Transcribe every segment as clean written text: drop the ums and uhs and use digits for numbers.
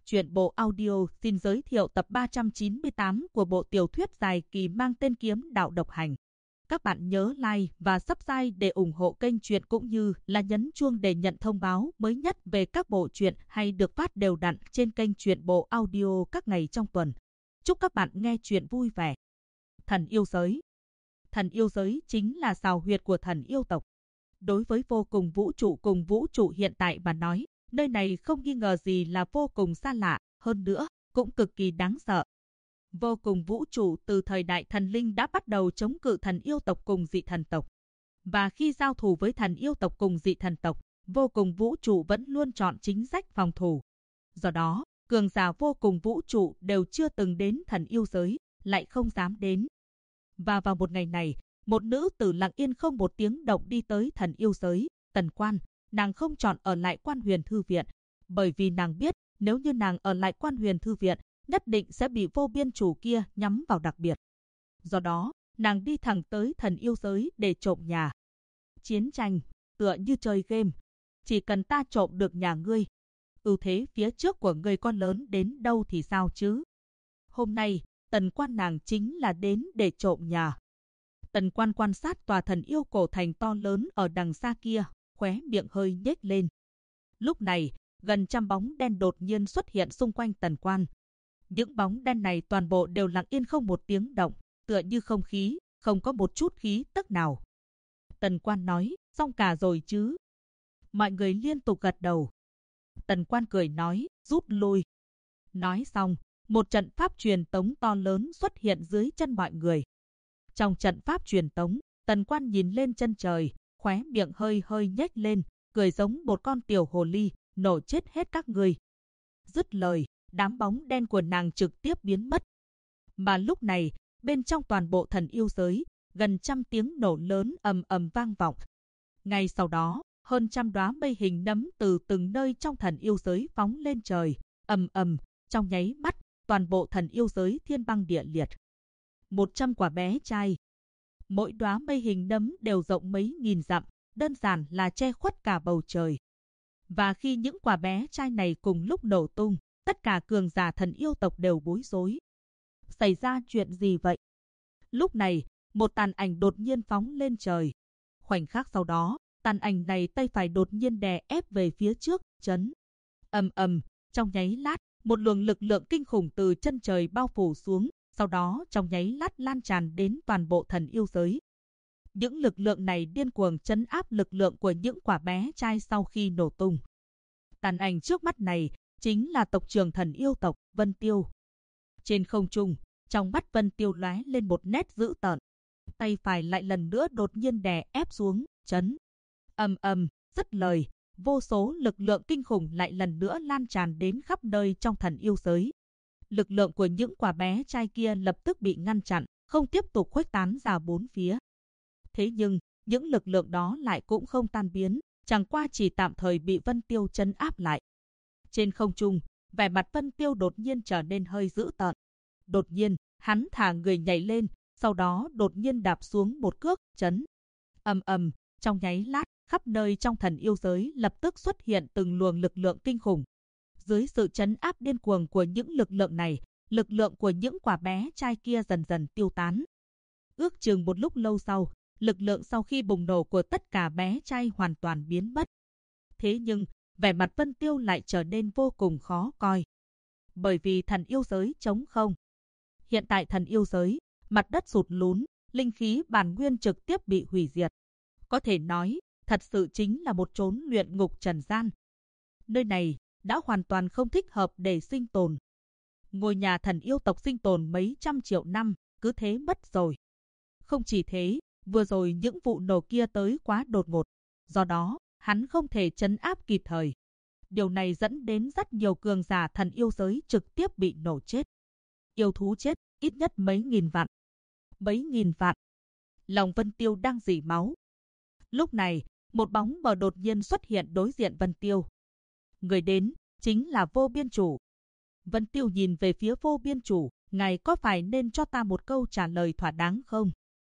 Truyện bộ audio xin giới thiệu tập 398 của bộ tiểu thuyết dài kỳ mang tên Kiếm Đạo Độc Hành. Các bạn nhớ like và subscribe để ủng hộ kênh truyện cũng như là nhấn chuông để nhận thông báo mới nhất về các bộ truyện hay được phát đều đặn trên kênh truyện bộ audio các ngày trong tuần. Chúc các bạn nghe truyện vui vẻ. Thần yêu giới. Thần yêu giới chính là xào huyệt của thần yêu tộc. Đối với vô cùng vũ trụ cùng vũ trụ hiện tại mà nói, nơi này không nghi ngờ gì là vô cùng xa lạ, hơn nữa, cũng cực kỳ đáng sợ. Vô cùng vũ trụ từ thời đại thần linh đã bắt đầu chống cự thần yêu tộc cùng dị thần tộc. Và khi giao thủ với thần yêu tộc cùng dị thần tộc, vô cùng vũ trụ vẫn luôn chọn chính sách phòng thủ. Do đó, cường giả vô cùng vũ trụ đều chưa từng đến thần yêu giới, lại không dám đến. Và vào một ngày này, một nữ tử lặng yên không một tiếng động đi tới thần yêu giới, Tần Quan. Nàng không chọn ở lại Quan Huyền Thư Viện, bởi vì nàng biết nếu như nàng ở lại Quan Huyền Thư Viện, nhất định sẽ bị vô biên chủ kia nhắm vào đặc biệt. Do đó, nàng đi thẳng tới thần yêu giới để trộm nhà. Chiến tranh, tựa như chơi game. Chỉ cần ta trộm được nhà ngươi, ưu thế phía trước của ngươi con lớn đến đâu thì sao chứ? Hôm nay, Tần Quan nàng chính là đến để trộm nhà. Tần Quan quan sát tòa thần yêu cổ thành to lớn ở đằng xa kia, khóe miệng hơi nhếch lên. Lúc này, gần trăm bóng đen đột nhiên xuất hiện xung quanh Tần Quan. Những bóng đen này toàn bộ đều lặng yên không một tiếng động, tựa như không khí, không có một chút khí tức nào. Tần Quan nói, xong cả rồi chứ? Mọi người liên tục gật đầu. Tần Quan cười nói, rút lui. Nói xong, một trận pháp truyền tống to lớn xuất hiện dưới chân mọi người. Trong trận pháp truyền tống, Tần Quan nhìn lên chân trời, khóe miệng hơi hơi nhếch lên, cười giống một con tiểu hồ ly, nổ chết hết các ngươi. Dứt lời, đám bóng đen của nàng trực tiếp biến mất. Mà lúc này, bên trong toàn bộ thần yêu giới, gần trăm tiếng nổ lớn ầm ầm vang vọng. Ngay sau đó, hơn trăm đóa mây hình nấm từ từng nơi trong thần yêu giới phóng lên trời, ầm ầm, trong nháy mắt, toàn bộ thần yêu giới thiên băng địa liệt. 100 quả bé trai. Mỗi đóa mây hình nấm đều rộng mấy nghìn dặm, đơn giản là che khuất cả bầu trời. Và khi những quả bé trai này cùng lúc nổ tung, tất cả cường giả thần yêu tộc đều bối rối. Xảy ra chuyện gì vậy? Lúc này, một tàn ảnh đột nhiên phóng lên trời. Khoảnh khắc sau đó, tàn ảnh này tay phải đột nhiên đè ép về phía trước, chấn. Ầm ầm, trong nháy lát, một luồng lực lượng kinh khủng từ chân trời bao phủ xuống, sau đó trong nháy lát lan tràn đến toàn bộ thần yêu giới. Những lực lượng này điên cuồng trấn áp lực lượng của những quả bé trai sau khi nổ tung. Tàn ảnh trước mắt này chính là tộc trưởng thần yêu tộc Vân Tiêu. Trên không trung, trong mắt Vân Tiêu lóe lên một nét dữ tợn. Tay phải lại lần nữa đột nhiên đè ép xuống, chấn. Ầm ầm, dứt lời, vô số lực lượng kinh khủng lại lần nữa lan tràn đến khắp nơi trong thần yêu giới. Lực lượng của những quả bé trai kia lập tức bị ngăn chặn, không tiếp tục khuếch tán ra bốn phía. Thế nhưng, những lực lượng đó lại cũng không tan biến, chẳng qua chỉ tạm thời bị Vân Tiêu trấn áp lại. Trên không trung, vẻ mặt Vân Tiêu đột nhiên trở nên hơi dữ tợn. Đột nhiên, hắn thả người nhảy lên, sau đó đột nhiên đạp xuống một cước, chấn. Ầm ầm, trong nháy lát, khắp nơi trong thần yêu giới lập tức xuất hiện từng luồng lực lượng kinh khủng. Dưới sự trấn áp điên cuồng của những lực lượng này, lực lượng của những quả bé trai kia dần dần tiêu tán. Ước chừng một lúc lâu sau, lực lượng sau khi bùng nổ của tất cả bé trai hoàn toàn biến mất. Thế nhưng, vẻ mặt Vân Tiêu lại trở nên vô cùng khó coi. Bởi vì thần yêu giới trống không. Hiện tại thần yêu giới, mặt đất sụt lún, linh khí bản nguyên trực tiếp bị hủy diệt. Có thể nói, thật sự chính là một chốn luyện ngục trần gian. Nơi này đã hoàn toàn không thích hợp để sinh tồn. Ngôi nhà thần yêu tộc sinh tồn mấy trăm triệu năm, cứ thế mất rồi. Không chỉ thế, vừa rồi những vụ nổ kia tới quá đột ngột, do đó, hắn không thể trấn áp kịp thời. Điều này dẫn đến rất nhiều cường giả thần yêu giới trực tiếp bị nổ chết. Yêu thú chết, ít nhất mấy nghìn vạn. Mấy nghìn vạn. Lòng Vân Tiêu đang rỉ máu. Lúc này, một bóng mờ đột nhiên xuất hiện đối diện Vân Tiêu. Người đến, chính là Vô Biên Chủ. Vân Tiêu nhìn về phía Vô Biên Chủ, ngài có phải nên cho ta một câu trả lời thỏa đáng không?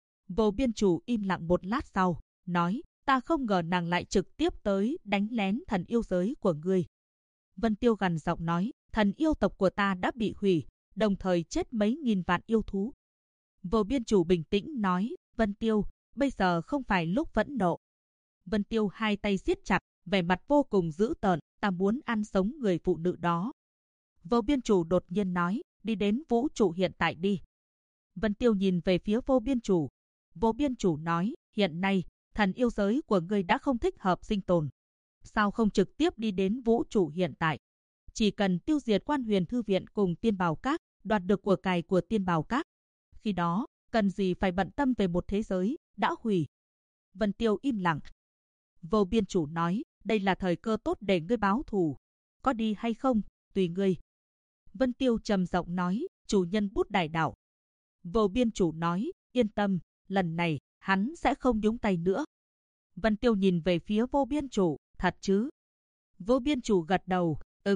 Vô Biên Chủ im lặng một lát sau, nói, ta không ngờ nàng lại trực tiếp tới đánh lén thần yêu giới của ngươi. Vân Tiêu gằn giọng nói, thần yêu tộc của ta đã bị hủy, đồng thời chết mấy nghìn vạn yêu thú. Vô Biên Chủ bình tĩnh nói, Vân Tiêu, bây giờ không phải lúc phẫn nộ. Vân Tiêu hai tay siết chặt, vẻ mặt vô cùng dữ tợn, ta muốn ăn sống người phụ nữ đó. Vô Biên Chủ đột nhiên nói, đi đến vũ trụ hiện tại đi. Vân Tiêu nhìn về phía Vô Biên Chủ. Vô Biên Chủ nói, hiện nay, thần yêu giới của ngươi đã không thích hợp sinh tồn. Sao không trực tiếp đi đến vũ trụ hiện tại? Chỉ cần tiêu diệt Quan Huyền Thư Viện cùng Tiên Bảo Các, đoạt được của cải của Tiên Bảo Các. Khi đó, cần gì phải bận tâm về một thế giới đã hủy? Vân Tiêu im lặng. Vô Biên Chủ nói, đây là thời cơ tốt để ngươi báo thù. Có đi hay không, tùy ngươi. Vân Tiêu trầm giọng nói, chủ nhân bút đại đạo. Vô Biên Chủ nói, yên tâm, lần này, hắn sẽ không nhúng tay nữa. Vân Tiêu nhìn về phía Vô Biên Chủ, thật chứ? Vô Biên Chủ gật đầu,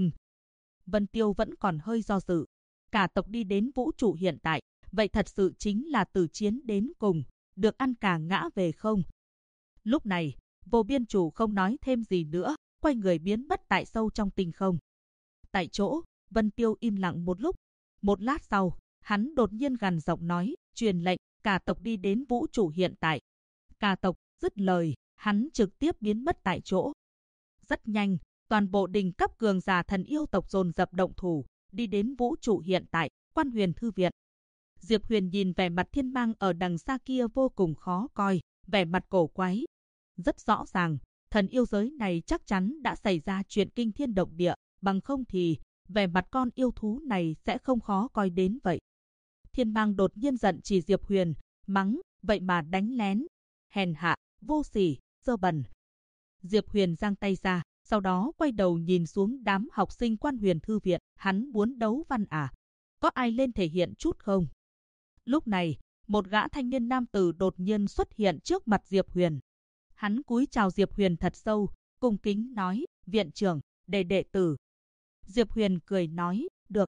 Vân Tiêu vẫn còn hơi do dự. Cả tộc đi đến vũ trụ hiện tại, vậy thật sự chính là từ chiến đến cùng, được ăn cả ngã về không? Lúc này, Vô Biên Chủ không nói thêm gì nữa, quay người biến mất tại sâu trong tinh không. Tại chỗ, Vân Tiêu im lặng một lúc. Một lát sau, hắn đột nhiên gằn giọng nói, truyền lệnh, cả tộc đi đến vũ trụ hiện tại. Cả tộc, dứt lời, hắn trực tiếp biến mất tại chỗ. Rất nhanh, toàn bộ đỉnh cấp cường giả thần yêu tộc dồn dập động thủ, đi đến vũ trụ hiện tại, Quan Huyền Thư Viện. Diệp Huyền nhìn vẻ mặt Thiên Mang ở đằng xa kia vô cùng khó coi, vẻ mặt cổ quái. Rất rõ ràng, thần yêu giới này chắc chắn đã xảy ra chuyện kinh thiên động địa, bằng không thì vẻ mặt con yêu thú này sẽ không khó coi đến vậy. Thiên Mang đột nhiên giận chỉ Diệp Huyền, mắng, vậy mà đánh lén, hèn hạ, vô sỉ, dơ bẩn. Diệp Huyền giang tay ra, sau đó quay đầu nhìn xuống đám học sinh Quan Huyền Thư Viện, hắn muốn đấu văn à? Có ai lên thể hiện chút không? Lúc này, một gã thanh niên nam tử đột nhiên xuất hiện trước mặt Diệp Huyền. Hắn cúi chào Diệp Huyền thật sâu, cung kính nói, viện trưởng, đệ tử. Diệp Huyền cười nói, được.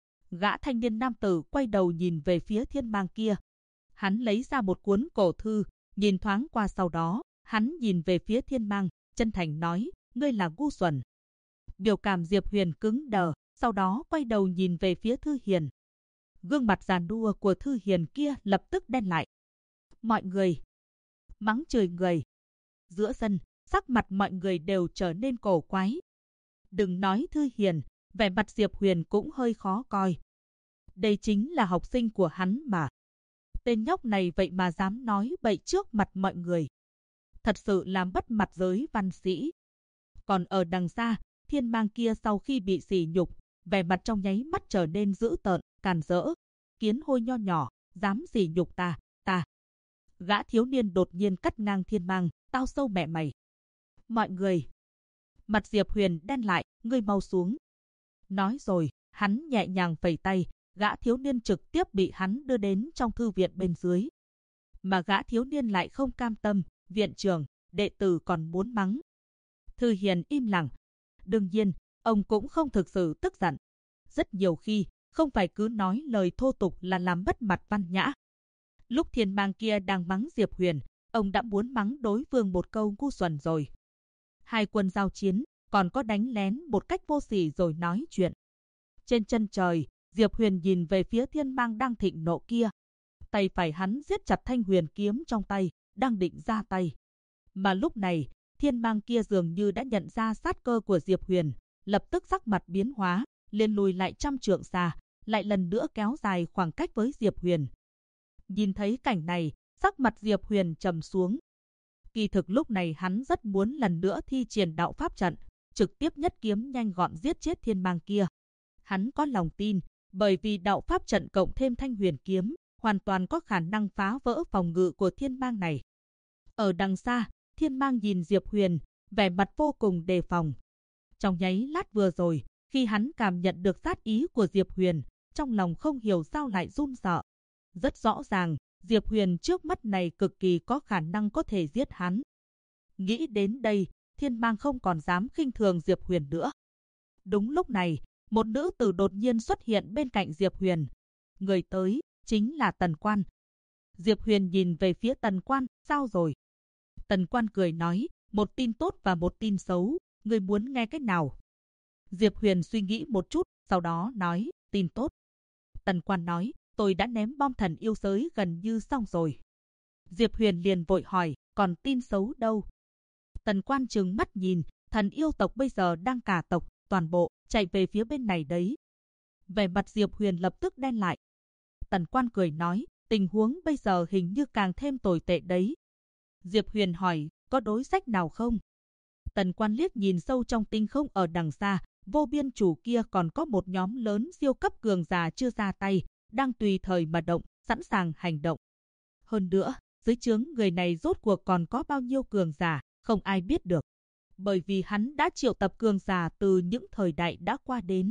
Gã thanh niên nam tử quay đầu nhìn về phía Thiên Mang kia. Hắn lấy ra một cuốn cổ thư, nhìn thoáng qua sau đó, hắn nhìn về phía Thiên Mang, chân thành nói, ngươi là ngu xuẩn. Biểu cảm Diệp Huyền cứng đờ, sau đó quay đầu nhìn về phía Thư Hiền. Gương mặt già nua của Thư Hiền kia lập tức đen lại. Mọi người mắng chửi người. Giữa sân, sắc mặt mọi người đều trở nên cổ quái. Đừng nói Thư Hiền, vẻ mặt Diệp Huyền cũng hơi khó coi. Đây chính là học sinh của hắn mà. Tên nhóc này vậy mà dám nói bậy trước mặt mọi người. Thật sự làm mất mặt giới văn sĩ. Còn ở đằng xa, Thiên Mang kia sau khi bị sỉ nhục, vẻ mặt trong nháy mắt trở nên dữ tợn, càn rỡ. Kiến hôi nho nhỏ, dám sỉ nhục ta. Gã thiếu niên đột nhiên cắt ngang Thiên Mang, tao sâu mẹ mày. Mọi người. Mặt Diệp Huyền đen lại, ngươi mau xuống. Nói rồi, hắn nhẹ nhàng phẩy tay, gã thiếu niên trực tiếp bị hắn đưa đến trong thư viện bên dưới. Mà gã thiếu niên lại không cam tâm, viện trưởng, đệ tử còn muốn mắng. Thư Hiền im lặng. Đương nhiên, ông cũng không thực sự tức giận. Rất nhiều khi, không phải cứ nói lời thô tục là làm mất mặt văn nhã. Lúc Thiên Mang kia đang mắng Diệp Huyền, ông đã muốn mắng đối phương một câu ngu xuẩn rồi. Hai quân giao chiến, còn có đánh lén một cách vô sỉ rồi nói chuyện. Trên chân trời, Diệp Huyền nhìn về phía Thiên Mang đang thịnh nộ kia. Tay phải hắn siết chặt thanh huyền kiếm trong tay, đang định ra tay. Mà lúc này, Thiên Mang kia dường như đã nhận ra sát cơ của Diệp Huyền, lập tức sắc mặt biến hóa, liền lùi lại 100 trượng xa, lại lần nữa kéo dài khoảng cách với Diệp Huyền. Nhìn thấy cảnh này, sắc mặt Diệp Huyền trầm xuống. Kỳ thực lúc này hắn rất muốn lần nữa thi triển đạo pháp trận, trực tiếp nhất kiếm nhanh gọn giết chết Thiên Mang kia. Hắn có lòng tin, bởi vì đạo pháp trận cộng thêm thanh huyền kiếm, hoàn toàn có khả năng phá vỡ phòng ngự của Thiên Mang này. Ở đằng xa, Thiên Mang nhìn Diệp Huyền, vẻ mặt vô cùng đề phòng. Trong nháy lát vừa rồi, khi hắn cảm nhận được sát ý của Diệp Huyền, trong lòng không hiểu sao lại run sợ. Rất rõ ràng, Diệp Huyền trước mắt này cực kỳ có khả năng có thể giết hắn. Nghĩ đến đây, Thiên Mang không còn dám khinh thường Diệp Huyền nữa. Đúng lúc này, một nữ tử đột nhiên xuất hiện bên cạnh Diệp Huyền. Người tới, chính là Tần Quan. Diệp Huyền nhìn về phía Tần Quan, sao rồi? Tần Quan cười nói, một tin tốt và một tin xấu, người muốn nghe cái nào? Diệp Huyền suy nghĩ một chút, sau đó nói, tin tốt. Tần Quan nói, tôi đã ném bom thần yêu giới gần như xong rồi. Diệp Huyền liền vội hỏi, còn tin xấu đâu? Tần Quan trừng mắt nhìn, thần yêu tộc bây giờ đang cả tộc, toàn bộ, chạy về phía bên này đấy. Vẻ mặt Diệp Huyền lập tức đen lại. Tần Quan cười nói, tình huống bây giờ hình như càng thêm tồi tệ đấy. Diệp Huyền hỏi, có đối sách nào không? Tần Quan liếc nhìn sâu trong tinh không ở đằng xa, vô biên chủ kia còn có một nhóm lớn siêu cấp cường giả chưa ra tay, đang tùy thời mà động, sẵn sàng hành động. Hơn nữa, dưới trướng người này rốt cuộc còn có bao nhiêu cường giả, không ai biết được. Bởi vì hắn đã triệu tập cường giả từ những thời đại đã qua đến.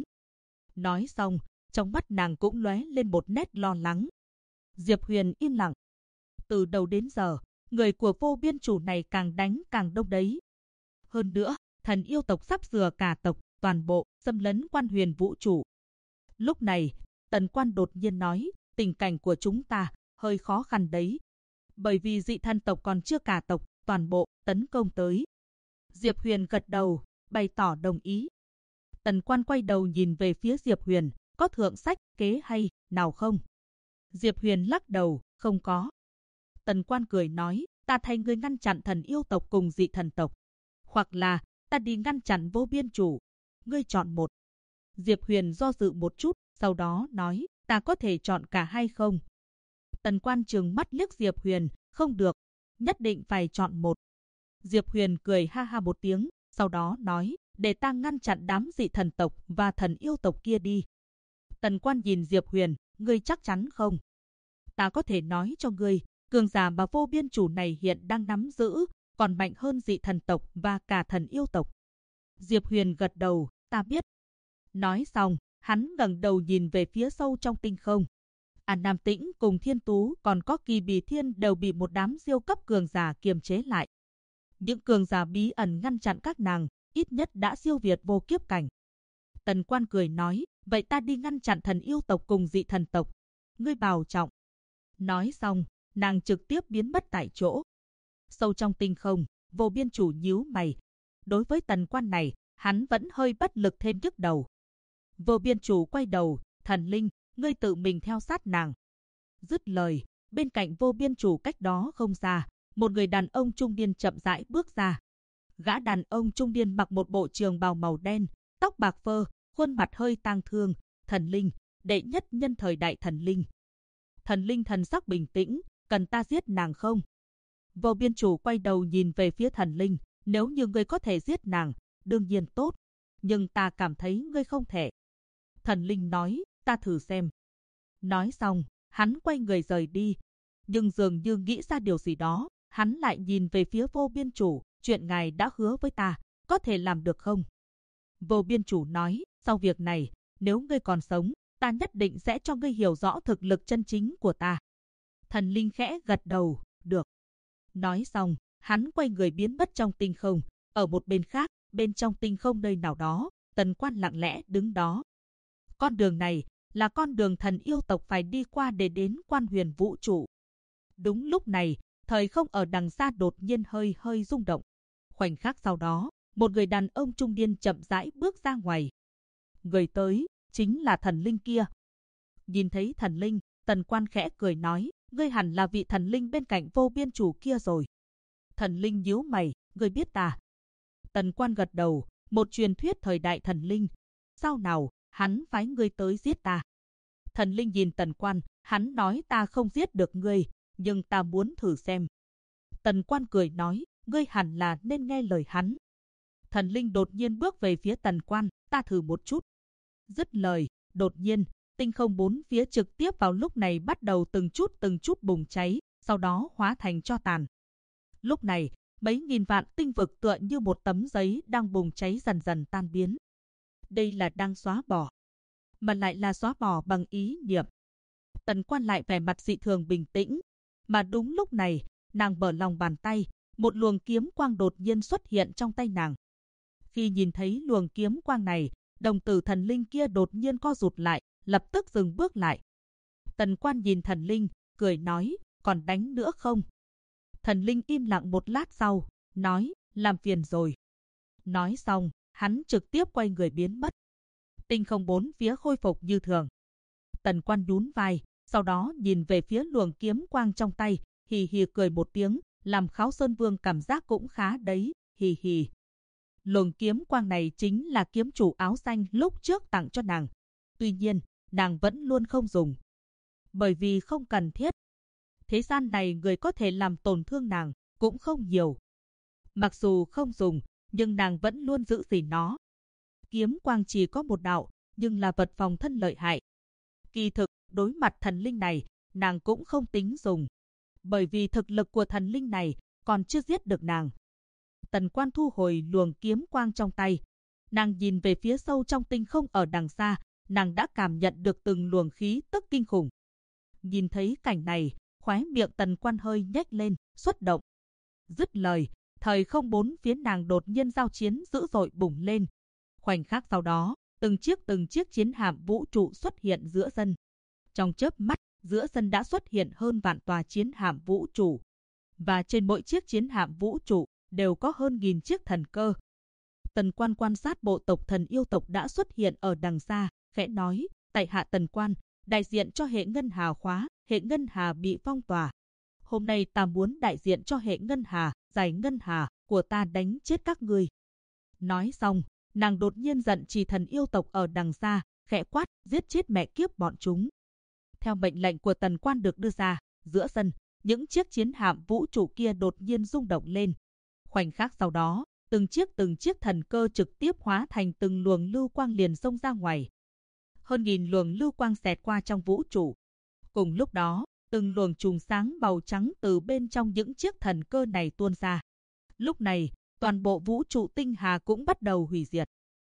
Nói xong, trong mắt nàng cũng lóe lên một nét lo lắng. Diệp Huyền im lặng. Từ đầu đến giờ, người của vô biên chủ này càng đánh càng đông đấy. Hơn nữa, thần yêu tộc sắp sửa cả tộc, toàn bộ, xâm lấn quan huyền vũ trụ. Lúc này, Tần Quan đột nhiên nói, tình cảnh của chúng ta hơi khó khăn đấy. Bởi vì dị thần tộc còn chưa cả tộc, toàn bộ, tấn công tới. Diệp Huyền gật đầu, bày tỏ đồng ý. Tần Quan quay đầu nhìn về phía Diệp Huyền, có thượng sách, kế hay, nào không? Diệp Huyền lắc đầu, không có. Tần Quan cười nói, ta thay ngươi ngăn chặn thần yêu tộc cùng dị thần tộc. Hoặc là, ta đi ngăn chặn vô biên chủ. Ngươi chọn một. Diệp Huyền do dự một chút, sau đó nói, ta có thể chọn cả hai không? Tần Quan trừng mắt liếc Diệp Huyền, không được, nhất định phải chọn một. Diệp Huyền cười ha ha một tiếng, sau đó nói, để ta ngăn chặn đám dị thần tộc và thần yêu tộc kia đi. Tần Quan nhìn Diệp Huyền, ngươi chắc chắn không? Ta có thể nói cho ngươi, cường giả mà vô biên chủ này hiện đang nắm giữ, còn mạnh hơn dị thần tộc và cả thần yêu tộc. Diệp Huyền gật đầu, ta biết. Nói xong, hắn ngẩng đầu nhìn về phía sâu trong tinh không. An Nam Tĩnh cùng Thiên Tú còn có Kỳ Bì Thiên đều bị một đám siêu cấp cường giả kiềm chế lại. Những cường giả bí ẩn ngăn chặn các nàng, ít nhất đã siêu việt vô kiếp cảnh. Tần Quan cười nói, vậy ta đi ngăn chặn thần yêu tộc cùng dị thần tộc. Ngươi bảo trọng. Nói xong, nàng trực tiếp biến mất tại chỗ. Sâu trong tinh không, vô biên chủ nhíu mày. Đối với Tần Quan này, hắn vẫn hơi bất lực thêm nhức đầu. Vô biên chủ quay đầu, thần linh, ngươi tự mình theo sát nàng. Dứt lời, bên cạnh vô biên chủ cách đó không xa, một người đàn ông trung niên chậm rãi bước ra. Gã đàn ông trung niên mặc một bộ trường bào màu đen, tóc bạc phơ, khuôn mặt hơi tang thương, thần linh, đệ nhất nhân thời đại thần linh. Thần linh thần sắc bình tĩnh, cần ta giết nàng không? Vô biên chủ quay đầu nhìn về phía thần linh, nếu như ngươi có thể giết nàng, đương nhiên tốt, nhưng ta cảm thấy ngươi không thể. Thần linh nói, ta thử xem. Nói xong, hắn quay người rời đi, nhưng dường như nghĩ ra điều gì đó, hắn lại nhìn về phía vô biên chủ, chuyện ngài đã hứa với ta, có thể làm được không? Vô biên chủ nói, sau việc này, nếu ngươi còn sống, ta nhất định sẽ cho ngươi hiểu rõ thực lực chân chính của ta. Thần linh khẽ gật đầu, được. Nói xong, hắn quay người biến mất trong tinh không, ở một bên khác, bên trong tinh không nơi nào đó, Tần Quan lặng lẽ đứng đó. Con đường này là con đường thần yêu tộc phải đi qua để đến quan huyền vũ trụ. Đúng lúc này, thời không ở đằng xa đột nhiên hơi hơi rung động. Khoảnh khắc sau đó, một người đàn ông trung niên chậm rãi bước ra ngoài. Người tới, chính là thần linh kia. Nhìn thấy thần linh, Tần Quan khẽ cười nói, ngươi hẳn là vị thần linh bên cạnh vô biên chủ kia rồi. Thần linh nhíu mày, ngươi biết ta? Tần Quan gật đầu, một truyền thuyết thời đại thần linh. Sao nào, hắn phái ngươi tới giết ta. Thần linh nhìn Tần Quan, hắn nói ta không giết được ngươi, nhưng ta muốn thử xem. Tần Quan cười nói, ngươi hẳn là nên nghe lời hắn. Thần linh đột nhiên bước về phía Tần Quan, ta thử một chút. Dứt lời, đột nhiên, tinh không bốn phía trực tiếp vào lúc này bắt đầu từng chút bùng cháy, sau đó hóa thành tro tàn. Lúc này, mấy nghìn vạn tinh vực tựa như một tấm giấy đang bùng cháy dần dần tan biến. Đây là đang xóa bỏ, mà lại là xóa bỏ bằng ý niệm. Tần Quan lại vẻ mặt dị thường bình tĩnh, mà đúng lúc này, nàng mở lòng bàn tay, một luồng kiếm quang đột nhiên xuất hiện trong tay nàng. Khi nhìn thấy luồng kiếm quang này, đồng tử thần linh kia đột nhiên co rụt lại, lập tức dừng bước lại. Tần Quan nhìn thần linh, cười nói, còn đánh nữa không? Thần linh im lặng một lát sau, nói, làm phiền rồi. Nói xong, hắn trực tiếp quay người biến mất. tinh không bốn phía khôi phục như thường. Tần Quan nhún vai, sau đó nhìn về phía luồng kiếm quang trong tay, hì hì cười một tiếng, làm Kháo Sơn Vương cảm giác cũng khá đấy, hì hì. Luồng kiếm quang này chính là kiếm chủ áo xanh lúc trước tặng cho nàng. Tuy nhiên, nàng vẫn luôn không dùng. Bởi vì không cần thiết. Thế gian này người có thể làm tổn thương nàng cũng không nhiều. Mặc dù không dùng, nhưng nàng vẫn luôn giữ gìn nó. Kiếm quang chỉ có một đạo, nhưng là vật phòng thân lợi hại. Kỳ thực, đối mặt thần linh này, nàng cũng không tính dùng. Bởi vì thực lực của thần linh này còn chưa giết được nàng. Tần Quan thu hồi luồng kiếm quang trong tay. Nàng nhìn về phía sâu trong tinh không ở đằng xa, nàng đã cảm nhận được từng luồng khí tức kinh khủng. Nhìn thấy cảnh này, khóe miệng Tần Quan hơi nhếch lên, xuất động. Dứt lời, thời không bốn phía nàng đột nhiên giao chiến dữ dội bùng lên. Khoảnh khắc sau đó, từng chiếc chiến hạm vũ trụ xuất hiện giữa sân. Trong chớp mắt, giữa sân đã xuất hiện hơn vạn tòa chiến hạm vũ trụ. Và trên mỗi chiếc chiến hạm vũ trụ đều có hơn nghìn chiếc thần cơ. Tần Quan quan sát bộ tộc thần yêu tộc đã xuất hiện ở đằng xa, khẽ nói, tại hạ Tần Quan, đại diện cho hệ ngân hà khóa, hệ ngân hà bị phong tỏa. Hôm nay ta muốn đại diện cho hệ ngân hà, giải ngân hà của ta đánh chết các ngươi. Nói xong, nàng đột nhiên giận chỉ thần yêu tộc ở đằng xa, khẽ quát, giết chết mẹ kiếp bọn chúng. Theo mệnh lệnh của Tần Quan được đưa ra, giữa sân, những chiếc chiến hạm vũ trụ kia đột nhiên rung động lên. Khoảnh khắc sau đó, từng chiếc thần cơ trực tiếp hóa thành từng luồng lưu quang liền xông ra ngoài. Hơn nghìn luồng lưu quang xẹt qua trong vũ trụ. Cùng lúc đó, từng luồng chùm sáng màu trắng từ bên trong những chiếc thần cơ này tuôn ra. Lúc này, toàn bộ vũ trụ tinh hà cũng bắt đầu hủy diệt.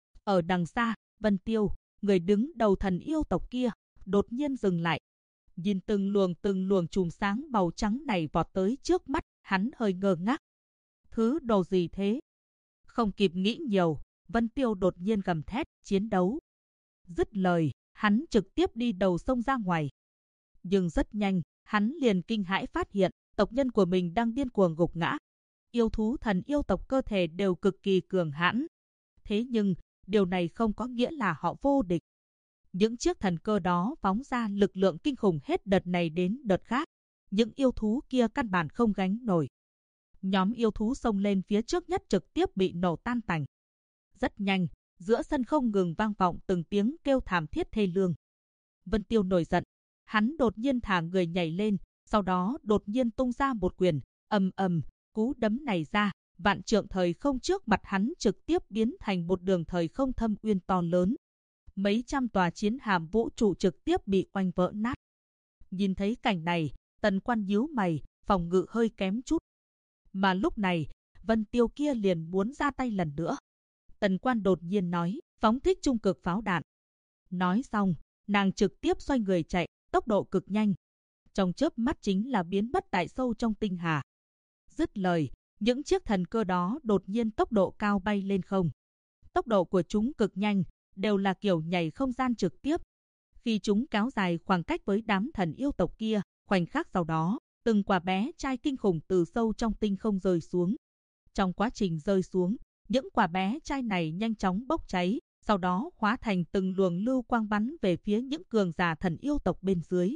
Ở đằng xa, Vân Tiêu, người đứng đầu thần yêu tộc kia, đột nhiên dừng lại. Nhìn từng luồng chùm sáng màu trắng này vọt tới trước mắt, hắn hơi ngơ ngác. Thứ đồ gì thế? Không kịp nghĩ nhiều, Vân Tiêu đột nhiên gầm thét, chiến đấu. Dứt lời, hắn trực tiếp đi đầu sông ra ngoài. Nhưng rất nhanh, hắn liền kinh hãi phát hiện, tộc nhân của mình đang điên cuồng gục ngã. Yêu thú thần yêu tộc cơ thể đều cực kỳ cường hãn. Thế nhưng, điều này không có nghĩa là họ vô địch. Những chiếc thần cơ đó phóng ra lực lượng kinh khủng hết đợt này đến đợt khác. Những yêu thú kia căn bản không gánh nổi. Nhóm yêu thú xông lên phía trước nhất trực tiếp bị nổ tan tành. Rất nhanh, giữa sân không ngừng vang vọng từng tiếng kêu thảm thiết thê lương. Vân Tiêu nổi giận, hắn đột nhiên thả người nhảy lên, sau đó đột nhiên tung ra một quyền, ầm ầm, cú đấm này ra, vạn trượng thời không trước mặt hắn trực tiếp biến thành một đường thời không thâm uyên to lớn. Mấy trăm tòa chiến hạm vũ trụ trực tiếp bị oanh vỡ nát. Nhìn thấy cảnh này, Tần Quan nhíu mày, phòng ngự hơi kém chút. Mà lúc này, Vân Tiêu kia liền muốn ra tay lần nữa. Tần Quan đột nhiên nói, phóng thích trung cực pháo đạn. Nói xong, nàng trực tiếp xoay người chạy, tốc độ cực nhanh. Trong chớp mắt chính là biến mất tại sâu trong tinh hà. Dứt lời, những chiếc thần cơ đó đột nhiên tốc độ cao bay lên không. Tốc độ của chúng cực nhanh, đều là kiểu nhảy không gian trực tiếp. Khi chúng kéo dài khoảng cách với đám thần yêu tộc kia, khoảnh khắc sau đó, từng quả bé trai kinh khủng từ sâu trong tinh không rơi xuống. Trong quá trình rơi xuống, những quả bé trai này nhanh chóng bốc cháy, sau đó hóa thành từng luồng lưu quang bắn về phía những cường giả thần yêu tộc bên dưới.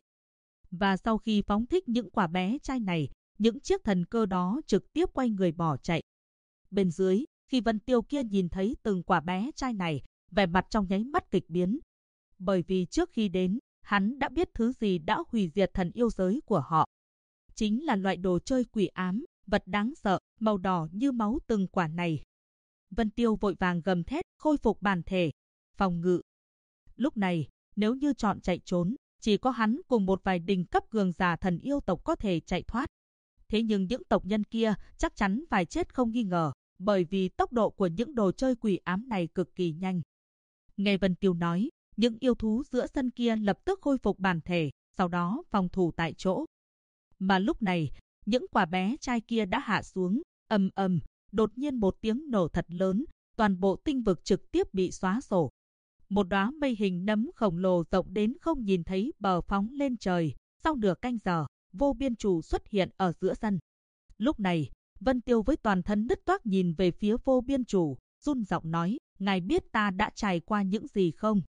Và sau khi phóng thích những quả bé trai này, những chiếc thần cơ đó trực tiếp quay người bỏ chạy. Bên dưới, khi Vân Tiêu kia nhìn thấy từng quả bé trai này, vẻ mặt trong nháy mắt kịch biến. Bởi vì trước khi đến, hắn đã biết thứ gì đã hủy diệt thần yêu giới của họ. Chính là loại đồ chơi quỷ ám, vật đáng sợ, màu đỏ như máu từng quả này. Vân Tiêu vội vàng gầm thét, khôi phục bản thể, phòng ngự. Lúc này, nếu như chọn chạy trốn, chỉ có hắn cùng một vài đỉnh cấp cường giả thần yêu tộc có thể chạy thoát. Thế nhưng những tộc nhân kia chắc chắn phải chết không nghi ngờ, bởi vì tốc độ của những đồ chơi quỷ ám này cực kỳ nhanh. Nghe Vân Tiêu nói, những yêu thú giữa sân kia lập tức khôi phục bản thể, sau đó phòng thủ tại chỗ. Mà lúc này, những quả bé trai kia đã hạ xuống, ầm ầm, đột nhiên một tiếng nổ thật lớn, toàn bộ tinh vực trực tiếp bị xóa sổ. Một đóa mây hình nấm khổng lồ rộng đến không nhìn thấy bờ phóng lên trời, sau nửa canh giờ, Vô Biên Chủ xuất hiện ở giữa sân. Lúc này, Vân Tiêu với toàn thân nứt toác nhìn về phía Vô Biên Chủ, run giọng nói, ngài biết ta đã trải qua những gì không?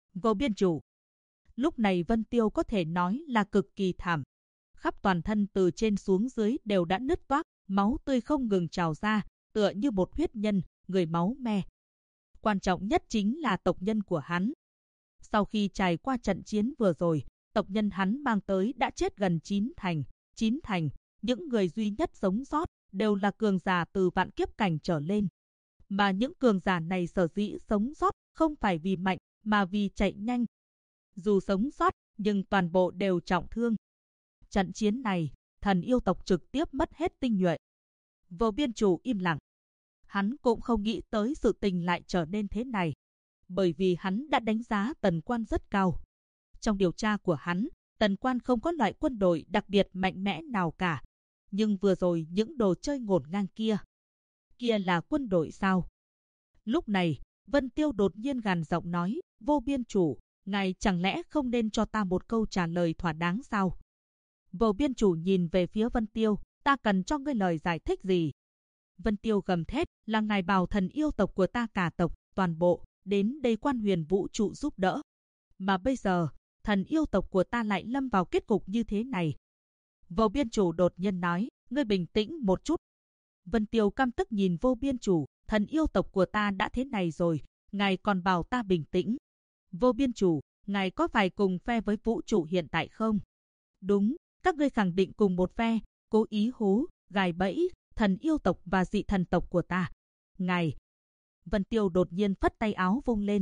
Vô biên chủ. Lúc này Vân Tiêu có thể nói là cực kỳ thảm. Khắp toàn thân từ trên xuống dưới đều đã nứt toác, máu tươi không ngừng trào ra, tựa như một huyết nhân, người máu me. Quan trọng nhất chính là tộc nhân của hắn. Sau khi trải qua trận chiến vừa rồi, tộc nhân hắn mang tới đã chết gần 9 thành. 9 thành, những người duy nhất sống sót đều là cường giả từ vạn kiếp cảnh trở lên. Mà những cường giả này sở dĩ sống sót không phải vì mạnh mà vì chạy nhanh. Dù sống sót nhưng toàn bộ đều trọng thương. Trận chiến này, thần yêu tộc trực tiếp mất hết tinh nhuệ. Vô biên chủ im lặng. Hắn cũng không nghĩ tới sự tình lại trở nên thế này. Bởi vì hắn đã đánh giá Tần Quan rất cao. Trong điều tra của hắn, Tần Quan không có loại quân đội đặc biệt mạnh mẽ nào cả. Nhưng vừa rồi những đồ chơi ngổn ngang kia là quân đội sao? Lúc này, Vân Tiêu đột nhiên gằn giọng nói, Vô biên chủ, ngài chẳng lẽ không nên cho ta một câu trả lời thỏa đáng sao? Vô biên chủ nhìn về phía Vân Tiêu, ta cần cho ngươi lời giải thích gì? Vân Tiêu gầm thét, là ngài bảo thần yêu tộc của ta cả tộc, toàn bộ, đến đây Quan Huyền vũ trụ giúp đỡ. Mà bây giờ, thần yêu tộc của ta lại lâm vào kết cục như thế này. Vô biên chủ đột nhiên nói, ngươi bình tĩnh một chút. Vân Tiêu căm tức nhìn vô biên chủ, thần yêu tộc của ta đã thế này rồi, ngài còn bảo ta bình tĩnh. Vô biên chủ, ngài có phải cùng phe với vũ trụ hiện tại không? Đúng, các ngươi khẳng định cùng một phe, cố ý hú, gài bẫy, thần yêu tộc và dị thần tộc của ta. Ngài. Vân Tiêu đột nhiên phất tay áo vung lên,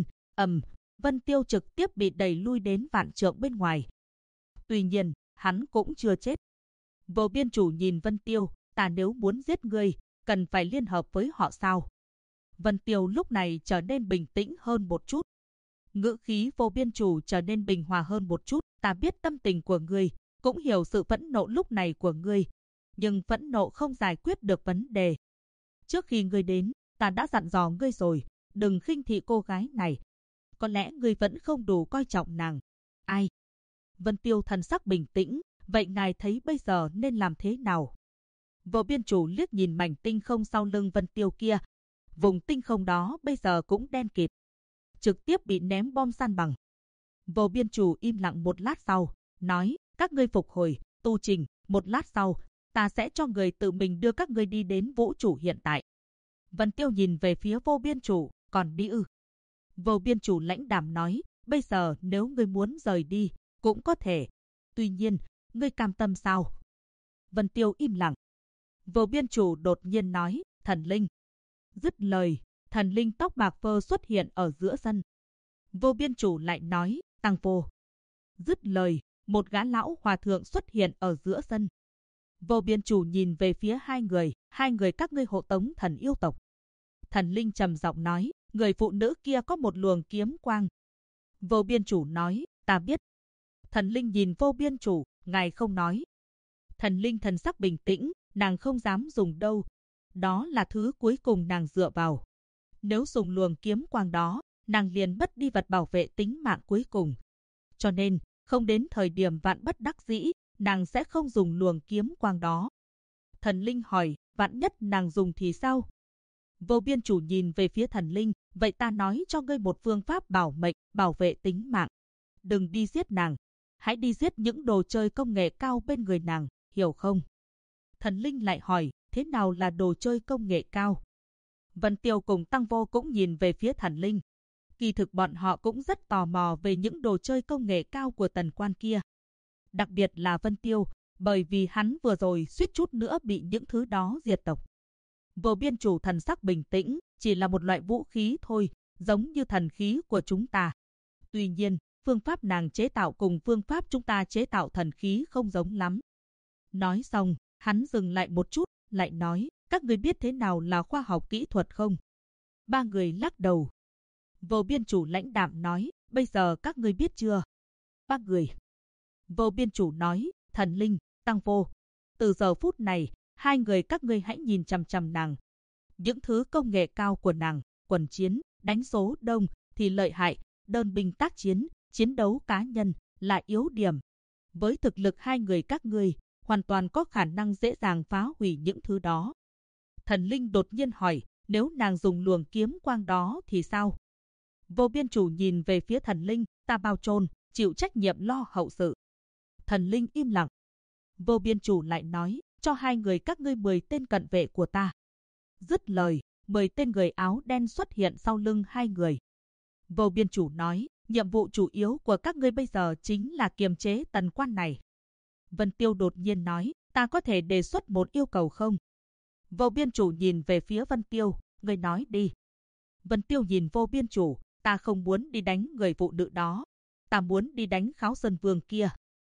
Vân Tiêu trực tiếp bị đẩy lui đến vạn trượng bên ngoài. Tuy nhiên, hắn cũng chưa chết. Vô biên chủ nhìn Vân Tiêu, ta nếu muốn giết ngươi, cần phải liên hợp với họ sao? Vân Tiêu lúc này trở nên bình tĩnh hơn một chút. Ngữ khí vô biên chủ trở nên bình hòa hơn một chút, ta biết tâm tình của ngươi, cũng hiểu sự phẫn nộ lúc này của ngươi. Nhưng phẫn nộ không giải quyết được vấn đề. Trước khi ngươi đến, ta đã dặn dò ngươi rồi, đừng khinh thị cô gái này. Có lẽ ngươi vẫn không đủ coi trọng nàng. Ai? Vân Tiêu thần sắc bình tĩnh, vậy ngài thấy bây giờ nên làm thế nào? Vô biên chủ liếc nhìn mảnh tinh không sau lưng Vân Tiêu kia. Vùng tinh không đó bây giờ cũng đen kịt, trực tiếp bị ném bom san bằng. Vô biên chủ im lặng một lát sau, nói, các ngươi phục hồi, tu trình, một lát sau, ta sẽ cho người tự mình đưa các ngươi đi đến vũ trụ hiện tại. Vân Tiêu nhìn về phía vô biên chủ, còn đi ư? Vô biên chủ lãnh đạm nói, bây giờ nếu ngươi muốn rời đi, cũng có thể. Tuy nhiên, ngươi cam tâm sao? Vân Tiêu im lặng. Vô biên chủ đột nhiên nói, thần linh. Dứt lời, thần linh tóc bạc phơ xuất hiện ở giữa sân. Vô biên chủ lại nói, tăng vô. Dứt lời, một gã lão hòa thượng xuất hiện ở giữa sân. Vô biên chủ nhìn về phía hai người các ngươi hộ tống thần yêu tộc. Thần linh trầm giọng nói, người phụ nữ kia có một luồng kiếm quang. Vô biên chủ nói, ta biết. Thần linh nhìn vô biên chủ, ngài không nói. Thần linh thần sắc bình tĩnh, nàng không dám dùng đâu. Đó là thứ cuối cùng nàng dựa vào. Nếu dùng luồng kiếm quang đó, nàng liền mất đi vật bảo vệ tính mạng cuối cùng. Cho nên, không đến thời điểm vạn bất đắc dĩ, nàng sẽ không dùng luồng kiếm quang đó. Thần linh hỏi, vạn nhất nàng dùng thì sao? Vô biên chủ nhìn về phía thần linh, vậy ta nói cho ngươi một phương pháp bảo mệnh, bảo vệ tính mạng. Đừng đi giết nàng, hãy đi giết những đồ chơi công nghệ cao bên người nàng, hiểu không? Thần linh lại hỏi, thế nào là đồ chơi công nghệ cao? Vân Tiêu cùng Tăng Vô cũng nhìn về phía thần linh. Kỳ thực bọn họ cũng rất tò mò về những đồ chơi công nghệ cao của Tần Quan kia. Đặc biệt là Vân Tiêu, bởi vì hắn vừa rồi suýt chút nữa bị những thứ đó diệt tộc. Vô biên chủ thần sắc bình tĩnh, chỉ là một loại vũ khí thôi, giống như thần khí của chúng ta. Tuy nhiên, phương pháp nàng chế tạo cùng phương pháp chúng ta chế tạo thần khí không giống lắm. Nói xong, hắn dừng lại một chút, lại nói, các người biết thế nào là khoa học kỹ thuật không? Ba người lắc đầu. Vô biên chủ lãnh đạm nói, bây giờ các ngươi biết chưa? Ba người. Vô biên chủ nói, thần linh, Tăng Vô. Từ giờ phút này, hai người các ngươi hãy nhìn chằm chằm nàng. Những thứ công nghệ cao của nàng, quần chiến, đánh số đông thì lợi hại, đơn binh tác chiến, chiến đấu cá nhân là yếu điểm. Với thực lực hai người các ngươi, hoàn toàn có khả năng dễ dàng phá hủy những thứ đó. Thần linh đột nhiên hỏi, nếu nàng dùng luồng kiếm quang đó thì sao? Vô biên chủ nhìn về phía thần linh, ta bao chôn, chịu trách nhiệm lo hậu sự. Thần linh im lặng. Vô Biên Chủ lại nói, cho hai người các ngươi 10 tên cận vệ của ta. Dứt lời, 10 tên người áo đen xuất hiện sau lưng hai người. Vô Biên Chủ nói, nhiệm vụ chủ yếu của các ngươi bây giờ chính là kiềm chế tần quan này. Vân Tiêu đột nhiên nói, ta có thể đề xuất một yêu cầu không? Vô Biên Chủ nhìn về phía Vân Tiêu, người nói đi. Vân Tiêu nhìn Vô Biên Chủ, ta không muốn đi đánh người phụ nữ đó. Ta muốn đi đánh Kháo Sơn Vương kia.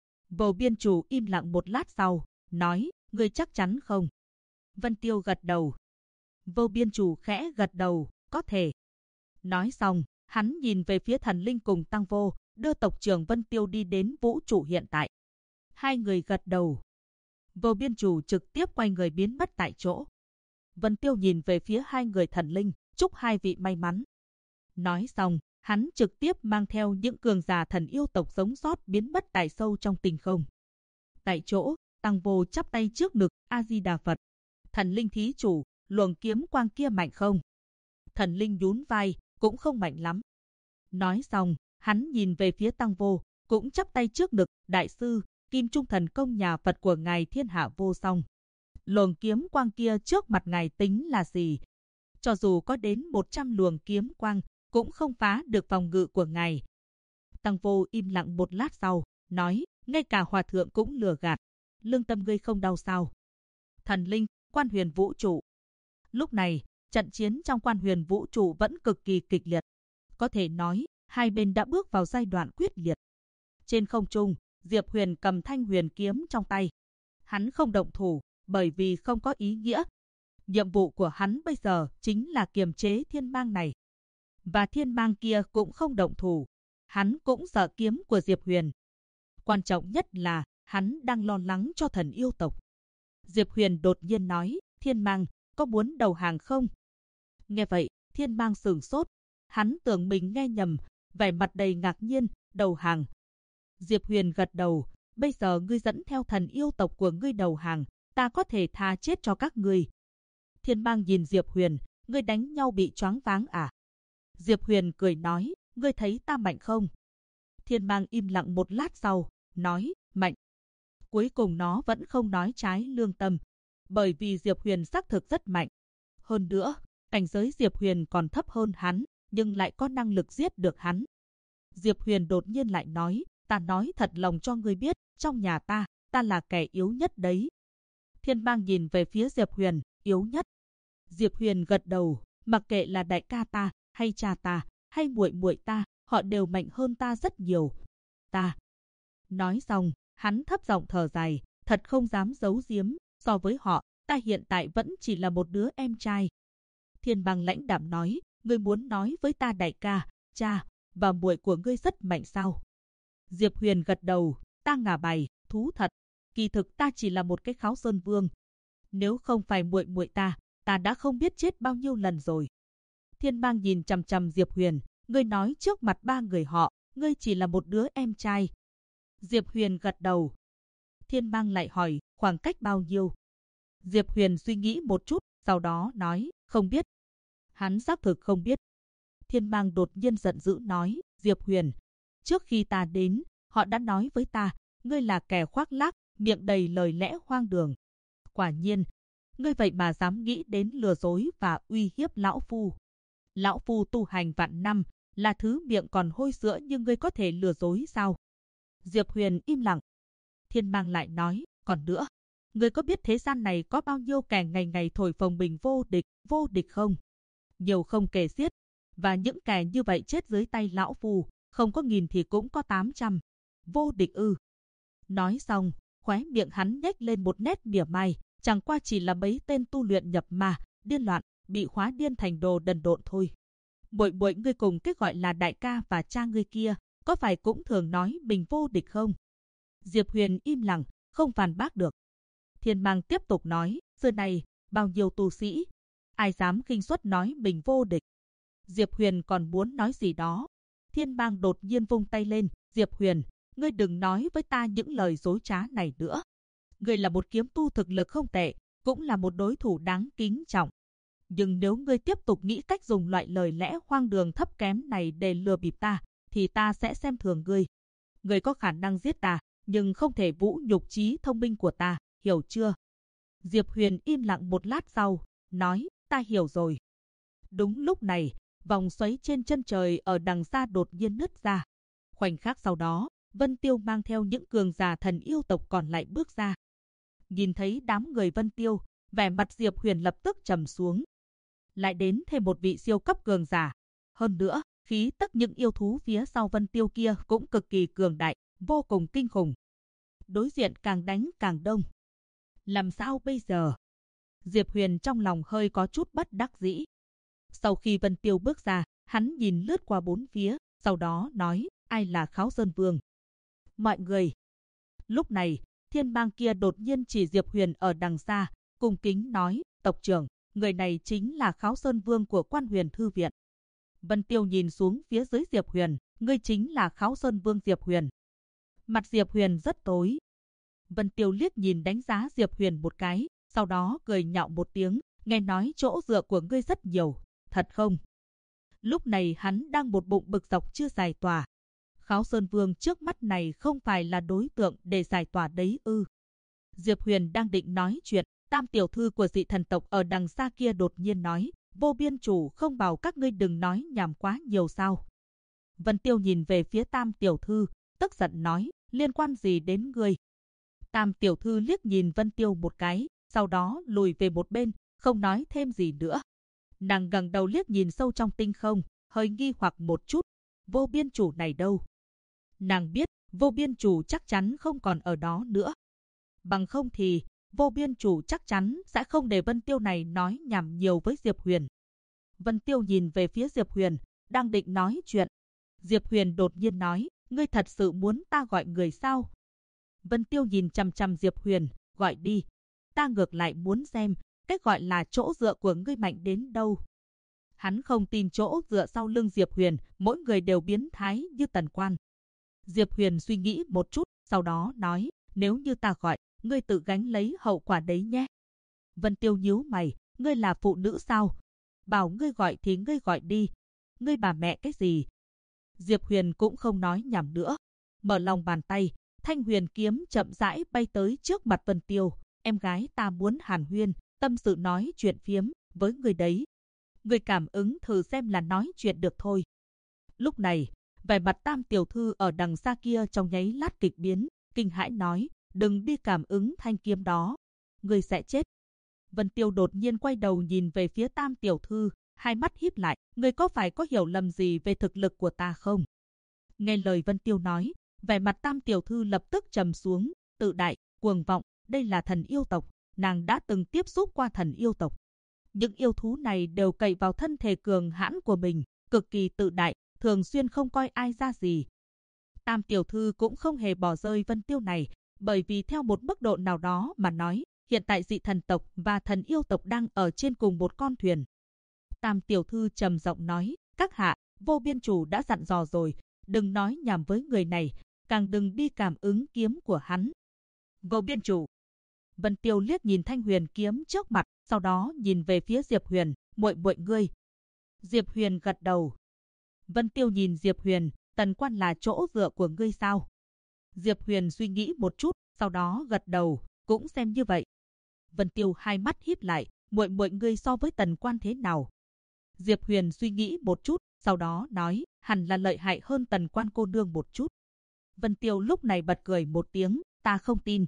Vô Biên Chủ im lặng một lát sau, nói, ngươi chắc chắn không? Vân Tiêu gật đầu. Vô Biên Chủ khẽ gật đầu, có thể. Nói xong, hắn nhìn về phía thần linh cùng Tăng Vô, đưa tộc trưởng Vân Tiêu đi đến vũ trụ hiện tại. Hai người gật đầu. Vô Biên Chủ trực tiếp quay người biến mất tại chỗ. Vân Tiêu nhìn về phía hai người thần linh, chúc hai vị may mắn. Nói xong, hắn trực tiếp mang theo những cường giả thần yêu tộc sống sót biến mất tại sâu trong tinh không. Tại chỗ, Tăng Vô chắp tay trước ngực, A Di Đà Phật. Thần linh thí chủ, luồng kiếm quang kia mạnh không? Thần linh nhún vai, cũng không mạnh lắm. Nói xong, hắn nhìn về phía Tăng Vô, cũng chắp tay trước ngực, đại sư, Kim Trung Thần Công nhà Phật của ngài thiên hạ vô song. Luồng kiếm quang kia trước mặt ngài tính là gì? Cho dù có đến 100 luồng kiếm quang, cũng không phá được phòng ngự của ngài. Tăng Vô im lặng một lát sau, nói, ngay cả hòa thượng cũng lừa gạt. Lương tâm ngươi không đau sao? Thần linh, Quan Huyền Vũ Trụ. Lúc này, trận chiến trong Quan Huyền Vũ Trụ vẫn cực kỳ kịch liệt. Có thể nói, hai bên đã bước vào giai đoạn quyết liệt. Trên không trung, Diệp Huyền cầm thanh huyền kiếm trong tay. Hắn không động thủ, bởi vì không có ý nghĩa. Nhiệm vụ của hắn bây giờ chính là kiềm chế thiên mang này. Và thiên mang kia cũng không động thủ. Hắn cũng sợ kiếm của Diệp Huyền. Quan trọng nhất là, hắn đang lo lắng cho thần yêu tộc. Diệp Huyền đột nhiên nói, thiên mang, có muốn đầu hàng không? Nghe vậy, thiên mang sửng sốt. Hắn tưởng mình nghe nhầm, vẻ mặt đầy ngạc nhiên, đầu hàng. Diệp Huyền gật đầu, bây giờ ngươi dẫn theo thần yêu tộc của ngươi đầu hàng, ta có thể tha chết cho các ngươi. Thiên mang nhìn Diệp Huyền, ngươi đánh nhau bị choáng váng à? Diệp Huyền cười nói, ngươi thấy ta mạnh không? Thiên mang im lặng một lát sau, nói, mạnh. Cuối cùng nó vẫn không nói trái lương tâm, bởi vì Diệp Huyền xác thực rất mạnh. Hơn nữa, cảnh giới Diệp Huyền còn thấp hơn hắn, nhưng lại có năng lực giết được hắn. Diệp Huyền đột nhiên lại nói, ta nói thật lòng cho ngươi biết, trong nhà ta là kẻ yếu nhất đấy. Thiên mang nhìn về phía Diệp Huyền, yếu nhất. Diệp Huyền gật đầu, mặc kệ là đại ca ta, hay cha ta, hay muội muội ta, họ đều mạnh hơn ta rất nhiều. Ta. Nói xong, hắn thấp giọng thở dài, thật không dám giấu giếm, so với họ, ta hiện tại vẫn chỉ là một đứa em trai. Thiên Bang lãnh đạm nói, ngươi muốn nói với ta đại ca, cha và muội của ngươi rất mạnh sao? Diệp Huyền gật đầu, ta ngả bài, thú thật, kỳ thực ta chỉ là một cái Kháo Sơn Vương. Nếu không phải muội muội ta đã không biết chết bao nhiêu lần rồi. Thiên Bang nhìn chằm chằm Diệp Huyền, ngươi nói trước mặt ba người họ, ngươi chỉ là một đứa em trai. Diệp Huyền gật đầu. Thiên Bang lại hỏi, khoảng cách bao nhiêu? Diệp Huyền suy nghĩ một chút, sau đó nói, không biết. Hắn xác thực không biết. Thiên Bang đột nhiên giận dữ nói, Diệp Huyền, trước khi ta đến, họ đã nói với ta, ngươi là kẻ khoác lác, miệng đầy lời lẽ hoang đường. Quả nhiên, ngươi vậy mà dám nghĩ đến lừa dối và uy hiếp lão phu. Lão phu tu hành vạn năm, là thứ miệng còn hôi sữa nhưng ngươi có thể lừa dối sao? Diệp Huyền im lặng. Thiên Bang lại nói, còn nữa, ngươi có biết thế gian này có bao nhiêu kẻ ngày ngày thổi phồng mình vô địch không? Nhiều không kể xiết, và những kẻ như vậy chết dưới tay lão phu, không có 1000 thì cũng có 800. Vô địch ư? Nói xong, khóe miệng hắn nhếch lên một nét mỉa mai, chẳng qua chỉ là mấy tên tu luyện nhập ma, điên loạn, bị khóa điên thành đồ đần độn thôi. Muội muội ngươi cùng cái gọi là đại ca và cha ngươi kia, có phải cũng thường nói mình vô địch không? Diệp Huyền im lặng, không phản bác được. Thiên Bang tiếp tục nói, xưa này, bao nhiêu tu sĩ, ai dám khinh suất nói mình vô địch. Diệp Huyền còn muốn nói gì đó. Thiên Bang đột nhiên vung tay lên, Diệp Huyền, ngươi đừng nói với ta những lời dối trá này nữa. Ngươi là một kiếm tu thực lực không tệ, cũng là một đối thủ đáng kính trọng. Nhưng nếu ngươi tiếp tục nghĩ cách dùng loại lời lẽ hoang đường thấp kém này để lừa bịp ta, thì ta sẽ xem thường ngươi. Ngươi có khả năng giết ta, nhưng không thể vũ nhục trí thông minh của ta, hiểu chưa? Diệp Huyền im lặng một lát sau, nói, ta hiểu rồi. Đúng lúc này, vòng xoáy trên chân trời ở đằng xa đột nhiên nứt ra. Khoảnh khắc sau đó, Vân Tiêu mang theo những cường giả thần yêu tộc còn lại bước ra. Nhìn thấy đám người Vân Tiêu, vẻ mặt Diệp Huyền lập tức trầm xuống. Lại đến thêm một vị siêu cấp cường giả. Hơn nữa, khí tức những yêu thú phía sau Vân Tiêu kia cũng cực kỳ cường đại, vô cùng kinh khủng. Đối diện càng đánh càng đông. Làm sao bây giờ? Diệp Huyền trong lòng hơi có chút bất đắc dĩ. Sau khi Vân Tiêu bước ra, hắn nhìn lướt qua bốn phía, sau đó nói, ai là Kháo Sơn Vương? Mọi người. Lúc này, thiên bang kia đột nhiên chỉ Diệp Huyền ở đằng xa, cung kính nói, tộc trưởng, người này chính là Kháo Sơn Vương của Quan Huyền Thư Viện. Vân Tiêu nhìn xuống phía dưới Diệp Huyền, ngươi chính là Kháo Sơn Vương Diệp Huyền. Mặt Diệp Huyền rất tối. Vân Tiêu liếc nhìn đánh giá Diệp Huyền một cái, sau đó cười nhạo một tiếng, nghe nói chỗ dựa của ngươi rất nhiều, thật không? Lúc này hắn đang một bụng bực dọc chưa giải tỏa. Kháo Sơn Vương trước mắt này không phải là đối tượng để giải tỏa đấy ư? Diệp Huyền đang định nói chuyện, Tam tiểu thư của dị thần tộc ở đằng xa kia đột nhiên nói, Vô Biên chủ không bảo các ngươi đừng nói nhảm quá nhiều sao? Vân Tiêu nhìn về phía Tam tiểu thư, tức giận nói, liên quan gì đến ngươi? Tam tiểu thư liếc nhìn Vân Tiêu một cái, sau đó lùi về một bên, không nói thêm gì nữa. Nàng ngẩng đầu liếc nhìn sâu trong tinh không, hơi nghi hoặc một chút, Vô Biên chủ này đâu? Nàng biết, Vô Biên chủ chắc chắn không còn ở đó nữa. Bằng không thì, Vô Biên chủ chắc chắn sẽ không để Vân Tiêu này nói nhảm nhiều với Diệp Huyền. Vân Tiêu nhìn về phía Diệp Huyền, đang định nói chuyện. Diệp Huyền đột nhiên nói, ngươi thật sự muốn ta gọi người sao? Vân Tiêu nhìn chằm chằm Diệp Huyền, gọi đi. Ta ngược lại muốn xem, cách gọi là chỗ dựa của ngươi mạnh đến đâu. Hắn không tin chỗ dựa sau lưng Diệp Huyền, mỗi người đều biến thái như Tần Quan. Diệp Huyền suy nghĩ một chút, sau đó nói, nếu như ta gọi, ngươi tự gánh lấy hậu quả đấy nhé. Vân Tiêu nhíu mày, ngươi là phụ nữ sao? Bảo ngươi gọi thì ngươi gọi đi. Ngươi bà mẹ cái gì? Diệp Huyền cũng không nói nhảm nữa. Mở lòng bàn tay, thanh huyền kiếm chậm rãi bay tới trước mặt Vân Tiêu. Em gái ta muốn hàn huyên, tâm sự nói chuyện phiếm với người đấy. Người cảm ứng thử xem là nói chuyện được thôi. Lúc này, vẻ mặt Tam tiểu thư ở đằng xa kia trong nháy lát kịch biến, kinh hãi nói, đừng đi cảm ứng thanh kiếm đó. Người sẽ chết. Vân Tiêu đột nhiên quay đầu nhìn về phía Tam tiểu thư, hai mắt híp lại, người có phải có hiểu lầm gì về thực lực của ta không? Nghe lời Vân Tiêu nói, vẻ mặt Tam tiểu thư lập tức trầm xuống, tự đại, cuồng vọng, đây là thần yêu tộc, nàng đã từng tiếp xúc qua thần yêu tộc. Những yêu thú này đều cậy vào thân thể cường hãn của mình, cực kỳ tự đại, thường xuyên không coi ai ra gì. Tam tiểu thư cũng không hề bỏ rơi Vân Tiêu này, bởi vì theo một mức độ nào đó mà nói, hiện tại dị thần tộc và thần yêu tộc đang ở trên cùng một con thuyền. Tam tiểu thư trầm giọng nói, các hạ, Vô Biên chủ đã dặn dò rồi, đừng nói nhảm với người này, càng đừng đi cảm ứng kiếm của hắn. Vô Biên chủ. Vân Tiêu liếc nhìn thanh huyền kiếm trước mặt, sau đó nhìn về phía Diệp Huyền, muội muội ngươi. Diệp Huyền gật đầu. Vân Tiêu nhìn Diệp Huyền, Tần Quan là chỗ dựa của ngươi sao? Diệp Huyền suy nghĩ một chút, sau đó gật đầu, cũng xem như vậy. Vân Tiêu hai mắt híp lại, muội muội ngươi so với Tần Quan thế nào? Diệp Huyền suy nghĩ một chút, sau đó nói, hẳn là lợi hại hơn Tần Quan cô nương một chút. Vân Tiêu lúc này bật cười một tiếng, ta không tin.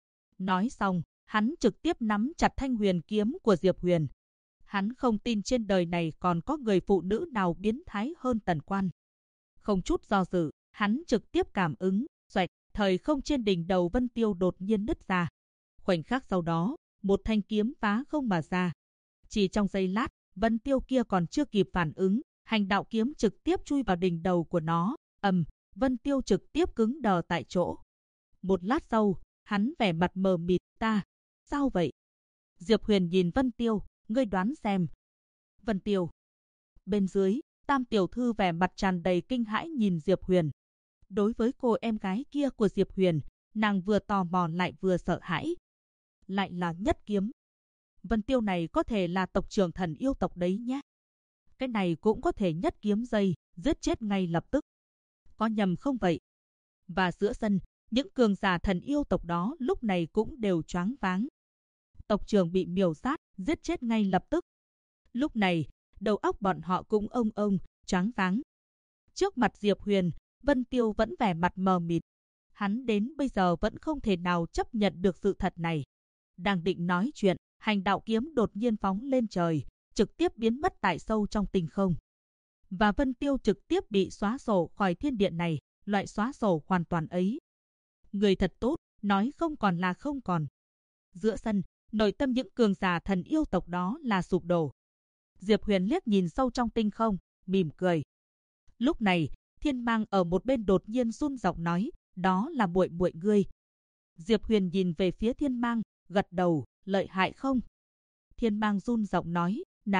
Nói xong, hắn trực tiếp nắm chặt thanh huyền kiếm của Diệp Huyền. Hắn không tin trên đời này còn có người phụ nữ nào biến thái hơn Tần Quan. Không chút do dự, hắn trực tiếp cảm ứng, xoẹt, thời không trên đỉnh đầu Vân Tiêu đột nhiên nứt ra. Khoảnh khắc sau đó, một thanh kiếm phá không mà ra. Chỉ trong giây lát, Vân Tiêu kia còn chưa kịp phản ứng, hành đạo kiếm trực tiếp chui vào đỉnh đầu của nó. Vân Tiêu trực tiếp cứng đờ tại chỗ. Một lát sau, hắn vẻ mặt mờ mịt, ta, sao vậy? Diệp Huyền nhìn Vân Tiêu, ngươi đoán xem. Vân Tiêu. Bên dưới, Tam tiểu thư vẻ mặt tràn đầy kinh hãi nhìn Diệp Huyền. Đối với cô em gái kia của Diệp Huyền, nàng vừa tò mò lại vừa sợ hãi. Lại là nhất kiếm. Vân Tiêu này có thể là tộc trưởng thần yêu tộc đấy nhé. Cái này cũng có thể nhất kiếm giây, giết chết ngay lập tức. Có nhầm không vậy? Và giữa sân, những cường giả thần yêu tộc đó lúc này cũng đều choáng váng. Tộc trưởng bị miểu sát, giết chết ngay lập tức. Lúc này, đầu óc bọn họ cũng ông, choáng váng. Trước mặt Diệp Huyền, Vân Tiêu vẫn vẻ mặt mờ mịt. Hắn đến bây giờ vẫn không thể nào chấp nhận được sự thật này. Đang định nói chuyện, hành đạo kiếm đột nhiên phóng lên trời, trực tiếp biến mất tại sâu trong tinh không. Và Vân Tiêu trực tiếp bị xóa sổ khỏi thiên điện này, loại xóa sổ hoàn toàn ấy. Người thật tốt, nói không còn là không còn. Giữa sân, nội tâm những cường giả thần yêu tộc đó là sụp đổ. Diệp Huyền liếc nhìn sâu trong tinh không, mỉm cười. Lúc này, Thiên Mang ở một bên đột nhiên run giọng nói, đó là muội muội ngươi. Diệp Huyền nhìn về phía Thiên Mang, gật đầu, lợi hại không? Thiên Mang run giọng nói,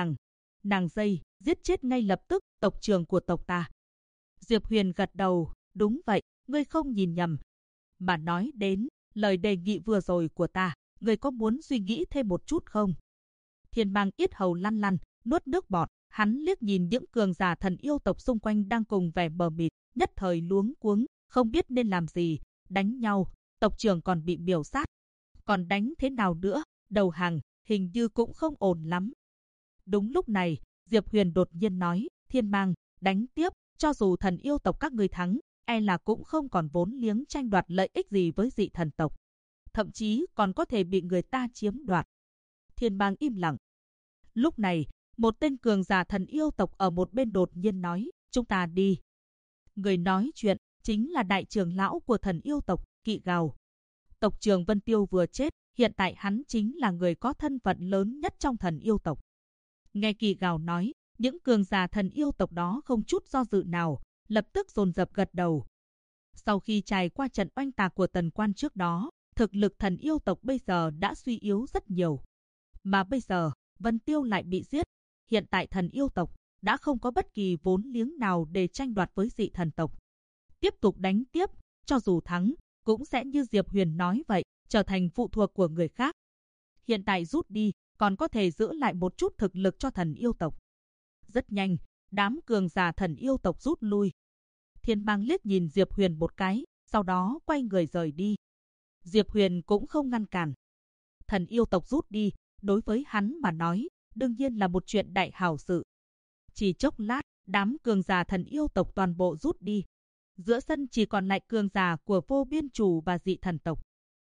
nàng dây, giết chết ngay lập tức tộc trưởng của tộc ta. Diệp Huyền gật đầu, đúng vậy, ngươi không nhìn nhầm. Mà nói đến lời đề nghị vừa rồi của ta, ngươi có muốn suy nghĩ thêm một chút không? Thiên Mang yết hầu lăn lăn, nuốt nước bọt, hắn liếc nhìn những cường giả thần yêu tộc xung quanh đang cùng vẻ mờ mịt, nhất thời luống cuống, không biết nên làm gì, đánh nhau, tộc trưởng còn bị miểu sát. Còn đánh thế nào nữa, đầu hàng, hình như cũng không ổn lắm. Đúng lúc này, Diệp Huyền đột nhiên nói, Thiên Mang, đánh tiếp, cho dù thần yêu tộc các ngươi thắng, e là cũng không còn vốn liếng tranh đoạt lợi ích gì với dị thần tộc. Thậm chí còn có thể bị người ta chiếm đoạt. Thiên Mang im lặng. Lúc này, một tên cường giả thần yêu tộc ở một bên đột nhiên nói, chúng ta đi. Người nói chuyện chính là đại trưởng lão của thần yêu tộc, Kỵ Gào. Tộc trưởng Vân Tiêu vừa chết, hiện tại hắn chính là người có thân phận lớn nhất trong thần yêu tộc. Nghe Kỵ Gào nói, những cường giả thần yêu tộc đó không chút do dự nào, lập tức dồn dập gật đầu. Sau khi trải qua trận oanh tạc của Tần Quan trước đó, thực lực thần yêu tộc bây giờ đã suy yếu rất nhiều. Mà bây giờ, Vân Tiêu lại bị giết. Hiện tại thần yêu tộc đã không có bất kỳ vốn liếng nào để tranh đoạt với dị thần tộc. Tiếp tục đánh tiếp, cho dù thắng, cũng sẽ như Diệp Huyền nói vậy, trở thành phụ thuộc của người khác. Hiện tại rút đi, còn có thể giữ lại một chút thực lực cho thần yêu tộc. Rất nhanh, đám cường giả thần yêu tộc rút lui. Thiên Mang liếc nhìn Diệp Huyền một cái, sau đó quay người rời đi. Diệp Huyền cũng không ngăn cản. Thần yêu tộc rút đi, đối với hắn mà nói, đương nhiên là một chuyện đại hảo sự. Chỉ chốc lát, đám cường giả thần yêu tộc toàn bộ rút đi. Giữa sân chỉ còn lại cường giả của Vô Biên Chủ và dị thần tộc.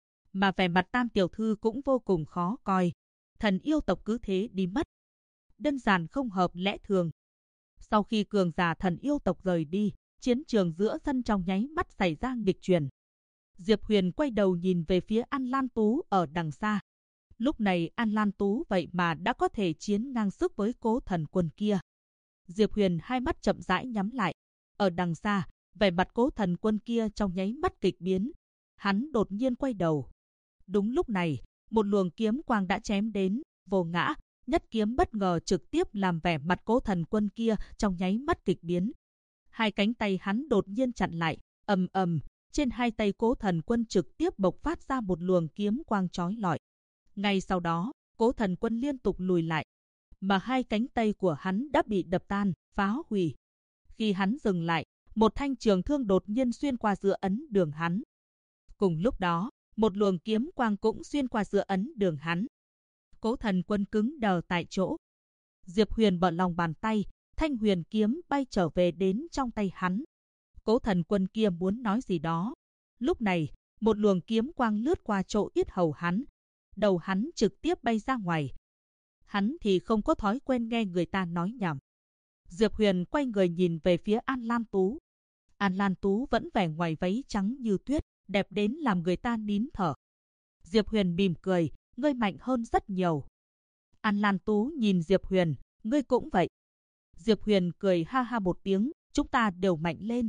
Mà vẻ mặt Tam tiểu thư cũng vô cùng khó coi. Thần yêu tộc cứ thế đi mất. Đơn giản không hợp lẽ thường. Sau khi cường giả thần yêu tộc rời đi, chiến trường giữa sân trong nháy mắt xảy ra nghịch chuyển. Diệp Huyền quay đầu nhìn về phía An Lan Tú ở đằng xa. Lúc này An Lan Tú vậy mà đã có thể chiến ngang sức với Cố Thần Quân kia. Diệp Huyền hai mắt chậm rãi nhắm lại. Ở đằng xa, vẻ mặt Cố Thần Quân kia trong nháy mắt kịch biến. Hắn đột nhiên quay đầu. Đúng lúc này, một luồng kiếm quang đã chém đến, vô ngã, nhất kiếm bất ngờ trực tiếp làm vẻ mặt Cố Thần Quân kia trong nháy mắt kịch biến. Hai cánh tay hắn đột nhiên chặn lại, ầm ầm, trên hai tay Cố Thần Quân trực tiếp bộc phát ra một luồng kiếm quang chói lọi. Ngay sau đó, Cố Thần Quân liên tục lùi lại, mà hai cánh tay của hắn đã bị đập tan, phá hủy. Khi hắn dừng lại, một thanh trường thương đột nhiên xuyên qua giữa ấn đường hắn. Cùng lúc đó, một luồng kiếm quang cũng xuyên qua giữa ấn đường hắn. Cố Thần Quân cứng đờ tại chỗ. Diệp Huyền mở lòng bàn tay, thanh huyền kiếm bay trở về đến trong tay hắn. Cố Thần Quân kia muốn nói gì đó. Lúc này, một luồng kiếm quang lướt qua chỗ yết hầu hắn. Đầu hắn trực tiếp bay ra ngoài. Hắn thì không có thói quen nghe người ta nói nhảm. Diệp Huyền quay người nhìn về phía An Lan Tú. An Lan Tú vẫn vẻ ngoài váy trắng như tuyết, đẹp đến làm người ta nín thở. Diệp Huyền mỉm cười, ngươi mạnh hơn rất nhiều. An Lan Tú nhìn Diệp Huyền, ngươi cũng vậy. Diệp Huyền cười ha ha một tiếng, chúng ta đều mạnh lên.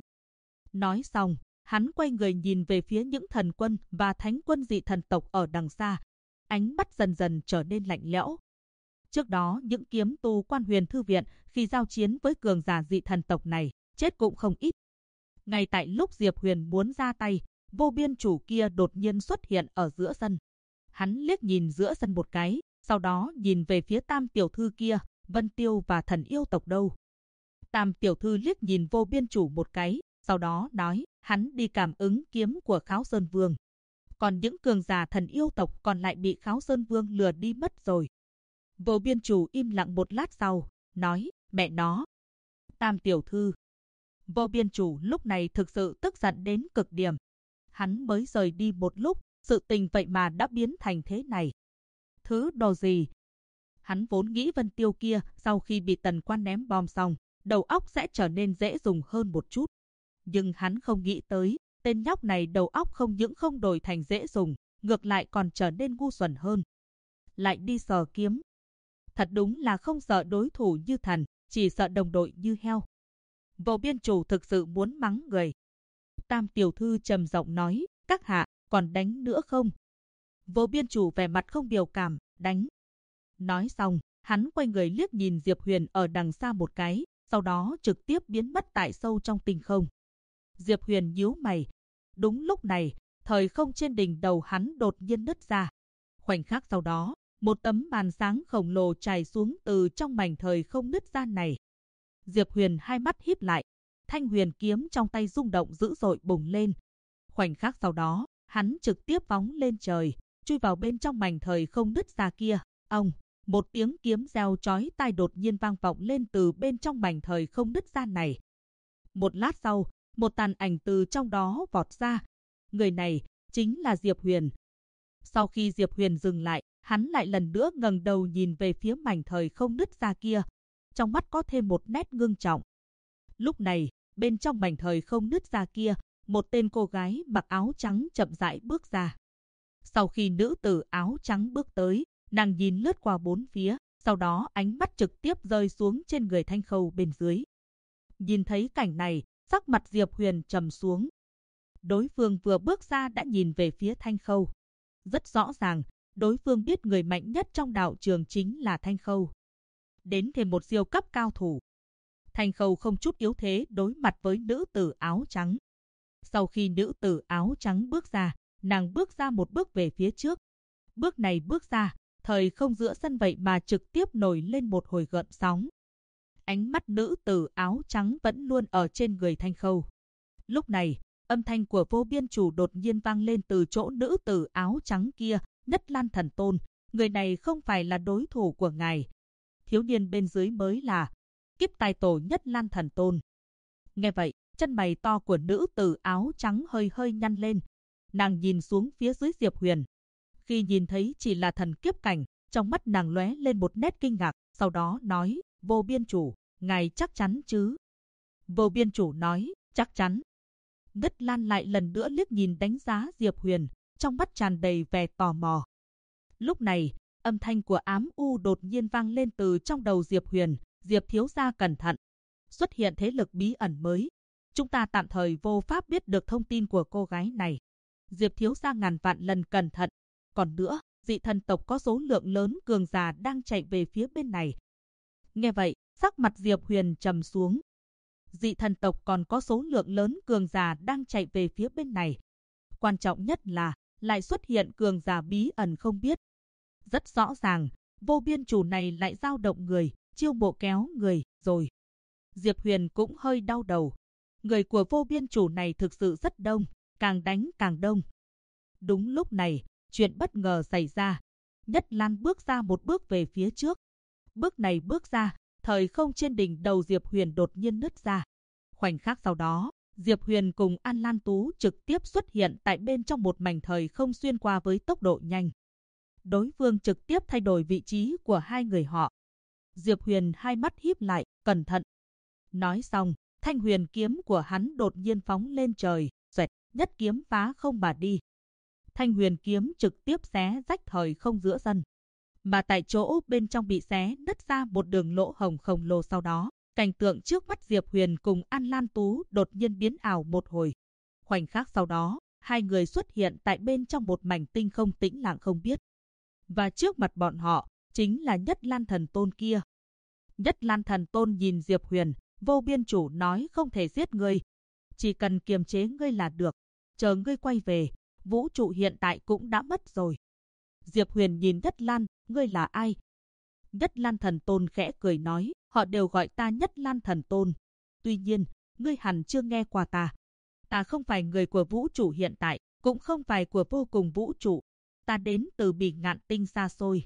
Nói xong, hắn quay người nhìn về phía những thần quân và thánh quân dị thần tộc ở đằng xa. Ánh mắt dần dần trở nên lạnh lẽo. Trước đó, những kiếm tu Quan Huyền Thư Viện khi giao chiến với cường giả dị thần tộc này, chết cũng không ít. Ngay tại lúc Diệp Huyền muốn ra tay, Vô Biên Chủ kia đột nhiên xuất hiện ở giữa sân. Hắn liếc nhìn giữa sân một cái, sau đó nhìn về phía Tam tiểu thư kia, Vân Tiêu và thần yêu tộc đâu. Tam tiểu thư liếc nhìn Vô Biên Chủ một cái, sau đó nói hắn đi cảm ứng kiếm của Kháo Sơn Vương. Còn những cường giả thần yêu tộc còn lại bị Kháo Sơn Vương lừa đi mất rồi. Vô Biên Chủ im lặng một lát sau, nói, mẹ nó. Tam tiểu thư. Vô Biên Chủ lúc này thực sự tức giận đến cực điểm. Hắn mới rời đi một lúc, sự tình vậy mà đã biến thành thế này. Thứ đồ gì? Hắn vốn nghĩ Vân Tiêu kia sau khi bị Tần Quan ném bom xong, đầu óc sẽ trở nên dễ dùng hơn một chút. Nhưng hắn không nghĩ tới, tên nhóc này đầu óc không những không đổi thành dễ dùng, ngược lại còn trở nên ngu xuẩn hơn. Lại đi sờ kiếm. Thật đúng là không sợ đối thủ như thần, chỉ sợ đồng đội như heo. Vô Biên Chủ thực sự muốn mắng người. Tam tiểu thư trầm giọng nói, các hạ, còn đánh nữa không? Vô Biên Chủ vẻ mặt không biểu cảm, đánh. Nói xong, hắn quay người liếc nhìn Diệp Huyền ở đằng xa một cái, sau đó trực tiếp biến mất tại sâu trong tinh không. Diệp Huyền nhíu mày. Đúng lúc này, thời không trên đỉnh đầu hắn đột nhiên nứt ra. Khoảnh khắc sau đó, một tấm màn sáng khổng lồ trải xuống từ trong mảnh thời không nứt ra này. Diệp Huyền hai mắt híp lại, thanh huyền kiếm trong tay rung động dữ dội bùng lên. Khoảnh khắc sau đó, hắn trực tiếp phóng lên trời, chui vào bên trong mảnh thời không nứt ra kia. Ông, một tiếng kiếm reo chói tai đột nhiên vang vọng lên từ bên trong mảnh thời không nứt ra này. Một lát sau, một tàn ảnh từ trong đó vọt ra. Người này chính là Diệp Huyền. Sau khi Diệp Huyền dừng lại, hắn lại lần nữa ngẩng đầu nhìn về phía mảnh thời không nứt ra kia. Trong mắt có thêm một nét ngưng trọng. Lúc này, bên trong mảnh thời không nứt ra kia, một tên cô gái mặc áo trắng chậm rãi bước ra. Sau khi nữ tử áo trắng bước tới, nàng nhìn lướt qua bốn phía, sau đó ánh mắt trực tiếp rơi xuống trên người Thanh Khâu bên dưới. Nhìn thấy cảnh này, sắc mặt Diệp Huyền trầm xuống. Đối phương vừa bước ra đã nhìn về phía Thanh Khâu. Rất rõ ràng, đối phương biết người mạnh nhất trong đạo trường chính là Thanh Khâu. Đến thêm một siêu cấp cao thủ. Thanh Khâu không chút yếu thế đối mặt với nữ tử áo trắng. Sau khi nữ tử áo trắng bước ra, nàng bước ra một bước về phía trước. Bước này bước ra, thời không giữa sân vậy mà trực tiếp nổi lên một hồi gợn sóng. Ánh mắt nữ tử áo trắng vẫn luôn ở trên người Thanh Khâu. Lúc này, âm thanh của Vô Biên Chủ đột nhiên vang lên từ chỗ nữ tử áo trắng kia, Nhất Lan Thần Tôn, người này không phải là đối thủ của ngài. Thiếu niên bên dưới mới là Kiếp Tai Tổ Nhất Lan Thần Tôn. Nghe vậy, chân mày to của nữ tử áo trắng hơi hơi nhăn lên. Nàng nhìn xuống phía dưới Diệp Huyền. Khi nhìn thấy chỉ là thần kiếp cảnh, trong mắt nàng lóe lên một nét kinh ngạc, sau đó nói, Vô Biên Chủ, ngài chắc chắn chứ? Vô Biên Chủ nói, chắc chắn. Nhất Lan lại lần nữa liếc nhìn đánh giá Diệp Huyền, trong mắt tràn đầy vẻ tò mò. Lúc này, âm thanh của ám u đột nhiên vang lên từ trong đầu Diệp Huyền, Diệp thiếu gia cẩn thận. Xuất hiện thế lực bí ẩn mới. Chúng ta tạm thời vô pháp biết được thông tin của cô gái này. Diệp thiếu gia ngàn vạn lần cẩn thận. Còn nữa, dị thần tộc có số lượng lớn cường giả đang chạy về phía bên này. Nghe vậy, sắc mặt Diệp Huyền trầm xuống. Dị thần tộc còn có số lượng lớn cường giả đang chạy về phía bên này. Quan trọng nhất là, lại xuất hiện cường giả bí ẩn không biết. Rất rõ ràng, Vô Biên Chủ này lại dao động người, chiêu mộ kéo người, rồi. Diệp Huyền cũng hơi đau đầu. Người của Vô Biên Chủ này thực sự rất đông, càng đánh càng đông. Đúng lúc này, chuyện bất ngờ xảy ra. Nhất Lan bước ra một bước về phía trước. Bước này bước ra, thời không trên đỉnh đầu Diệp Huyền đột nhiên nứt ra. Khoảnh khắc sau đó, Diệp Huyền cùng An Lan Tú trực tiếp xuất hiện tại bên trong một mảnh thời không xuyên qua với tốc độ nhanh. Đối phương trực tiếp thay đổi vị trí của hai người họ. Diệp Huyền hai mắt híp lại, cẩn thận. Nói xong, thanh huyền kiếm của hắn đột nhiên phóng lên trời, xoẹt, nhất kiếm phá không mà đi. Thanh huyền kiếm trực tiếp xé rách thời không giữa sân. Mà tại chỗ bên trong bị xé nứt ra một đường lỗ hổng khổng lồ, sau đó, cảnh tượng trước mắt Diệp Huyền cùng An Lan Tú đột nhiên biến ảo một hồi. Khoảnh khắc sau đó, hai người xuất hiện tại bên trong một mảnh tinh không tĩnh lặng không biết. Và trước mặt bọn họ, chính là Nhất Lan Thần Tôn kia. Nhất Lan Thần Tôn nhìn Diệp Huyền, Vô Biên Chủ nói không thể giết ngươi. Chỉ cần kiềm chế ngươi là được. Chờ ngươi quay về, vũ trụ hiện tại cũng đã mất rồi. Diệp Huyền nhìn Nhất Lan, ngươi là ai? Nhất Lan Thần Tôn khẽ cười nói, họ đều gọi ta Nhất Lan Thần Tôn. Tuy nhiên, ngươi hẳn chưa nghe qua ta. Ta không phải người của vũ trụ hiện tại, cũng không phải của vô cùng vũ trụ. Ta đến từ Bỉ Ngạn Tinh xa xôi.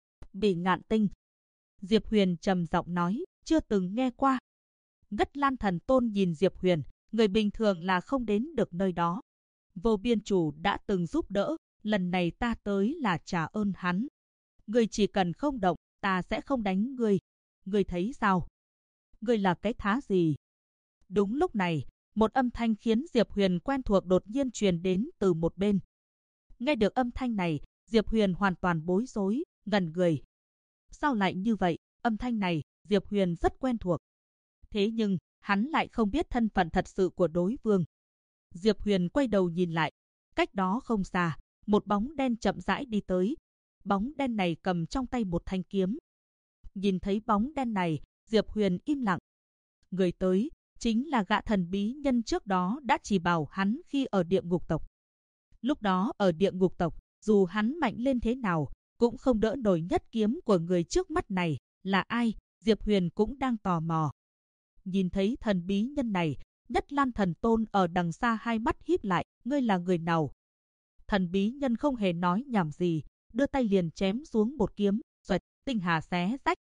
Bỉ Ngạn Tinh. Diệp Huyền trầm giọng nói, chưa từng nghe qua. Ngất Lan Thần Tôn nhìn Diệp Huyền, người bình thường là không đến được nơi đó. Vô Biên Chủ đã từng giúp đỡ, lần này ta tới là trả ơn hắn. Ngươi chỉ cần không động, ta sẽ không đánh ngươi. Ngươi thấy sao? Ngươi là cái thá gì? Đúng lúc này, một âm thanh khiến Diệp Huyền quen thuộc đột nhiên truyền đến từ một bên. Nghe được âm thanh này, Diệp Huyền hoàn toàn bối rối, ngẩn người. Sao lại như vậy? Âm thanh này, Diệp Huyền rất quen thuộc. Thế nhưng, hắn lại không biết thân phận thật sự của đối phương. Diệp Huyền quay đầu nhìn lại. Cách đó không xa, một bóng đen chậm rãi đi tới. Bóng đen này cầm trong tay một thanh kiếm. Nhìn thấy bóng đen này, Diệp Huyền im lặng. Người tới, chính là gã thần bí nhân trước đó đã chỉ bảo hắn khi ở địa ngục tộc. Lúc đó ở địa ngục tộc, dù hắn mạnh lên thế nào, cũng không đỡ nổi nhất kiếm của người trước mắt này. Là ai? Diệp Huyền cũng đang tò mò. Nhìn thấy thần bí nhân này, Nhất Lan Thần Tôn ở đằng xa hai mắt híp lại. Ngươi là người nào? Thần bí nhân không hề nói nhảm gì, đưa tay liền chém xuống một kiếm, xoẹt, tinh hà xé rách.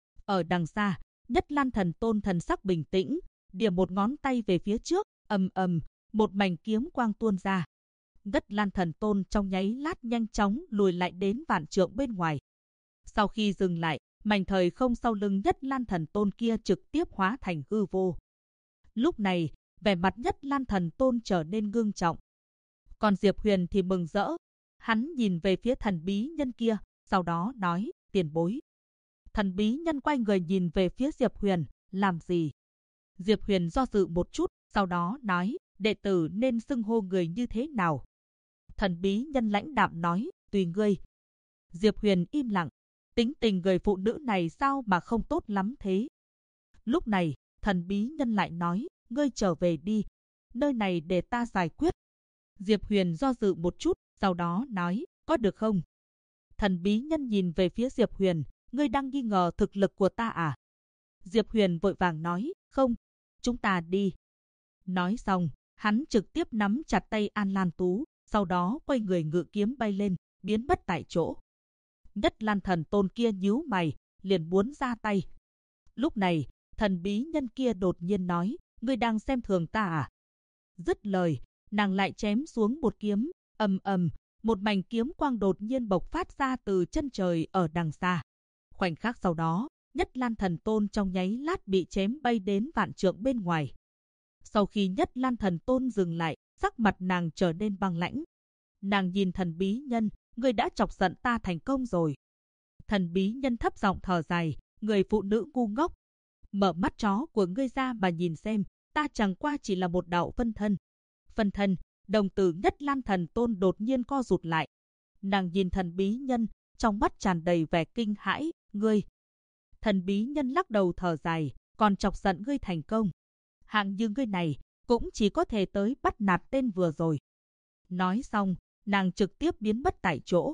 Ở đằng xa, Nhất Lan Thần Tôn thần sắc bình tĩnh, điểm một ngón tay về phía trước, ầm ầm, một mảnh kiếm quang tuôn ra. Nhất Lan Thần Tôn trong nháy lát nhanh chóng lùi lại đến vạn trượng bên ngoài. Sau khi dừng lại, mảnh thời không sau lưng Nhất Lan Thần Tôn kia trực tiếp hóa thành hư vô. Lúc này, vẻ mặt Nhất Lan Thần Tôn trở nên ngưng trọng. Còn Diệp Huyền thì mừng rỡ. Hắn nhìn về phía thần bí nhân kia, sau đó nói, tiền bối. Thần bí nhân quay người nhìn về phía Diệp Huyền, làm gì? Diệp Huyền do dự một chút, sau đó nói, đệ tử nên xưng hô người như thế nào? Thần bí nhân lãnh đạm nói, tùy ngươi. Diệp Huyền im lặng, tính tình người phụ nữ này sao mà không tốt lắm thế? Lúc này, thần bí nhân lại nói, ngươi trở về đi, nơi này để ta giải quyết. Diệp Huyền do dự một chút, sau đó nói, có được không? Thần bí nhân nhìn về phía Diệp Huyền, ngươi đang nghi ngờ thực lực của ta à? Diệp Huyền vội vàng nói, không, chúng ta đi. Nói xong, hắn trực tiếp nắm chặt tay An Lan Tú, sau đó quay người ngự kiếm bay lên, biến mất tại chỗ. Nhất Lan Thần Tôn kia nhíu mày, liền muốn ra tay. Lúc này, thần bí nhân kia đột nhiên nói, ngươi đang xem thường ta à? Dứt lời, nàng lại chém xuống một kiếm, ầm ầm, một mảnh kiếm quang đột nhiên bộc phát ra từ chân trời ở đằng xa. Khoảnh khắc sau đó, Nhất Lan Thần Tôn trong nháy lát bị chém bay đến vạn trượng bên ngoài. Sau khi Nhất Lan Thần Tôn dừng lại, sắc mặt nàng trở nên băng lãnh. Nàng nhìn thần bí nhân, ngươi đã chọc giận ta thành công rồi. Thần bí nhân thấp giọng thở dài, người phụ nữ ngu ngốc. Mở mắt chó của ngươi ra mà nhìn xem, ta chẳng qua chỉ là một đạo phân thân. Phân thân, đồng tử Nhất Lan Thần Tôn đột nhiên co rụt lại. Nàng nhìn thần bí nhân, trong mắt tràn đầy vẻ kinh hãi, ngươi. Thần bí nhân lắc đầu thở dài, còn chọc giận ngươi thành công. Hạng như ngươi này, cũng chỉ có thể tới bắt nạt tên vừa rồi. Nói xong, nàng trực tiếp biến mất tại chỗ.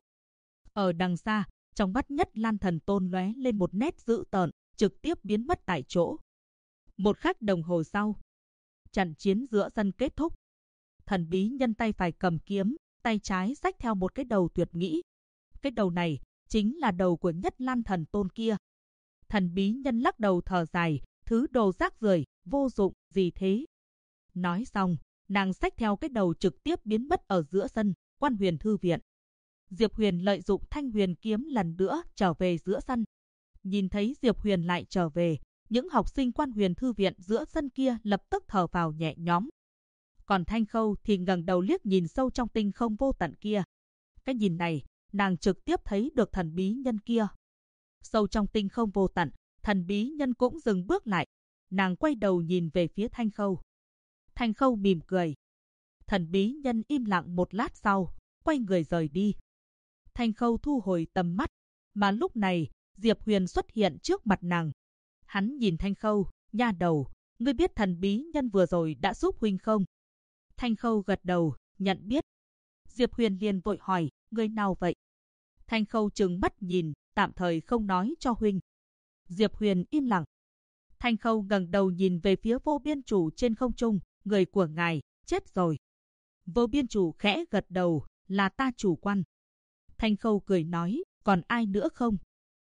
Ở đằng xa, trong mắt Nhất Lan Thần Tôn lóe lên một nét dữ tợn, trực tiếp biến mất tại chỗ. Một khắc đồng hồ sau, trận chiến giữa sân kết thúc. Thần bí nhân tay phải cầm kiếm, tay trái xách theo một cái đầu tuyệt mỹ. Cái đầu này chính là đầu của Nhất Lan Thần Tôn kia. Thần bí nhân lắc đầu thở dài, thứ đồ rác rưởi, vô dụng, gì thế? Nói xong, nàng xách theo cái đầu trực tiếp biến mất ở giữa sân, Quan Huyền Thư Viện. Diệp Huyền lợi dụng Thanh Huyền kiếm lần nữa trở về giữa sân. Nhìn thấy Diệp Huyền lại trở về, những học sinh Quan Huyền Thư Viện giữa sân kia lập tức thở vào nhẹ nhõm. Còn Thanh Khâu thì ngẩng đầu liếc nhìn sâu trong tinh không vô tận kia. Cái nhìn này, nàng trực tiếp thấy được thần bí nhân kia. Sâu trong tinh không vô tận, thần bí nhân cũng dừng bước lại. Nàng quay đầu nhìn về phía Thanh Khâu. Thanh Khâu mỉm cười. Thần bí nhân im lặng một lát sau, quay người rời đi. Thanh Khâu thu hồi tầm mắt, mà lúc này, Diệp Huyền xuất hiện trước mặt nàng. Hắn nhìn Thanh Khâu, nha đầu, ngươi biết thần bí nhân vừa rồi đã giúp huynh không? Thanh Khâu gật đầu, nhận biết. Diệp Huyền liền vội hỏi, người nào vậy? Thanh Khâu trừng mắt nhìn, tạm thời không nói cho huynh. Diệp Huyền im lặng. Thanh Khâu ngẩng đầu nhìn về phía Vô Biên Chủ trên không trung, người của ngài, chết rồi. Vô Biên Chủ khẽ gật đầu, là ta chủ quan. Thanh Khâu cười nói, còn ai nữa không?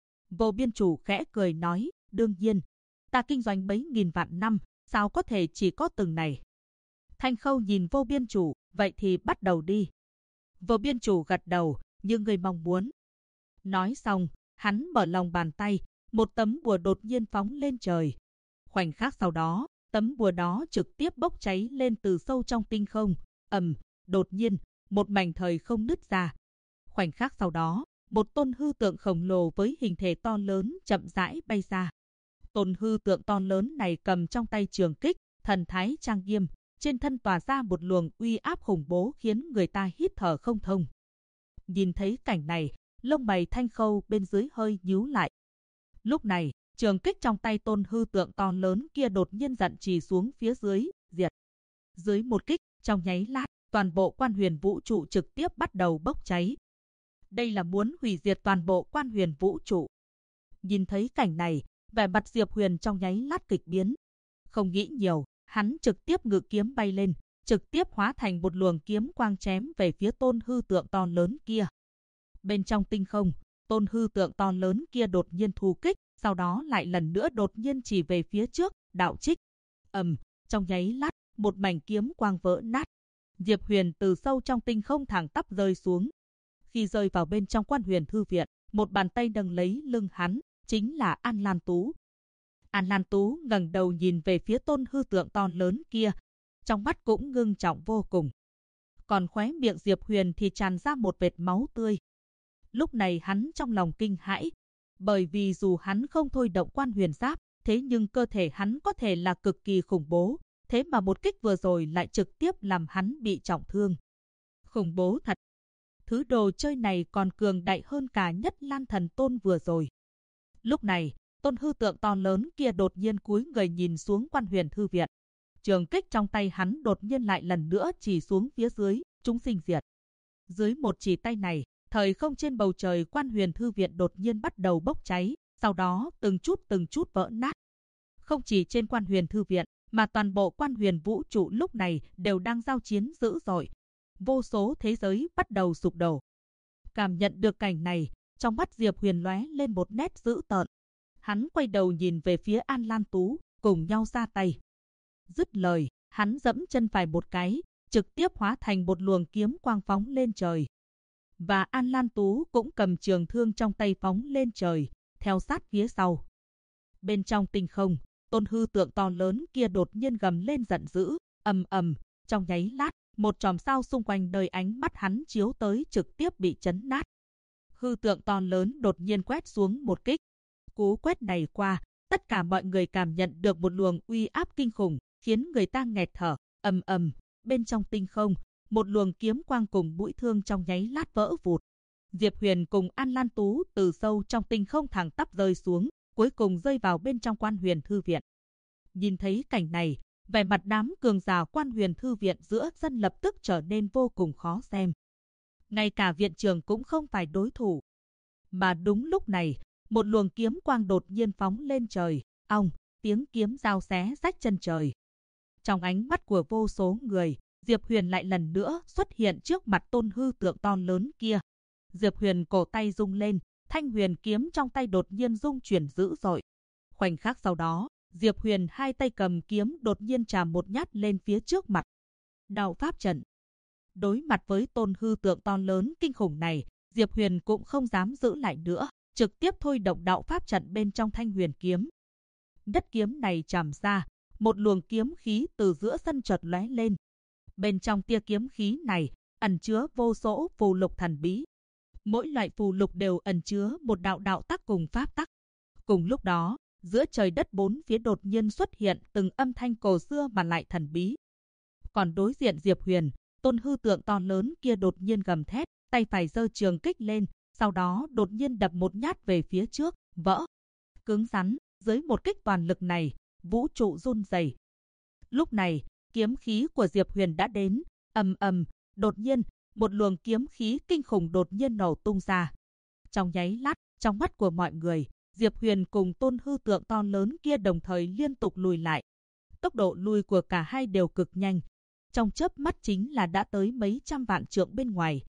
Vô Biên Chủ khẽ cười nói, đương nhiên, ta kinh doanh mấy nghìn vạn năm, sao có thể chỉ có từng này. Thanh Khâu nhìn Vô Biên Chủ, vậy thì bắt đầu đi. Vô Biên Chủ gật đầu, như người mong muốn. Nói xong, hắn mở lòng bàn tay, một tấm bùa đột nhiên phóng lên trời. Khoảnh khắc sau đó, tấm bùa đó trực tiếp bốc cháy lên từ sâu trong tinh không. Đột nhiên, một mảnh thời không nứt ra. Khoảnh khắc sau đó, một tôn hư tượng khổng lồ với hình thể to lớn chậm rãi bay ra. Tôn hư tượng to lớn này cầm trong tay trường kích, thần thái trang nghiêm, trên thân tỏa ra một luồng uy áp khủng bố khiến người ta hít thở không thông. Nhìn thấy cảnh này, lông mày Thanh Khâu bên dưới hơi nhíu lại. Lúc này, trường kích trong tay tôn hư tượng to lớn kia đột nhiên giận chì xuống phía dưới, diệt. Dưới một kích, trong nháy lát, toàn bộ quan huyền vũ trụ trực tiếp bắt đầu bốc cháy. Đây là muốn hủy diệt toàn bộ quan huyền vũ trụ. Nhìn thấy cảnh này, vẻ mặt Diệp Huyền trong nháy lát kịch biến. Không nghĩ nhiều, hắn trực tiếp ngự kiếm bay lên, trực tiếp hóa thành một luồng kiếm quang chém về phía tôn hư tượng to lớn kia. Bên trong tinh không, tôn hư tượng to lớn kia đột nhiên thu kích, sau đó lại lần nữa đột nhiên chỉ về phía trước, đạo trích. Trong nháy lát, một mảnh kiếm quang vỡ nát. Diệp Huyền từ sâu trong tinh không thẳng tắp rơi xuống. Khi rơi vào bên trong quan huyền thư viện, một bàn tay nâng lấy lưng hắn, chính là An Lan Tú. An Lan Tú ngẩng đầu nhìn về phía tôn hư tượng to lớn kia, trong mắt cũng ngưng trọng vô cùng. Còn khóe miệng Diệp Huyền thì tràn ra một vệt máu tươi. Lúc này hắn trong lòng kinh hãi, bởi vì dù hắn không thôi động quan huyền giáp, thế nhưng cơ thể hắn có thể là cực kỳ khủng bố, thế mà một kích vừa rồi lại trực tiếp làm hắn bị trọng thương. Khủng bố thật. Thứ đồ chơi này còn cường đại hơn cả Nhất Lan Thần Tôn vừa rồi. Lúc này, tôn hư tượng to lớn kia đột nhiên cúi người nhìn xuống quan huyền thư viện. Trường kích trong tay hắn đột nhiên lại lần nữa chỉ xuống phía dưới, chúng sinh diệt. Dưới một chỉ tay này, thời không trên bầu trời quan huyền thư viện đột nhiên bắt đầu bốc cháy, sau đó từng chút vỡ nát. Không chỉ trên quan huyền thư viện, mà toàn bộ quan huyền vũ trụ lúc này đều đang giao chiến dữ dội. Vô số thế giới bắt đầu sụp đổ. Cảm nhận được cảnh này, trong mắt Diệp Huyền lóe lên một nét dữ tợn. Hắn quay đầu nhìn về phía An Lan Tú, cùng nhau ra tay. Dứt lời, hắn dẫm chân phải một cái, trực tiếp hóa thành một luồng kiếm quang phóng lên trời. Và An Lan Tú cũng cầm trường thương trong tay phóng lên trời, theo sát phía sau. Bên trong tinh không, tôn hư tượng to lớn kia đột nhiên gầm lên giận dữ, trong nháy lát, một chòm sao xung quanh nơi ánh mắt hắn chiếu tới trực tiếp bị chấn nát. Hư tượng to lớn đột nhiên quét xuống một kích. Cú quét này qua, tất cả mọi người cảm nhận được một luồng uy áp kinh khủng, khiến người ta nghẹt thở. Bên trong tinh không, một luồng kiếm quang cùng mũi thương trong nháy lát vỡ vụt. Diệp Huyền cùng An Lan Tú từ sâu trong tinh không thẳng tắp rơi xuống, cuối cùng rơi vào bên trong quan huyền thư viện. Nhìn thấy cảnh này, vẻ mặt đám cường giả quan huyền thư viện giữa dân lập tức trở nên vô cùng khó xem. Ngay cả viện trưởng cũng không phải đối thủ. Mà đúng lúc này, một luồng kiếm quang đột nhiên phóng lên trời, tiếng kiếm dao xé rách chân trời. Trong ánh mắt của vô số người, Diệp Huyền lại lần nữa xuất hiện trước mặt tôn hư tượng to lớn kia. Diệp Huyền cổ tay rung lên, thanh huyền kiếm trong tay đột nhiên rung chuyển dữ dội. Khoảnh khắc sau đó, Diệp Huyền hai tay cầm kiếm đột nhiên chạm một nhát lên phía trước mặt. Đạo pháp trận. Đối mặt với tôn hư tượng to lớn kinh khủng này, Diệp Huyền cũng không dám giữ lại nữa, trực tiếp thôi động đạo pháp trận bên trong thanh huyền kiếm. Đất kiếm này chạm ra, một luồng kiếm khí từ giữa sân chợt lóe lên. Bên trong tia kiếm khí này ẩn chứa vô số phù lục thần bí. Mỗi loại phù lục đều ẩn chứa một đạo tắc cùng pháp tắc. Cùng lúc đó, giữa trời đất bốn phía đột nhiên xuất hiện từng âm thanh cổ xưa mà lại thần bí. Còn đối diện Diệp Huyền, tôn hư tượng to lớn kia đột nhiên gầm thét, tay phải giơ trường kích lên, sau đó đột nhiên đập một nhát về phía trước, vỡ. Cứng rắn, dưới một kích toàn lực này, vũ trụ run rẩy. Lúc này, kiếm khí của Diệp Huyền đã đến, đột nhiên, một luồng kiếm khí kinh khủng đột nhiên nổ tung ra. Trong nháy lát, trong mắt của mọi người, Diệp Huyền cùng Tôn Hư Tượng to lớn kia đồng thời liên tục lùi lại. Tốc độ lùi của cả hai đều cực nhanh. Trong chớp mắt chính là đã tới mấy trăm vạn trượng bên ngoài.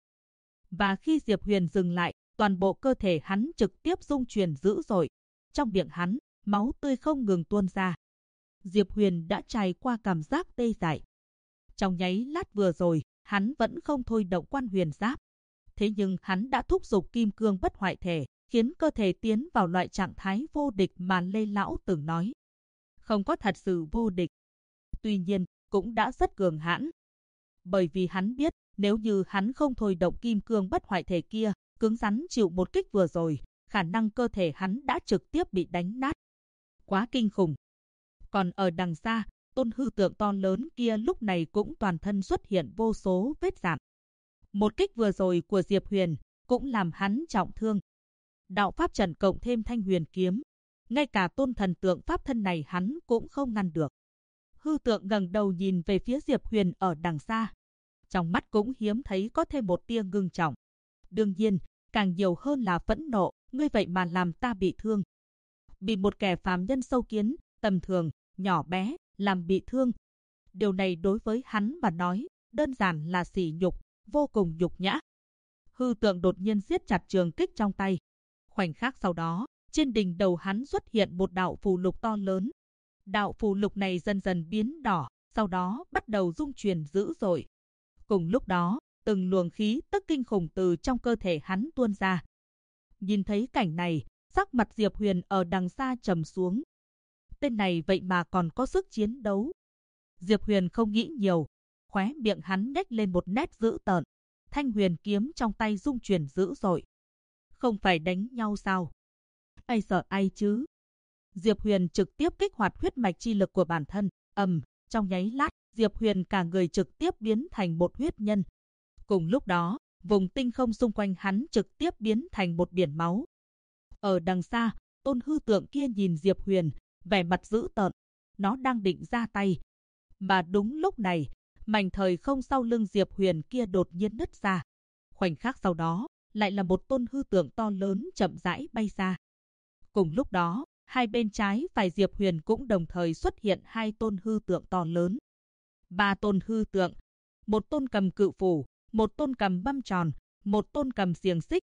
Và khi Diệp Huyền dừng lại, toàn bộ cơ thể hắn trực tiếp rung chuyển dữ dội. Trong miệng hắn, máu tươi không ngừng tuôn ra. Diệp Huyền đã trải qua cảm giác tê dại. Trong nháy lát vừa rồi, hắn vẫn không thôi động Quan Huyền Giáp. Thế nhưng hắn đã thúc giục Kim Cương Bất Hoại Thể, khiến cơ thể tiến vào loại trạng thái vô địch mà Lê Lão từng nói. Không có thật sự vô địch. Tuy nhiên, cũng đã rất cường hãn. Bởi vì hắn biết, nếu như hắn không thôi động Kim Cương Bất Hoại Thể kia, cứng rắn chịu một kích vừa rồi, khả năng cơ thể hắn đã trực tiếp bị đánh nát. Quá kinh khủng. Còn ở đằng xa, Tôn Hư Tượng to lớn kia lúc này cũng toàn thân xuất hiện vô số vết rạn. Một kích vừa rồi của Diệp Huyền cũng làm hắn trọng thương. Đạo pháp trận cộng thêm Thanh Huyền kiếm, ngay cả Tôn Thần Tượng pháp thân này hắn cũng không ngăn được. Hư Tượng ngẩng đầu nhìn về phía Diệp Huyền ở đằng xa, trong mắt cũng hiếm thấy có thêm một tia ngưng trọng. Đương nhiên, càng nhiều hơn là phẫn nộ, ngươi vậy mà làm ta bị thương. Bị một kẻ phàm nhân sâu kiến, tầm thường, nhỏ bé, làm bị thương. Điều này đối với hắn mà nói, đơn giản là sỉ nhục, vô cùng nhục nhã. Hư Tượng đột nhiên siết chặt trường kích trong tay. Khoảnh khắc sau đó, trên đỉnh đầu hắn xuất hiện một đạo phù lục to lớn. Đạo phù lục này dần dần biến đỏ, sau đó bắt đầu rung chuyển dữ dội. Cùng lúc đó, từng luồng khí tức kinh khủng từ trong cơ thể hắn tuôn ra. Nhìn thấy cảnh này, sắc mặt Diệp Huyền ở đằng xa trầm xuống. Tên này vậy mà còn có sức chiến đấu. Diệp Huyền không nghĩ nhiều, khóe miệng hắn nhếch lên một nét dữ tợn. Thanh Huyền kiếm trong tay rung chuyển dữ dội. Không phải đánh nhau sao? Ai sợ ai chứ? Diệp Huyền trực tiếp kích hoạt huyết mạch chi lực của bản thân. Trong nháy lát, Diệp Huyền cả người trực tiếp biến thành một huyết nhân. Cùng lúc đó, vùng tinh không xung quanh hắn trực tiếp biến thành một biển máu. Ở đằng xa, Tôn Hư Tượng kia nhìn Diệp Huyền, vẻ mặt dữ tợn. Nó đang định ra tay. Mà đúng lúc này, mảnh thời không sau lưng Diệp Huyền kia đột nhiên nứt ra. Khoảnh khắc sau đó, lại là một Tôn Hư Tượng to lớn chậm rãi bay ra. Cùng lúc đó, hai bên trái phải Diệp Huyền cũng đồng thời xuất hiện hai Tôn Hư Tượng to lớn. Ba Tôn Hư Tượng, một tôn cầm cự phủ, một tôn cầm băm tròn, một tôn cầm xiềng xích.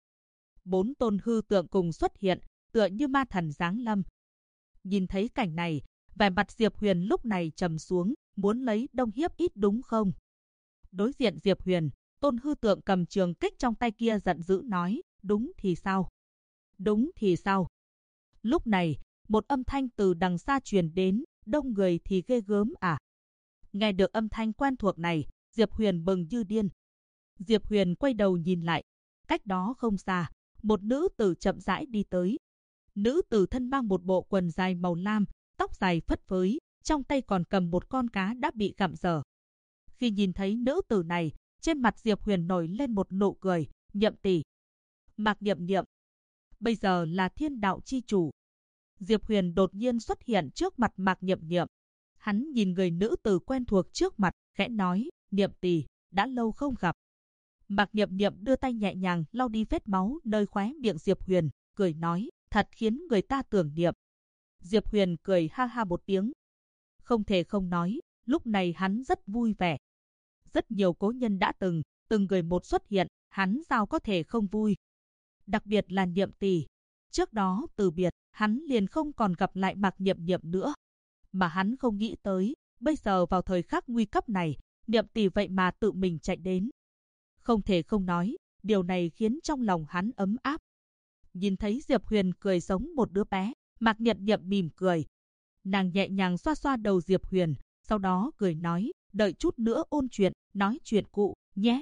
4 Tôn Hư Tượng cùng xuất hiện, tựa như ma thần giáng lâm. Nhìn thấy cảnh này, vẻ mặt Diệp Huyền lúc này trầm xuống, muốn lấy đông hiếp ít đúng không? Đối diện Diệp Huyền, Tôn Hư Tượng cầm trường kích trong tay kia giận dữ nói, đúng thì sao? Đúng thì sao? Lúc này, một âm thanh từ đằng xa truyền đến, đông người thì ghê gớm à? Nghe được âm thanh quen thuộc này, Diệp Huyền mừng như điên. Diệp Huyền quay đầu nhìn lại, cách đó không xa, một nữ tử chậm rãi đi tới. Nữ tử thân mang một bộ quần dài màu lam, tóc dài phất phới, trong tay còn cầm một con cá đã bị gặm dở. Khi nhìn thấy nữ tử này, trên mặt Diệp Huyền nổi lên một nụ cười, Nhậm tỷ. Mạc Nhậm Nhậm, bây giờ là Thiên Đạo chi chủ. Diệp Huyền đột nhiên xuất hiện trước mặt Mạc Nhậm Nhậm. Hắn nhìn người nữ tử quen thuộc trước mặt, khẽ nói, Nhậm tỷ, đã lâu không gặp. Mạc Nhậm Nhậm đưa tay nhẹ nhàng lau đi vết máu nơi khóe miệng Diệp Huyền, cười nói, thật khiến người ta tưởng niệm. Diệp Huyền cười ha ha một tiếng. Không thể không nói, lúc này hắn rất vui vẻ. Rất nhiều cố nhân đã từng người một xuất hiện, hắn sao có thể không vui. Đặc biệt là Nhậm tỷ. Trước đó từ biệt, hắn liền không còn gặp lại Mạc Nhậm Nhậm nữa. Mà hắn không nghĩ tới, bây giờ vào thời khắc nguy cấp này, Nhậm tỷ vậy mà tự mình chạy đến. Không thể không nói, điều này khiến trong lòng hắn ấm áp. Nhìn thấy Diệp Huyền cười giống một đứa bé, Mạc Nhậm Nhậm mỉm cười. Nàng nhẹ nhàng xoa xoa đầu Diệp Huyền, sau đó cười nói, đợi chút nữa ôn chuyện, nói chuyện cụ, nhé.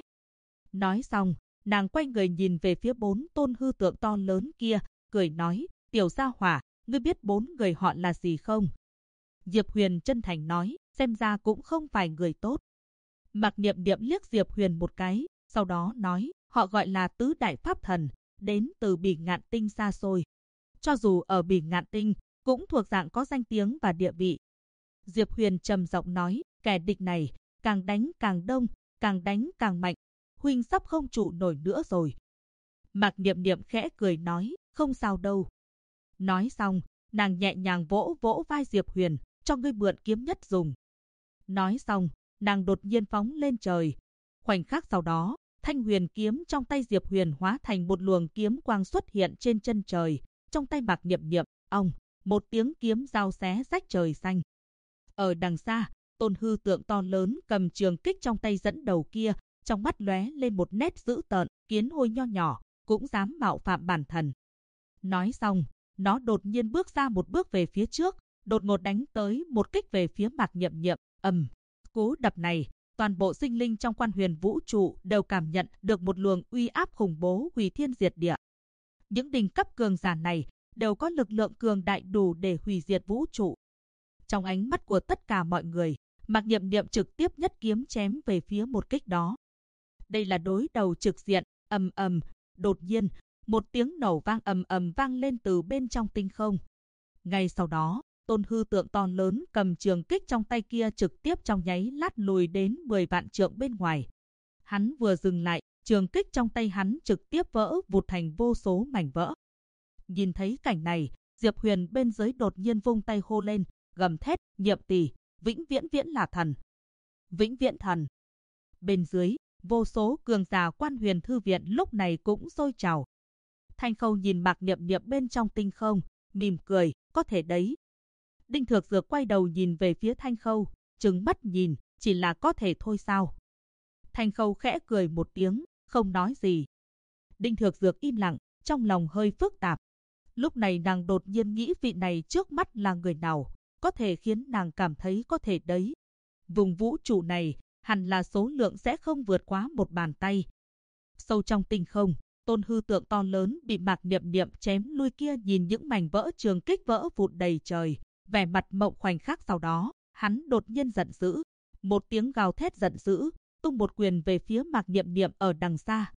Nói xong, nàng quay người nhìn về phía 4 Tôn Hư Tượng to lớn kia, cười nói, tiểu gia hỏa, ngươi biết 4 người họ là gì không? Diệp Huyền chân thành nói, xem ra cũng không phải người tốt. Mạc Niệm Niệm liếc Diệp Huyền một cái, sau đó nói, họ gọi là Tứ Đại Pháp Thần, đến từ Bỉ Ngạn Tinh xa xôi. Cho dù ở Bỉ Ngạn Tinh, cũng thuộc dạng có danh tiếng và địa vị. Diệp Huyền trầm giọng nói, kẻ địch này, càng đánh càng đông, càng đánh càng mạnh, huynh sắp không trụ nổi nữa rồi. Mạc Niệm Niệm khẽ cười nói, không sao đâu. Nói xong, nàng nhẹ nhàng vỗ vỗ vai Diệp Huyền, cho ngươi mượn kiếm nhất dùng. Nói xong, nàng đột nhiên phóng lên trời. Khoảnh khắc sau đó, thanh huyền kiếm trong tay Diệp Huyền hóa thành một luồng kiếm quang xuất hiện trên chân trời. Trong tay Mạc Niệm Niệm, một tiếng kiếm dao xé rách trời xanh. Ở đằng xa, Tôn Hư Tượng to lớn cầm trường kích trong tay dẫn đầu kia, trong mắt lóe lên một nét dữ tợn, kiến hôi nho nhỏ, cũng dám mạo phạm bản thần. Nói xong, nó đột nhiên bước ra một bước về phía trước, đột ngột đánh tới một kích về phía Mạc Niệm Niệm. Cú đập này, toàn bộ sinh linh trong quan huyền vũ trụ đều cảm nhận được một luồng uy áp khủng bố hủy thiên diệt địa. Những đỉnh cấp cường giả này đều có lực lượng cường đại đủ để hủy diệt vũ trụ. Trong ánh mắt của tất cả mọi người, Mạc Niệm Niệm trực tiếp nhất kiếm chém về phía một kích đó. Đây là đối đầu trực diện. Đột nhiên, một tiếng nổ vang vang lên từ bên trong tinh không. Ngay sau đó, Tôn Hư Tượng to lớn cầm trường kích trong tay kia trực tiếp trong nháy lát lùi đến 10 vạn trượng bên ngoài. Hắn vừa dừng lại, trường kích trong tay hắn trực tiếp vỡ vụt thành vô số mảnh vỡ. Nhìn thấy cảnh này, Diệp Huyền bên dưới đột nhiên vung tay hô lên, gầm thét, Niệm tỷ, vĩnh viễn viễn là thần. Vĩnh viễn thần. Bên dưới, vô số cường giả quan huyền thư viện lúc này cũng sôi trào. Thanh Khâu nhìn Mạc Niệm Niệm bên trong tinh không, mỉm cười, có thể đấy. Đinh Thược Dược quay đầu nhìn về phía Thanh Khâu, trừng mắt nhìn, chỉ là có thể thôi sao? Thanh Khâu khẽ cười một tiếng, không nói gì. Đinh Thược Dược im lặng, trong lòng hơi phức tạp. Lúc này nàng đột nhiên nghĩ vị này trước mắt là người nào, có thể khiến nàng cảm thấy có thể đấy. Vùng vũ trụ này, hẳn là số lượng sẽ không vượt quá một bàn tay. Sâu trong tinh không, Tôn Hư Tượng to lớn bị Mạc Niệm Niệm chém lui kia nhìn những mảnh vỡ trường kích vỡ vụn đầy trời, vẻ mặt mộng. Khoảnh khắc sau đó, hắn đột nhiên giận dữ, một tiếng gào thét giận dữ, tung một quyền về phía Mạc Niệm Niệm ở đằng xa.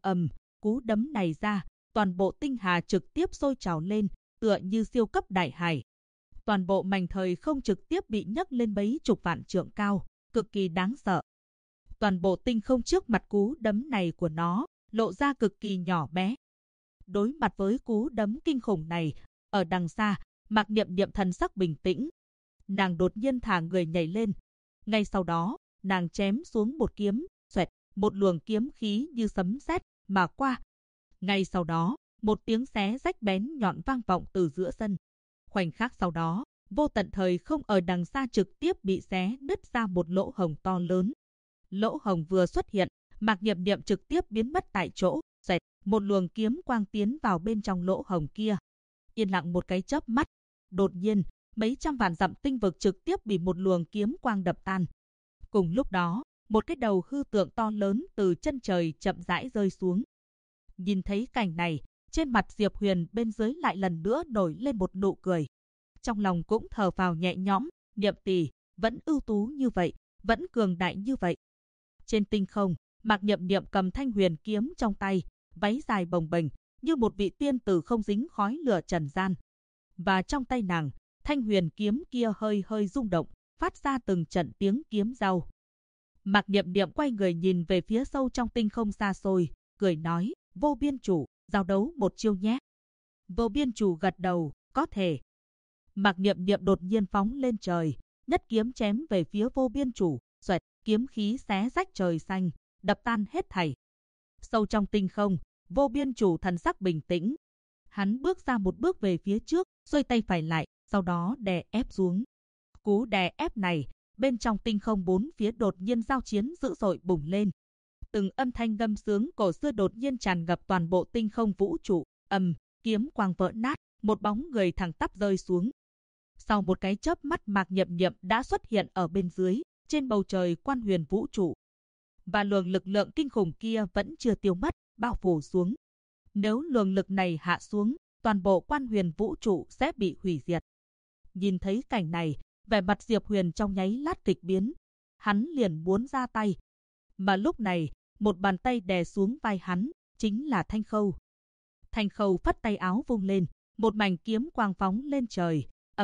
Cú đấm này ra, toàn bộ tinh hà trực tiếp sôi trào lên, tựa như siêu cấp đại hải. Toàn bộ mảnh thời không trực tiếp bị nhấc lên mấy chục vạn trượng cao, cực kỳ đáng sợ. Toàn bộ tinh không trước mặt cú đấm này của nó lộ ra cực kỳ nhỏ bé. Đối mặt với cú đấm kinh khủng này, ở đằng xa, Mạc Niệm Niệm thần sắc bình tĩnh. Nàng đột nhiên thả người nhảy lên. Ngay sau đó, nàng chém xuống một kiếm, xoẹt, một luồng kiếm khí như sấm sét mà qua. Ngay sau đó, một tiếng xé rách bén nhọn vang vọng từ giữa sân. Khoảnh khắc sau đó, vô tận thời không ở đằng xa trực tiếp bị xé nứt ra một lỗ hổng to lớn. Lỗ hổng vừa xuất hiện, Mạc Niệm Niệm trực tiếp biến mất tại chỗ, xoẹt, một luồng kiếm quang tiến vào bên trong lỗ hổng kia. Yên lặng một cái chớp mắt, đột nhiên, mấy trăm vạn dặm tinh vực trực tiếp bị một luồng kiếm quang đập tan. Cùng lúc đó, một cái đầu hư tượng to lớn từ chân trời chậm rãi rơi xuống. Nhìn thấy cảnh này, trên mặt Diệp Huyền bên dưới lại lần nữa nổi lên một nụ cười. Trong lòng cũng thở phào nhẹ nhõm, Niệm tỷ, vẫn ưu tú như vậy, vẫn cường đại như vậy. Trên tinh không, Mạc Niệm Niệm cầm thanh huyền kiếm trong tay, váy dài bồng bềnh, như một vị tiên tử không dính khói lửa trần gian. Và trong tay nàng, thanh huyền kiếm kia hơi hơi rung động, phát ra từng trận tiếng kiếm rau. Mạc Niệm Niệm quay người nhìn về phía sâu trong tinh không xa xôi, cười nói, Vô Biên Chủ, giao đấu một chiêu nhé. Vô Biên Chủ gật đầu, có thể. Mạc Niệm Niệm đột nhiên phóng lên trời, nhất kiếm chém về phía Vô Biên Chủ, xoẹt, kiếm khí xé rách trời xanh, đập tan hết thảy. Sâu trong tinh không, Vô Biên Chủ thần sắc bình tĩnh. Hắn bước ra một bước về phía trước, xuôi tay phải lại, sau đó đè ép xuống. Cú đè ép này, bên trong tinh không bốn phía đột nhiên giao chiến dữ dội bùng lên. Từng âm thanh ngâm sướng cổ xưa đột nhiên tràn ngập toàn bộ tinh không vũ trụ. Kiếm quang vỡ nát, một bóng người thẳng tắp rơi xuống. Sau một cái chớp mắt, Mạc Niệm Niệm đã xuất hiện ở bên dưới, trên bầu trời quan huyền vũ trụ. Và luồng lực lượng kinh khủng kia vẫn chưa tiêu mất, bao phủ xuống. Nếu luồng lực này hạ xuống, toàn bộ quan huyền vũ trụ sẽ bị hủy diệt. Nhìn thấy cảnh này, vẻ mặt Diệp Huyền trong nháy lát kịch biến. Hắn liền muốn ra tay. Mà lúc này, một bàn tay đè xuống vai hắn, chính là Thanh Khâu. Thanh Khâu phất tay áo vung lên, một mảnh kiếm quang phóng lên trời.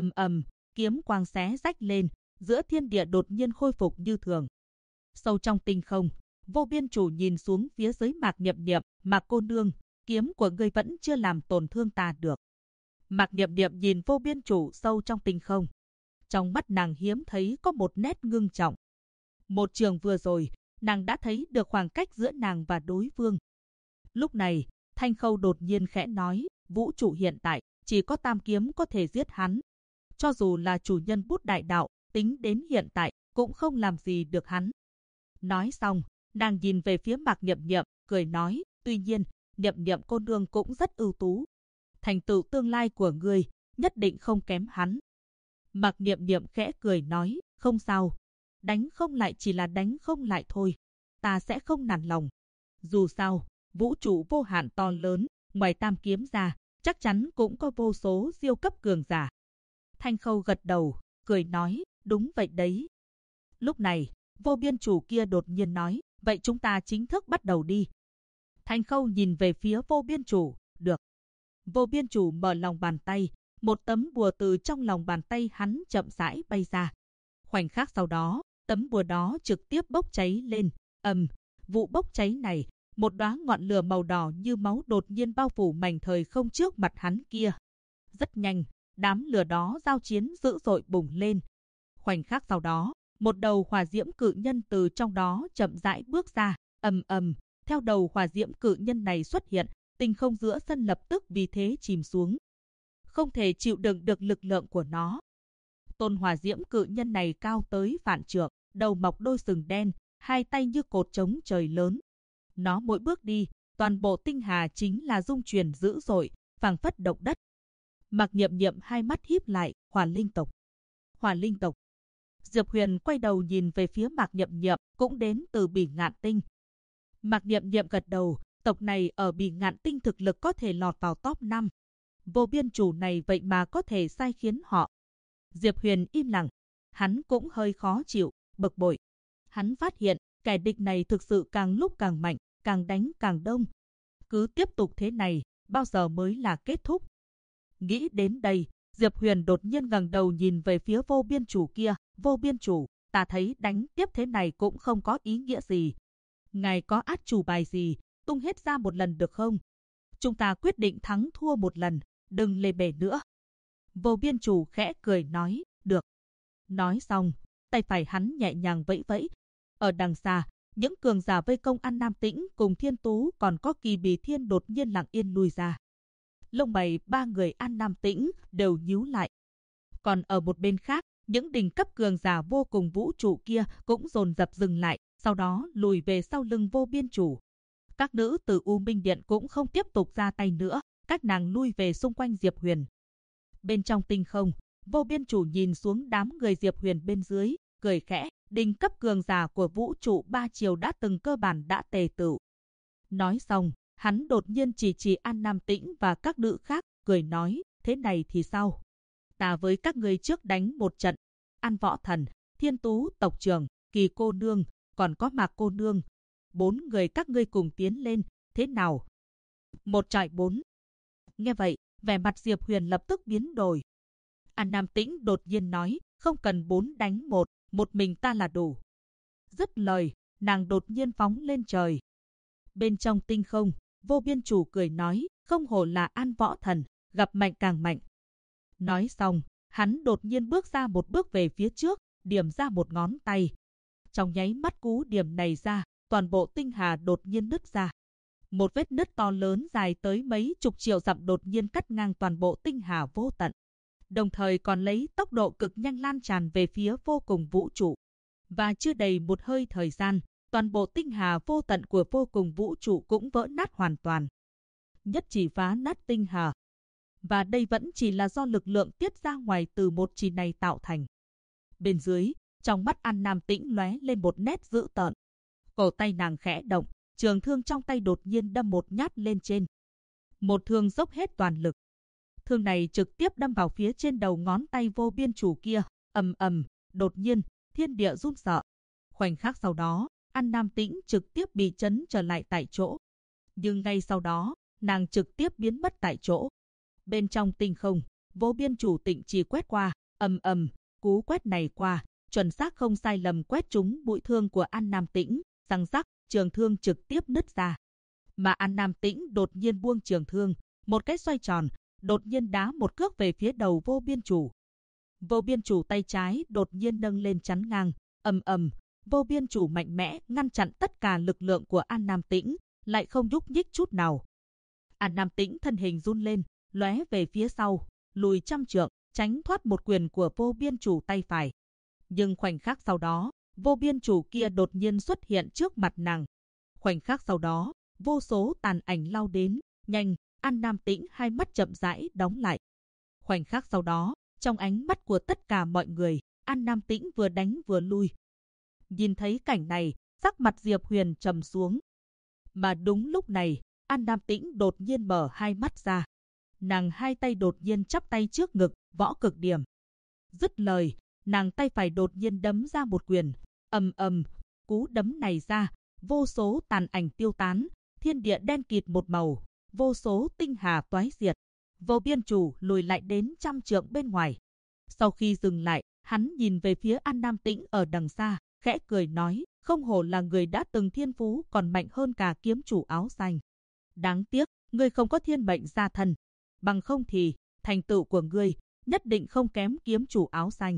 Kiếm quang xé rách lên, giữa thiên địa đột nhiên khôi phục như thường. Sâu trong tinh không, Vô Biên Chủ nhìn xuống phía dưới Mạc Niệm Niệm, Mạc cô nương, kiếm của ngươi vẫn chưa làm tổn thương ta được. Mạc Niệm Niệm nhìn Vô Biên Chủ sâu trong tinh không. Trong mắt nàng hiếm thấy có một nét ngưng trọng. Một trường vừa rồi, nàng đã thấy được khoảng cách giữa nàng và đối phương. Lúc này, Thanh Khâu đột nhiên khẽ nói, vũ trụ hiện tại, chỉ có tam kiếm có thể giết hắn. Cho dù là chủ nhân bút đại đạo, tính đến hiện tại, cũng không làm gì được hắn. Nói xong, nàng nhìn về phía Mạc Niệm Niệm, cười nói, tuy nhiên, Niệm Niệm cô nương cũng rất ưu tú. Thành tựu tương lai của ngươi, nhất định không kém hắn. Mạc Niệm Niệm khẽ cười nói, không sao. Đánh không lại chỉ là đánh không lại thôi. Ta sẽ không nản lòng. Dù sao, vũ trụ vô hạn to lớn, ngoài tam kiếm ra, chắc chắn cũng có vô số siêu cấp cường giả. Thanh Khâu gật đầu, cười nói, đúng vậy đấy. Lúc này, Vô Biên Chủ kia đột nhiên nói, vậy chúng ta chính thức bắt đầu đi. Thanh Khâu nhìn về phía Vô Biên Chủ, được. Vô Biên Chủ mở lòng bàn tay, một tấm bùa từ trong lòng bàn tay hắn chậm rãi bay ra. Khoảnh khắc sau đó, tấm bùa đó trực tiếp bốc cháy lên. Vụ bốc cháy này, một đóa ngọn lửa màu đỏ như máu đột nhiên bao phủ mảnh thời không trước mặt hắn kia. Rất nhanh, đám lửa đó giao chiến dữ dội bùng lên. Khoảnh khắc sau đó, một đầu hỏa diễm cự nhân từ trong đó chậm rãi bước ra. Theo đầu hỏa diễm cự nhân này xuất hiện, tinh không giữa sân lập tức vì thế chìm xuống. Không thể chịu đựng được lực lượng của nó. Tôn hỏa diễm cự nhân này cao tới vạn trượng, đầu mọc đôi sừng đen, hai tay như cột trống trời lớn. Nó mỗi bước đi, toàn bộ tinh hà chính là rung chuyển dữ dội, phảng phất động đất. Mạc Niệm Niệm hai mắt híp lại, Hỏa Linh tộc. Hỏa Linh tộc. Diệp Huyền quay đầu nhìn về phía Mạc Niệm Niệm, cũng đến từ Bỉ Ngạn Tinh. Mạc Niệm Niệm gật đầu, tộc này ở Bỉ Ngạn Tinh thực lực có thể lọt vào top 5. Vô Biên Chủ này vậy mà có thể sai khiến họ. Diệp Huyền im lặng, hắn cũng hơi khó chịu, bực bội. Hắn phát hiện, kẻ địch này thực sự càng lúc càng mạnh, càng đánh càng đông. Cứ tiếp tục thế này, bao giờ mới là kết thúc? Nghĩ đến đây, Diệp Huyền đột nhiên ngẩng đầu nhìn về phía Vô Biên Chủ kia. Vô Biên Chủ, ta thấy đánh tiếp thế này cũng không có ý nghĩa gì. Ngài có át chủ bài gì, tung hết ra một lần được không? Chúng ta quyết định thắng thua một lần, đừng lề bề nữa. Vô Biên Chủ khẽ cười nói, được. Nói xong, tay phải hắn nhẹ nhàng vẫy vẫy. Ở đằng xa, những cường giả vây công An Nam Tĩnh cùng Thiên Tú còn có Kỳ Bì Thiên đột nhiên lặng yên lui ra. Lông mày ba người An Nam Tĩnh đều nhíu lại. Còn ở một bên khác, những đỉnh cấp cường giả vô cùng vũ trụ kia cũng dồn dập dừng lại, sau đó lùi về sau lưng Vô Biên Chủ. Các nữ từ U Minh Điện cũng không tiếp tục ra tay nữa, các nàng lui về xung quanh Diệp Huyền. Bên trong tinh không, Vô Biên Chủ nhìn xuống đám người Diệp Huyền bên dưới, cười khẽ, đỉnh cấp cường giả của vũ trụ ba chiều đã từng cơ bản đã tề tựu. Nói xong, hắn đột nhiên chỉ An Nam Tĩnh và các nữ khác, cười nói, thế này thì sao? Ta với các ngươi trước đánh một trận. An Võ Thần, Thiên Tú tộc trưởng, Kỳ cô nương, còn có Mạc cô nương. 4 người các ngươi cùng tiến lên, thế nào? 1 trọi 4. Nghe vậy, vẻ mặt Diệp Huyền lập tức biến đổi. An Nam Tĩnh đột nhiên nói, không cần 4 đánh 1, một mình ta là đủ. Dứt lời, nàng đột nhiên phóng lên trời. Bên trong tinh không, Vô Biên Chủ cười nói, không hổ là An Võ Thần, gặp mạnh càng mạnh. Nói xong, hắn đột nhiên bước ra một bước về phía trước, điểm ra một ngón tay. Trong nháy mắt cú điểm này ra, toàn bộ tinh hà đột nhiên nứt ra. Một vết nứt to lớn dài tới mấy chục triệu dặm đột nhiên cắt ngang toàn bộ tinh hà vô tận. Đồng thời còn lấy tốc độ cực nhanh lan tràn về phía vô cùng vũ trụ. Và chưa đầy một hơi thời gian, toàn bộ tinh hà vô tận của vô cùng vũ trụ cũng vỡ nát hoàn toàn. Nhất chỉ phá nát tinh hà. Và đây vẫn chỉ là do lực lượng tiết ra ngoài từ một chỉ này tạo thành. Bên dưới, trong mắt An Nam Tĩnh lóe lên một nét dữ tợn. Cổ tay nàng khẽ động, trường thương trong tay đột nhiên đâm một nhát lên trên. Một thương dốc hết toàn lực. Thương này trực tiếp đâm vào phía trên đầu ngón tay Vô Biên Chủ kia. Đột nhiên, thiên địa run sợ. Khoảnh khắc sau đó, An Nam Tĩnh trực tiếp bị chấn trở lại tại chỗ. Nhưng ngay sau đó, nàng trực tiếp biến mất tại chỗ. Bên trong tinh không, Vô Biên Chủ tịnh chỉ quét qua, cú quét này qua, chuẩn xác không sai lầm quét trúng mũi thương của An Nam Tĩnh, răng rắc, trường thương trực tiếp nứt ra. Mà An Nam Tĩnh đột nhiên buông trường thương, một cái xoay tròn, đột nhiên đá một cước về phía đầu Vô Biên Chủ. Vô Biên Chủ tay trái đột nhiên nâng lên chắn ngang, ầm ầm, Vô Biên Chủ mạnh mẽ ngăn chặn tất cả lực lượng của An Nam Tĩnh, lại không nhúc nhích chút nào. An Nam Tĩnh thân hình run lên, lóe về phía sau, lùi trăm trượng, tránh thoát một quyền của Vô Biên Chủ tay phải. Nhưng khoảnh khắc sau đó, Vô Biên Chủ kia đột nhiên xuất hiện trước mặt nàng. Khoảnh khắc sau đó, vô số tàn ảnh lao đến, nhanh, An Nam Tĩnh hai mắt chậm rãi đóng lại. Khoảnh khắc sau đó, trong ánh mắt của tất cả mọi người, An Nam Tĩnh vừa đánh vừa lui. Nhìn thấy cảnh này, sắc mặt Diệp Huyền trầm xuống. Mà đúng lúc này, An Nam Tĩnh đột nhiên mở hai mắt ra. Nàng hai tay đột nhiên chắp tay trước ngực, võ cực điểm. Dứt lời, nàng tay phải đột nhiên đấm ra một quyền, ầm ầm, cú đấm này ra, vô số tàn ảnh tiêu tán, thiên địa đen kịt một màu, vô số tinh hà toái diệt. Vô Biên Chủ lùi lại đến trăm trượng bên ngoài. Sau khi dừng lại, hắn nhìn về phía An Nam Tĩnh ở đằng xa, khẽ cười nói, không hổ là người đã từng thiên phú còn mạnh hơn cả kiếm chủ áo xanh. Đáng tiếc, ngươi không có thiên mệnh gia thân. Bằng không thì, thành tựu của ngươi nhất định không kém kiếm chủ áo xanh.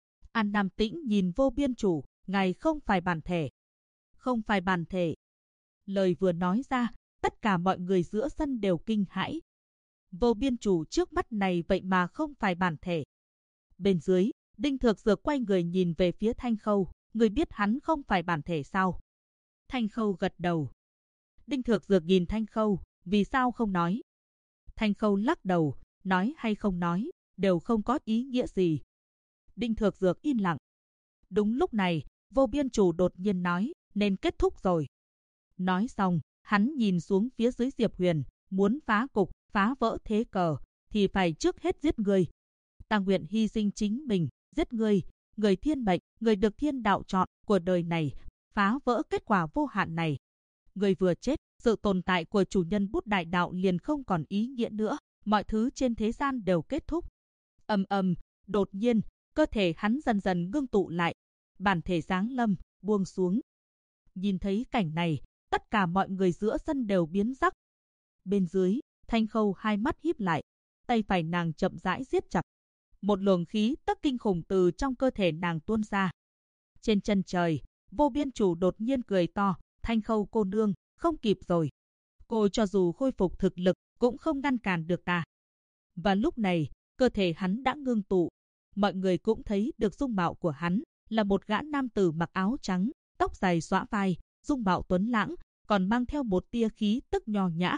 An Nam Tĩnh nhìn Vô Biên Chủ, ngài không phải bản thể. Không phải bản thể. Lời vừa nói ra, tất cả mọi người giữa sân đều kinh hãi. Vô Biên Chủ trước mắt này vậy mà không phải bản thể. Bên dưới, Đinh Thược Dược quay người nhìn về phía Thanh Khâu, người biết hắn không phải bản thể sao? Thanh Khâu gật đầu. Đinh Thược Dược nhìn Thanh Khâu, vì sao không nói? Thanh Khâu lắc đầu, nói hay không nói, đều không có ý nghĩa gì. Đinh Thược Dược im lặng. Đúng lúc này, Vô Biên Chủ đột nhiên nói, nên kết thúc rồi. Nói xong, hắn nhìn xuống phía dưới Diệp Huyền, muốn phá cục, phá vỡ thế cờ, thì phải trước hết giết người. Ta nguyện hy sinh chính mình, giết người, người thiên mệnh, người được thiên đạo chọn của đời này, phá vỡ kết quả vô hạn này. Người vừa chết, sự tồn tại của chủ nhân bút đại đạo liền không còn ý nghĩa nữa, mọi thứ trên thế gian đều kết thúc. Ầm ầm, đột nhiên, cơ thể hắn dần dần ngưng tụ lại, bản thể giáng lâm, buông xuống. Nhìn thấy cảnh này, tất cả mọi người giữa sân đều biến sắc. Bên dưới, Thanh Khâu hai mắt híp lại, tay phải nàng chậm rãi siết chặt. Một luồng khí tức kinh khủng từ trong cơ thể nàng tuôn ra. Trên chân trời, Vô Biên Chủ đột nhiên cười to, Thanh Khâu cô nương, không kịp rồi. Cô cho dù khôi phục thực lực, cũng không ngăn cản được ta. Và lúc này, cơ thể hắn đã ngưng tụ. Mọi người cũng thấy được dung mạo của hắn, là một gã nam tử mặc áo trắng, tóc dài xõa vai, dung mạo tuấn lãng, còn mang theo một tia khí tức nho nhã.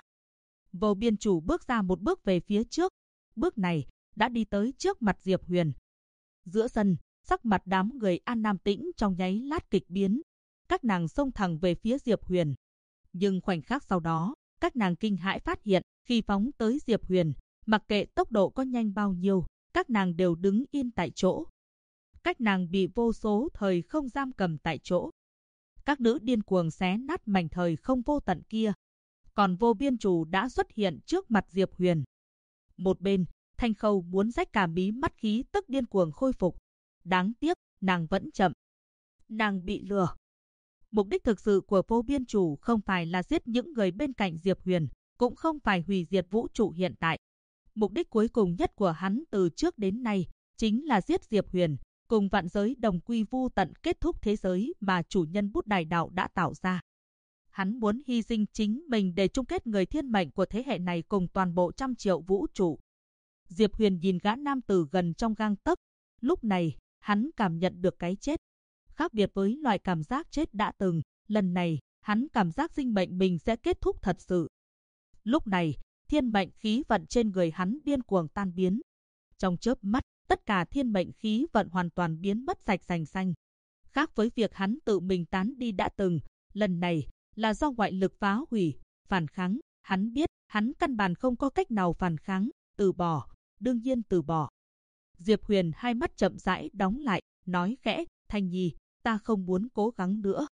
Vô Biên Chủ bước ra một bước về phía trước. Bước này đã đi tới trước mặt Diệp Huyền. Giữa sân, sắc mặt đám người An Nam Tĩnh trong nháy lát kịch biến. Các nàng xông thẳng về phía Diệp Huyền. Nhưng khoảnh khắc sau đó, các nàng kinh hãi phát hiện, khi phóng tới Diệp Huyền, mặc kệ tốc độ có nhanh bao nhiêu, các nàng đều đứng yên tại chỗ. Các nàng bị vô số thời không giam cầm tại chỗ. Các nữ điên cuồng xé nát mảnh thời không vô tận kia. Còn Vô Biên Chủ đã xuất hiện trước mặt Diệp Huyền. Một bên, Thanh Khâu muốn rách cả mí mắt khí tức điên cuồng khôi phục. Đáng tiếc, nàng vẫn chậm. Nàng bị lừa. Mục đích thực sự của Vô Biên Chủ không phải là giết những người bên cạnh Diệp Huyền, cũng không phải hủy diệt vũ trụ hiện tại. Mục đích cuối cùng nhất của hắn từ trước đến nay chính là giết Diệp Huyền, cùng vạn giới đồng quy vu tận kết thúc thế giới mà chủ nhân bút đại đạo đã tạo ra. Hắn muốn hy sinh chính mình để chung kết người thiên mệnh của thế hệ này cùng toàn bộ trăm triệu vũ trụ. Diệp Huyền nhìn gã nam tử gần trong gang tấc. Lúc này, hắn cảm nhận được cái chết. Khác biệt với loại cảm giác chết đã từng, lần này, hắn cảm giác sinh mệnh mình sẽ kết thúc thật sự. Lúc này, thiên mệnh khí vận trên người hắn điên cuồng tan biến. Trong chớp mắt, tất cả thiên mệnh khí vận hoàn toàn biến mất sạch sành xanh. Khác với việc hắn tự mình tán đi đã từng, lần này là do ngoại lực phá hủy, phản kháng. Hắn biết, hắn căn bản không có cách nào phản kháng, từ bỏ, đương nhiên từ bỏ. Diệp Huyền hai mắt chậm rãi đóng lại, nói khẽ, Thanh Nhi, ta không muốn cố gắng nữa.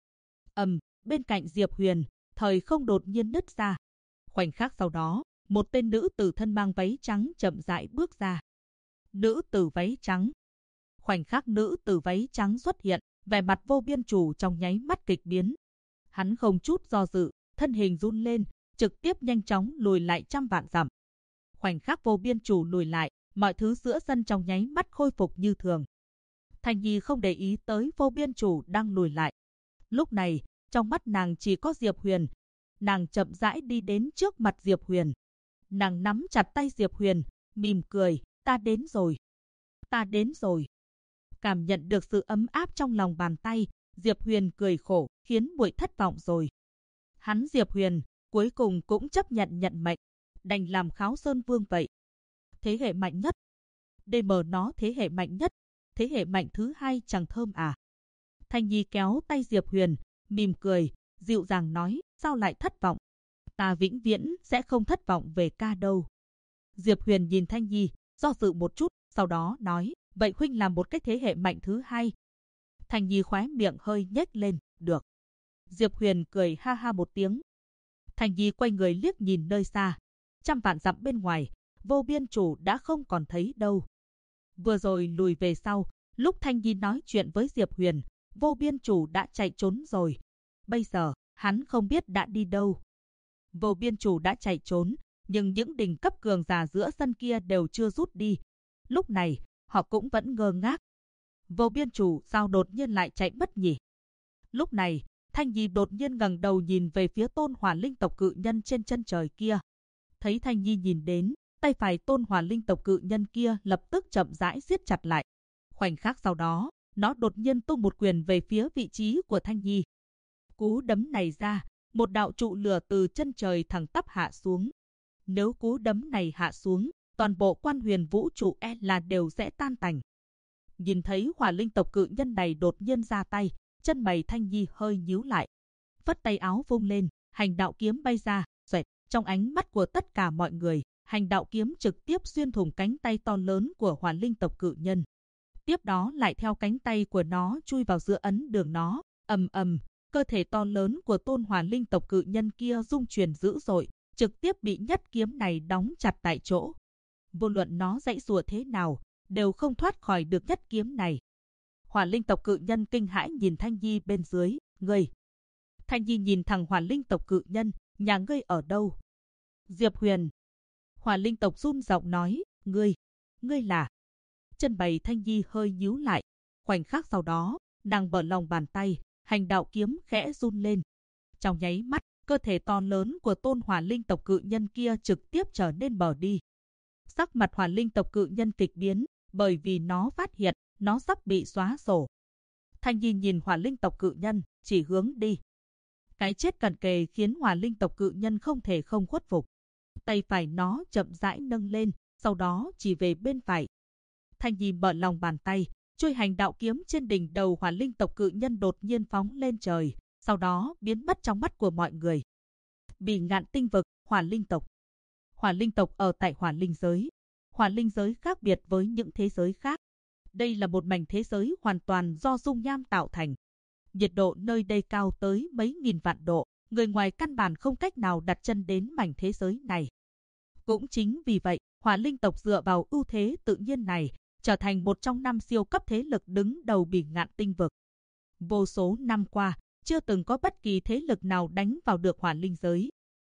Bên cạnh Diệp Huyền, thời không đột nhiên nứt ra. Khoảnh khắc sau đó, một tên nữ tử thân mang váy trắng chậm rãi bước ra. Nữ tử váy trắng. Khoảnh khắc nữ tử váy trắng xuất hiện, vẻ mặt Vô Biên Chủ trong nháy mắt kịch biến. Hắn không chút do dự, thân hình run lên, trực tiếp nhanh chóng lùi lại trăm vạn dặm. Khoảnh khắc Vô Biên Chủ lùi lại, mọi thứ giữa sân trong nháy mắt khôi phục như thường. Thanh Nhi không để ý tới Vô Biên Chủ đang lùi lại. Lúc này, trong mắt nàng chỉ có Diệp Huyền. Nàng chậm rãi đi đến trước mặt Diệp Huyền. Nàng nắm chặt tay Diệp Huyền, mỉm cười, ta đến rồi. Ta đến rồi. Cảm nhận được sự ấm áp trong lòng bàn tay, Diệp Huyền cười khổ, khiến muội thất vọng rồi. Hắn Diệp Huyền, cuối cùng cũng chấp nhận nhận mệnh, đành làm Kháo Sơn Vương vậy. Thế hệ mạnh nhất. DM nó thế hệ mạnh nhất, thế hệ mạnh thứ hai chẳng thơm à. Thanh Nhi kéo tay Diệp Huyền, mỉm cười, dịu dàng nói, sao lại thất vọng? Ta vĩnh viễn sẽ không thất vọng về ca đâu. Diệp Huyền nhìn Thanh Nhi, do dự một chút, sau đó nói, vậy huynh làm một cái thế hệ mạnh thứ hai. Thanh Nhi khóe miệng hơi nhếch lên, được. Diệp Huyền cười ha ha một tiếng. Thanh Nhi quay người liếc nhìn nơi xa. 100 vạn dặm bên ngoài, Vô Biên Chủ đã không còn thấy đâu. Vừa rồi lùi về sau, lúc Thanh Nhi nói chuyện với Diệp Huyền, Vô Biên Chủ đã chạy trốn rồi. Bây giờ, hắn không biết đã đi đâu. Vô Biên Chủ đã chạy trốn, nhưng những đỉnh cấp cường giả giữa sân kia đều chưa rút đi. Lúc này, họ cũng vẫn ngơ ngác. Vô Biên Chủ sao đột nhiên lại chạy mất nhỉ? Lúc này, Thanh Nhi đột nhiên ngẩng đầu nhìn về phía Tôn Hỏa Linh tộc cự nhân trên chân trời kia. Thấy Thanh Nhi nhìn đến, tay phải Tôn Hỏa Linh tộc cự nhân kia lập tức chậm rãi siết chặt lại. Khoảnh khắc sau đó, nó đột nhiên tung một quyền về phía vị trí của Thanh Nhi. Cú đấm này ra, một đạo trụ lửa từ chân trời thẳng tắp hạ xuống. Nếu cú đấm này hạ xuống, toàn bộ Quan Huyền vũ trụ là đều sẽ tan tành. Nhìn thấy Hỏa Linh tộc cự nhân này đột nhiên ra tay, chân mày Thanh Nhi hơi nhíu lại. Phất tay áo vung lên, hành đạo kiếm bay ra, xoẹt, trong ánh mắt của tất cả mọi người, hành đạo kiếm trực tiếp xuyên thủng cánh tay to lớn của Hỏa Linh tộc cự nhân. Tiếp đó lại theo cánh tay của nó chui vào giữa ấn đường nó, ầm ầm, cơ thể to lớn của Tôn Hỏa Linh tộc cự nhân kia rung chuyển dữ dội, trực tiếp bị nhất kiếm này đóng chặt tại chỗ. Vô luận nó giãy giụa thế nào, đều không thoát khỏi được nhất kiếm này. Hỏa Linh tộc cự nhân kinh hãi nhìn Thanh Nhi bên dưới, ngươi. Thanh Nhi nhìn thẳng Hỏa Linh tộc cự nhân, nhà ngươi ở đâu? Diệp Huyền. Hỏa Linh tộc run giọng nói, ngươi là. Chân mày Thanh Nhi hơi nhíu lại. Khoảnh khắc sau đó, nàng mở lòng bàn tay, hành đạo kiếm khẽ run lên. Trong nháy mắt, cơ thể to lớn của Tôn Hỏa Linh tộc cự nhân kia trực tiếp trở nên mờ đi. Sắc mặt Hỏa Linh tộc cự nhân kịch biến, bởi vì nó phát hiện nó sắp bị xóa sổ. Thanh Nhi nhìn Hỏa Linh tộc cự nhân, chỉ hướng đi. Cái chết cận kề khiến Hỏa Linh tộc cự nhân không thể không khuất phục. Tay phải nó chậm rãi nâng lên, sau đó chỉ về bên phải. Thanh Nhi mở lòng bàn tay, chuôi hành đạo kiếm trên đỉnh đầu Hỏa Linh tộc cự nhân đột nhiên phóng lên trời, sau đó biến mất trong mắt của mọi người. Bỉ Ngạn tinh vực, Hỏa Linh tộc. Hỏa Linh tộc ở tại Hỏa Linh giới. Hỏa Linh giới khác biệt với những thế giới khác. Đây là một mảnh thế giới hoàn toàn do dung nham tạo thành. Nhiệt độ nơi đây cao tới mấy nghìn vạn độ, người ngoài căn bản không cách nào đặt chân đến mảnh thế giới này. Cũng chính vì vậy, Hỏa Linh tộc dựa vào ưu thế tự nhiên này, trở thành một trong 5 siêu cấp thế lực đứng đầu Bỉ Ngạn tinh vực. Vô số năm qua, chưa từng có bất kỳ thế lực nào đánh vào được Hỏa Linh giới.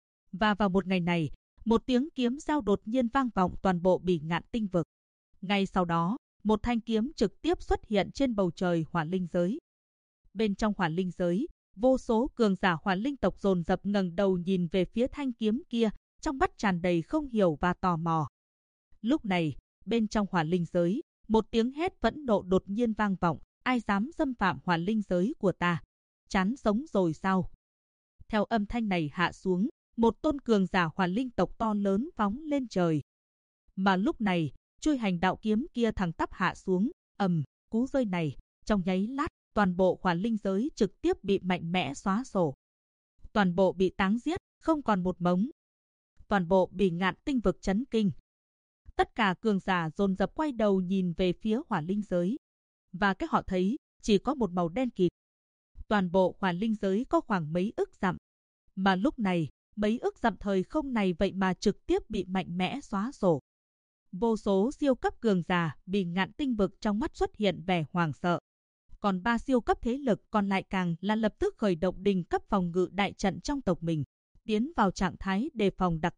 Và vào một ngày này, một tiếng kiếm giao đột nhiên vang vọng toàn bộ Bỉ Ngạn tinh vực. Ngay sau đó, một thanh kiếm trực tiếp xuất hiện trên bầu trời Hỏa Linh giới. Bên trong Hỏa Linh giới, vô số cường giả Hỏa Linh tộc dồn dập ngẩng đầu nhìn về phía thanh kiếm kia, trong mắt tràn đầy không hiểu và tò mò. Lúc này, bên trong Hỏa Linh giới, một tiếng hét phẫn nộ đột nhiên vang vọng, ai dám xâm phạm Hỏa Linh giới của ta? Chán sống rồi sao? Theo âm thanh này hạ xuống, một tôn cường giả Hỏa Linh tộc to lớn phóng lên trời. Mà lúc này, chuôi hành đạo kiếm kia thẳng tắp hạ xuống, cú rơi này, trong nháy lát, toàn bộ Hỏa Linh giới trực tiếp bị mạnh mẽ xóa sổ. Toàn bộ bị táng giết, không còn một mống. Toàn bộ Bỉ Ngạn tinh vực chấn kinh. Tất cả cường giả dồn dập quay đầu nhìn về phía Hỏa Linh giới. Và cái họ thấy, chỉ có một màu đen kịt. Toàn bộ Hỏa Linh giới có khoảng mấy ức dặm. Mà lúc này, mấy ức dặm thời không này vậy mà trực tiếp bị mạnh mẽ xóa sổ. Vô số siêu cấp cường giả Bỉ Ngạn tinh vực trong mắt xuất hiện vẻ hoảng sợ. Còn 3 siêu cấp thế lực còn lại càng là lập tức khởi động đỉnh cấp phòng ngự đại trận trong tộc mình, tiến vào trạng thái đề phòng đặc cấp,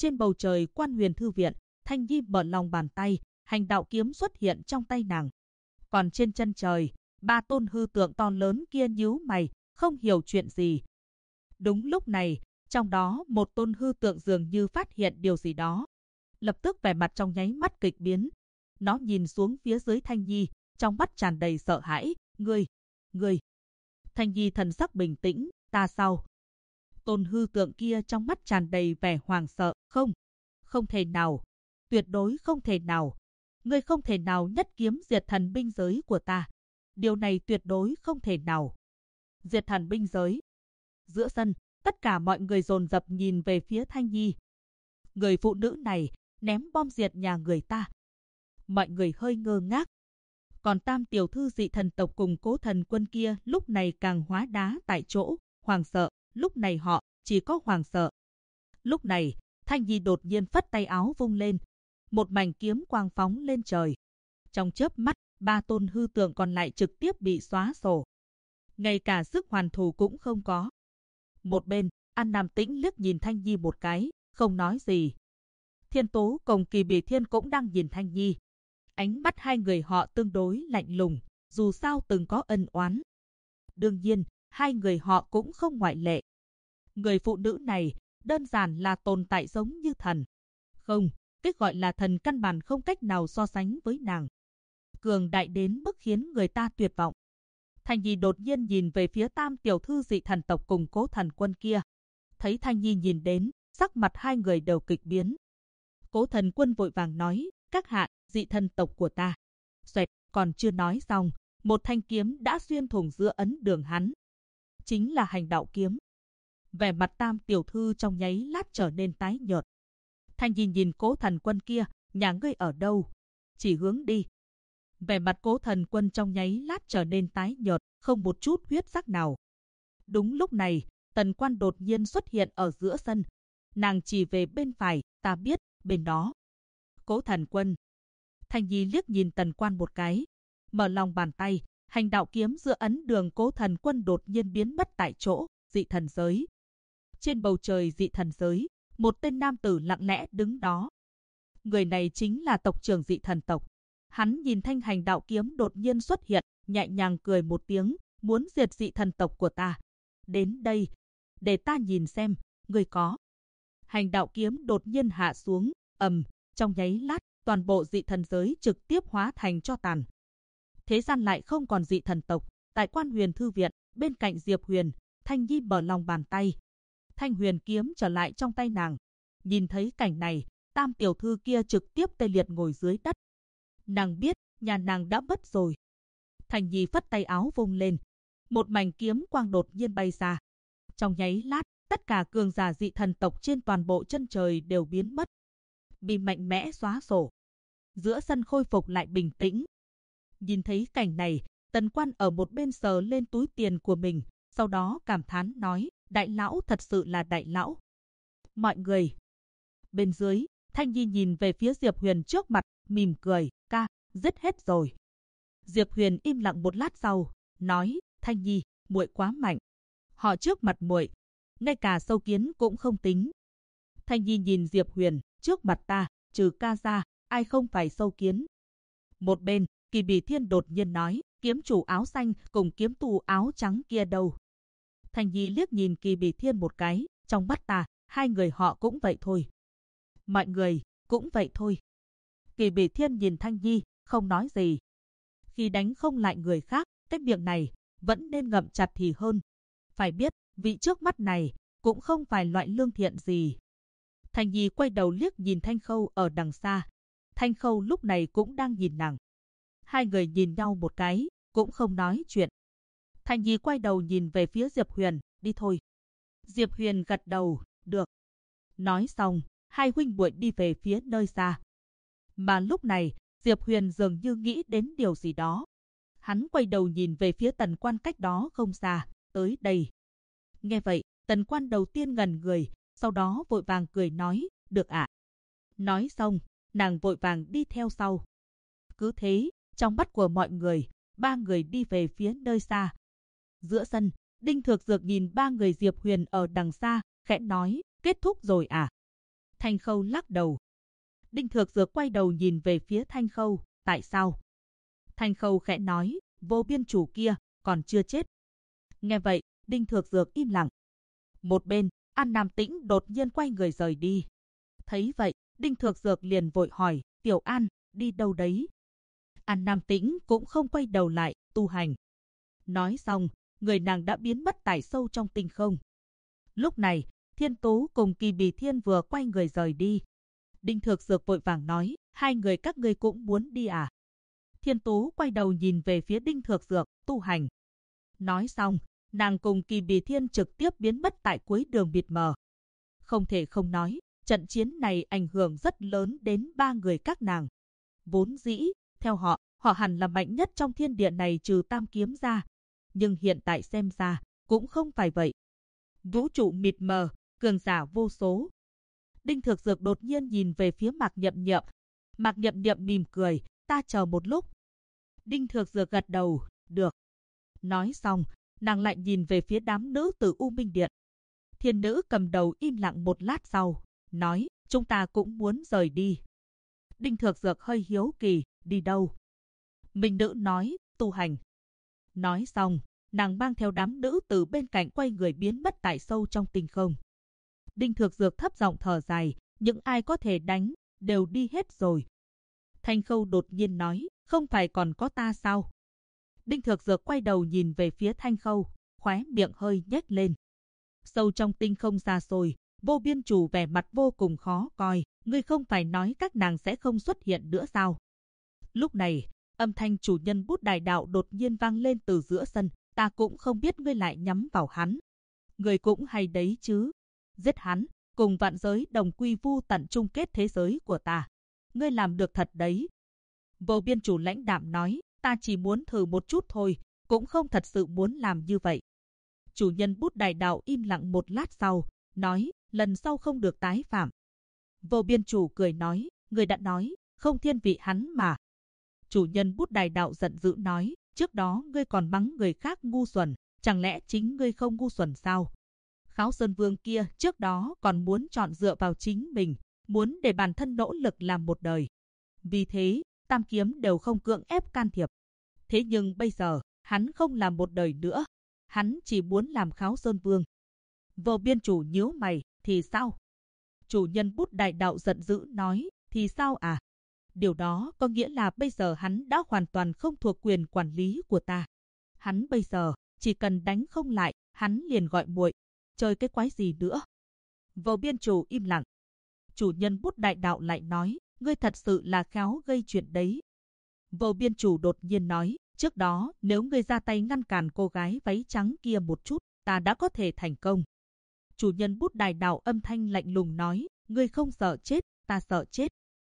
Trên bầu trời Quan Huyền Thư viện, Thanh Nhi mở lòng bàn tay, hành đạo kiếm xuất hiện trong tay nàng. Còn trên chân trời, ba tôn hư tượng to lớn kia nhíu mày, không hiểu chuyện gì. Đúng lúc này, trong đó một tôn hư tượng dường như phát hiện điều gì đó. Lập tức vẻ mặt trong nháy mắt kịch biến. Nó nhìn xuống phía dưới Thanh Nhi, trong mắt tràn đầy sợ hãi. Ngươi. Thanh Nhi thần sắc bình tĩnh, ta sao? Tôn hư tượng kia trong mắt tràn đầy vẻ hoảng sợ. Không thể nào. Tuyệt đối không thể nào. Ngươi không thể nào nhất kiếm diệt thần binh giới của ta. Điều này tuyệt đối không thể nào. Diệt thần binh giới. Giữa sân, tất cả mọi người dồn dập nhìn về phía Thanh Nhi. Người phụ nữ này ném bom diệt nhà người ta. Mọi người hơi ngơ ngác. Còn Tam tiểu thư dị thần tộc cùng Cố Thần Quân kia lúc này càng hóa đá tại chỗ, hoàng sợ. Lúc này họ chỉ có hoàng sợ. Lúc này, Thanh Nhi đột nhiên phất tay áo vung lên. Một mảnh kiếm quang phóng lên trời. Trong chớp mắt, ba tôn hư tượng còn lại trực tiếp bị xóa sổ. Ngay cả sức hoàn thủ cũng không có. Một bên, An Nam Tĩnh liếc nhìn Thanh Nhi một cái, không nói gì. Thiên Tố cùng Kỳ Bì Thiên cũng đang nhìn Thanh Nhi. Ánh mắt hai người họ tương đối lạnh lùng, dù sao từng có ân oán. Đương nhiên, hai người họ cũng không ngoại lệ. Người phụ nữ này đơn giản là tồn tại giống như thần. Không, cái gọi là thần căn bản không cách nào so sánh với nàng. Cường đại đến mức khiến người ta tuyệt vọng. Thanh Nhi đột nhiên nhìn về phía Tam tiểu thư dị thần tộc cùng Cố Thần Quân kia. Thấy Thanh Nhi nhìn đến, sắc mặt hai người đều kịch biến. Cố Thần Quân vội vàng nói, các hạ, dị thần tộc của ta. Xoẹt, còn chưa nói xong, một thanh kiếm đã xuyên thủng giữa ấn đường hắn. Chính là hành đạo kiếm. Vẻ mặt Tam tiểu thư trong nháy lát trở nên tái nhợt. Thanh Nhi nhìn Cố Thần Quân kia, nhà ngươi ở đâu? Chỉ hướng đi. Vẻ mặt Cố Thần Quân trong nháy lát trở nên tái nhợt, không một chút huyết sắc nào. Đúng lúc này, Tần Quan đột nhiên xuất hiện ở giữa sân. Nàng chỉ về bên phải, ta biết, bên đó. Cố Thần Quân. Thanh Nhi liếc nhìn Tần Quan một cái, mở lòng bàn tay, hành đạo kiếm giữa ấn đường Cố Thần Quân đột nhiên biến mất tại chỗ, dị thần giới. Trên bầu trời dị thần giới, một tên nam tử lặng lẽ đứng đó. Người này chính là tộc trưởng dị thần tộc. Hắn nhìn thanh hành đạo kiếm đột nhiên xuất hiện, nhẹ nhàng cười một tiếng, muốn diệt dị thần tộc của ta. Đến đây, để ta nhìn xem, người có. Hành đạo kiếm đột nhiên hạ xuống, trong nháy lát, toàn bộ dị thần giới trực tiếp hóa thành tro tàn. Thế gian lại không còn dị thần tộc. Tại Quan Huyền Thư viện, bên cạnh Diệp Huyền, Thanh Nhi mở lòng bàn tay. Thanh huyền kiếm trở lại trong tay nàng. Nhìn thấy cảnh này, Tam tiểu thư kia trực tiếp tê liệt ngồi dưới đất. Nàng biết, nhà nàng đã mất rồi. Thanh Nhi phất tay áo vung lên. Một mảnh kiếm quang đột nhiên bay ra. Trong nháy lát, tất cả cường giả dị thần tộc trên toàn bộ chân trời đều biến mất. Bị mạnh mẽ xóa sổ. Giữa sân khôi phục lại bình tĩnh. Nhìn thấy cảnh này, Tần Quan ở một bên sờ lên túi tiền của mình, sau đó cảm thán nói, đại lão thật sự là đại lão. Mọi người. Bên dưới, Thanh Nhi nhìn về phía Diệp Huyền trước mặt, mỉm cười, ca, giết hết rồi. Diệp Huyền im lặng một lát sau, nói, Thanh Nhi, muội quá mạnh. Họ trước mặt muội, ngay cả sâu kiến cũng không tính. Thanh Nhi nhìn Diệp Huyền, trước mặt ta, trừ ca ra, ai không phải sâu kiến. Một bên, Kỳ Bì Thiên đột nhiên nói, kiếm chủ áo xanh cùng kiếm tù áo trắng kia đâu. Thanh Nhi liếc nhìn Kỳ Bì Thiên một cái, trong mắt ta, hai người họ cũng vậy thôi. Mọi người, cũng vậy thôi. Kỳ Bì Thiên nhìn Thanh Nhi, không nói gì. Khi đánh không lại người khác, cái miệng này, vẫn nên ngậm chặt thì hơn. Phải biết, vị trước mắt này, cũng không phải loại lương thiện gì. Thanh Nhi quay đầu liếc nhìn Thanh Khâu ở đằng xa. Thanh Khâu lúc này cũng đang nhìn nàng. Hai người nhìn nhau một cái, cũng không nói chuyện. Thanh Nhi quay đầu nhìn về phía Diệp Huyền, đi thôi. Diệp Huyền gật đầu, được. Nói xong, hai huynh muội đi về phía nơi xa. Mà lúc này, Diệp Huyền dường như nghĩ đến điều gì đó. Hắn quay đầu nhìn về phía Tần Quan cách đó không xa, tới đây. Nghe vậy, Tần Quan đầu tiên ngẩn người, sau đó vội vàng cười nói, được ạ. Nói xong, nàng vội vàng đi theo sau. Cứ thế, trong mắt của mọi người, ba người đi về phía nơi xa. Giữa sân, Đinh Thược Dược nhìn ba người Diệp Huyền ở đằng xa, khẽ nói, kết thúc rồi à? Thanh Khâu lắc đầu. Đinh Thược Dược quay đầu nhìn về phía Thanh Khâu, tại sao? Thanh Khâu khẽ nói, Vô Biên chủ kia, còn chưa chết. Nghe vậy, Đinh Thược Dược im lặng. Một bên, An Nam Tĩnh đột nhiên quay người rời đi. Thấy vậy, Đinh Thược Dược liền vội hỏi, Tiểu An, đi đâu đấy? An Nam Tĩnh cũng không quay đầu lại, tu hành. Nói xong, người nàng đã biến mất tại sâu trong tinh không. Lúc này, Thiên Tú cùng Kỳ Bì Thiên vừa quay người rời đi. Đinh Thược Dược vội vàng nói, hai người các ngươi cũng muốn đi à? Thiên Tú quay đầu nhìn về phía Đinh Thược Dược, tu hành. Nói xong, nàng cùng Kỳ Bì Thiên trực tiếp biến mất tại cuối đường mịt mờ. Không thể không nói, trận chiến này ảnh hưởng rất lớn đến ba người các nàng. Vốn dĩ, theo họ hẳn là mạnh nhất trong thiên địa này trừ Tam Kiếm ra. Nhưng hiện tại xem ra, cũng không phải vậy. Vũ trụ mịt mờ, cường giả vô số. Đinh Thược Dược đột nhiên nhìn về phía Mạc Nhậm Nhậm. Mạc Nhậm Nhậm mỉm cười, ta chờ một lúc. Đinh Thược Dược gật đầu, được. Nói xong, nàng lại nhìn về phía đám nữ từ U Minh Điện. Thiên nữ cầm đầu im lặng một lát sau, nói, chúng ta cũng muốn rời đi. Đinh Thược Dược hơi hiếu kỳ, đi đâu? Minh nữ nói, tu hành. Nói xong, nàng mang theo đám nữ từ bên cạnh quay người biến mất tại sâu trong tinh không. Đinh Thược Dược thấp giọng thở dài, những ai có thể đánh, đều đi hết rồi. Thanh Khâu đột nhiên nói, không phải còn có ta sao? Đinh Thược Dược quay đầu nhìn về phía Thanh Khâu, khóe miệng hơi nhếch lên. Sâu trong tinh không xa xôi, Vô Biên chủ vẻ mặt vô cùng khó coi, ngươi không phải nói các nàng sẽ không xuất hiện nữa sao? Lúc này, âm thanh chủ nhân bút đài đạo đột nhiên vang lên từ giữa sân, ta cũng không biết ngươi lại nhắm vào hắn. Ngươi cũng hay đấy chứ. Giết hắn, cùng vạn giới đồng quy vu tận chung kết thế giới của ta. Ngươi làm được thật đấy. Vô Biên chủ lãnh đạm nói, ta chỉ muốn thử một chút thôi, cũng không thật sự muốn làm như vậy. Chủ nhân bút đài đạo im lặng một lát sau, nói, lần sau không được tái phạm. Vô Biên chủ cười nói, ngươi đã nói, không thiên vị hắn mà. Chủ nhân bút đài đạo giận dữ nói, trước đó ngươi còn mắng người khác ngu xuẩn, chẳng lẽ chính ngươi không ngu xuẩn sao? Kháo Sơn Vương kia trước đó còn muốn chọn dựa vào chính mình, muốn để bản thân nỗ lực làm một đời. Vì thế, Tam Kiếm đều không cưỡng ép can thiệp. Thế nhưng bây giờ, hắn không làm một đời nữa. Hắn chỉ muốn làm Kháo Sơn Vương. Vô Biên chủ nhíu mày, thì sao? Chủ nhân bút đại đạo giận dữ nói, thì sao à? Điều đó có nghĩa là bây giờ hắn đã hoàn toàn không thuộc quyền quản lý của ta. Hắn bây giờ, chỉ cần đánh không lại, hắn liền gọi muội. Chơi cái quái gì nữa? Vô Biên chủ im lặng. Chủ nhân bút đại đạo lại nói, ngươi thật sự là khéo gây chuyện đấy. Vô Biên chủ đột nhiên nói, trước đó nếu ngươi ra tay ngăn cản cô gái váy trắng kia một chút, ta đã có thể thành công. Chủ nhân bút đại đạo âm thanh lạnh lùng nói, ngươi không sợ chết, ta sợ chết.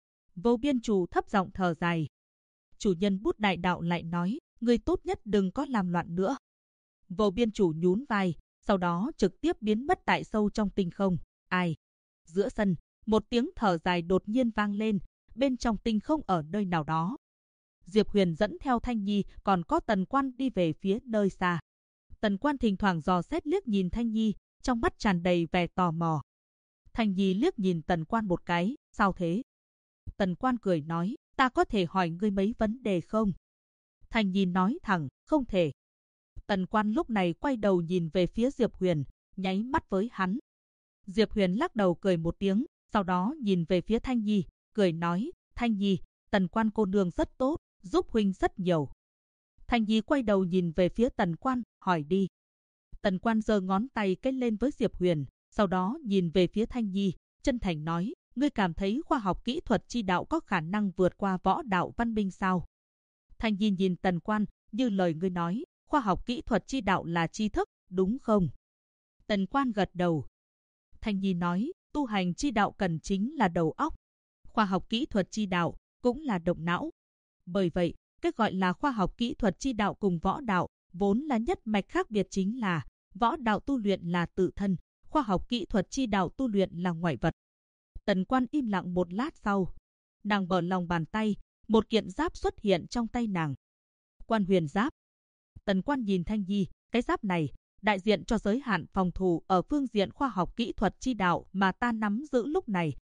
Vô Biên chủ thấp giọng thở dài. Chủ nhân bút đại đạo lại nói, ngươi tốt nhất đừng có làm loạn nữa. Vô Biên chủ nhún vai, sau đó trực tiếp biến mất tại sâu trong tinh không. Ai? Giữa sân, một tiếng thở dài đột nhiên vang lên, bên trong tinh không ở nơi nào đó. Diệp Huyền dẫn theo Thanh Nhi, còn có Tần Quan đi về phía nơi xa. Tần Quan thỉnh thoảng dò xét liếc nhìn Thanh Nhi, trong mắt tràn đầy vẻ tò mò. Thanh Nhi liếc nhìn Tần Quan một cái, sao thế? Tần Quan cười nói, ta có thể hỏi ngươi mấy vấn đề không? Thanh Nhi nói thẳng, không thể. Tần Quan lúc này quay đầu nhìn về phía Diệp Huyền, nháy mắt với hắn. Diệp Huyền lắc đầu cười một tiếng, sau đó nhìn về phía Thanh Nhi, cười nói, Thanh Nhi, Tần Quan cô nương rất tốt, giúp huynh rất nhiều. Thanh Nhi quay đầu nhìn về phía Tần Quan, hỏi đi. Tần Quan giơ ngón tay cái lên với Diệp Huyền, sau đó nhìn về phía Thanh Nhi, chân thành nói, ngươi cảm thấy khoa học kỹ thuật chi đạo có khả năng vượt qua võ đạo văn minh sao? Thanh Nhi nhìn Tần Quan, như lời ngươi nói, khoa học kỹ thuật chi đạo là tri thức, đúng không? Tần Quan gật đầu. Thanh Nhi nói, tu hành chi đạo cần chính là đầu óc. Khoa học kỹ thuật chi đạo cũng là động não. Bởi vậy, cái gọi là khoa học kỹ thuật chi đạo cùng võ đạo vốn là nhất mạch khác biệt, chính là võ đạo tu luyện là tự thân, khoa học kỹ thuật chi đạo tu luyện là ngoại vật. Tần Quan im lặng một lát sau, nàng mở lòng bàn tay, một kiện giáp xuất hiện trong tay nàng. Quan huyền giáp. Tần Quan nhìn Thanh Nhi, cái giáp này đại diện cho giới hạn phòng thủ ở phương diện khoa học kỹ thuật chi đạo mà ta nắm giữ lúc này.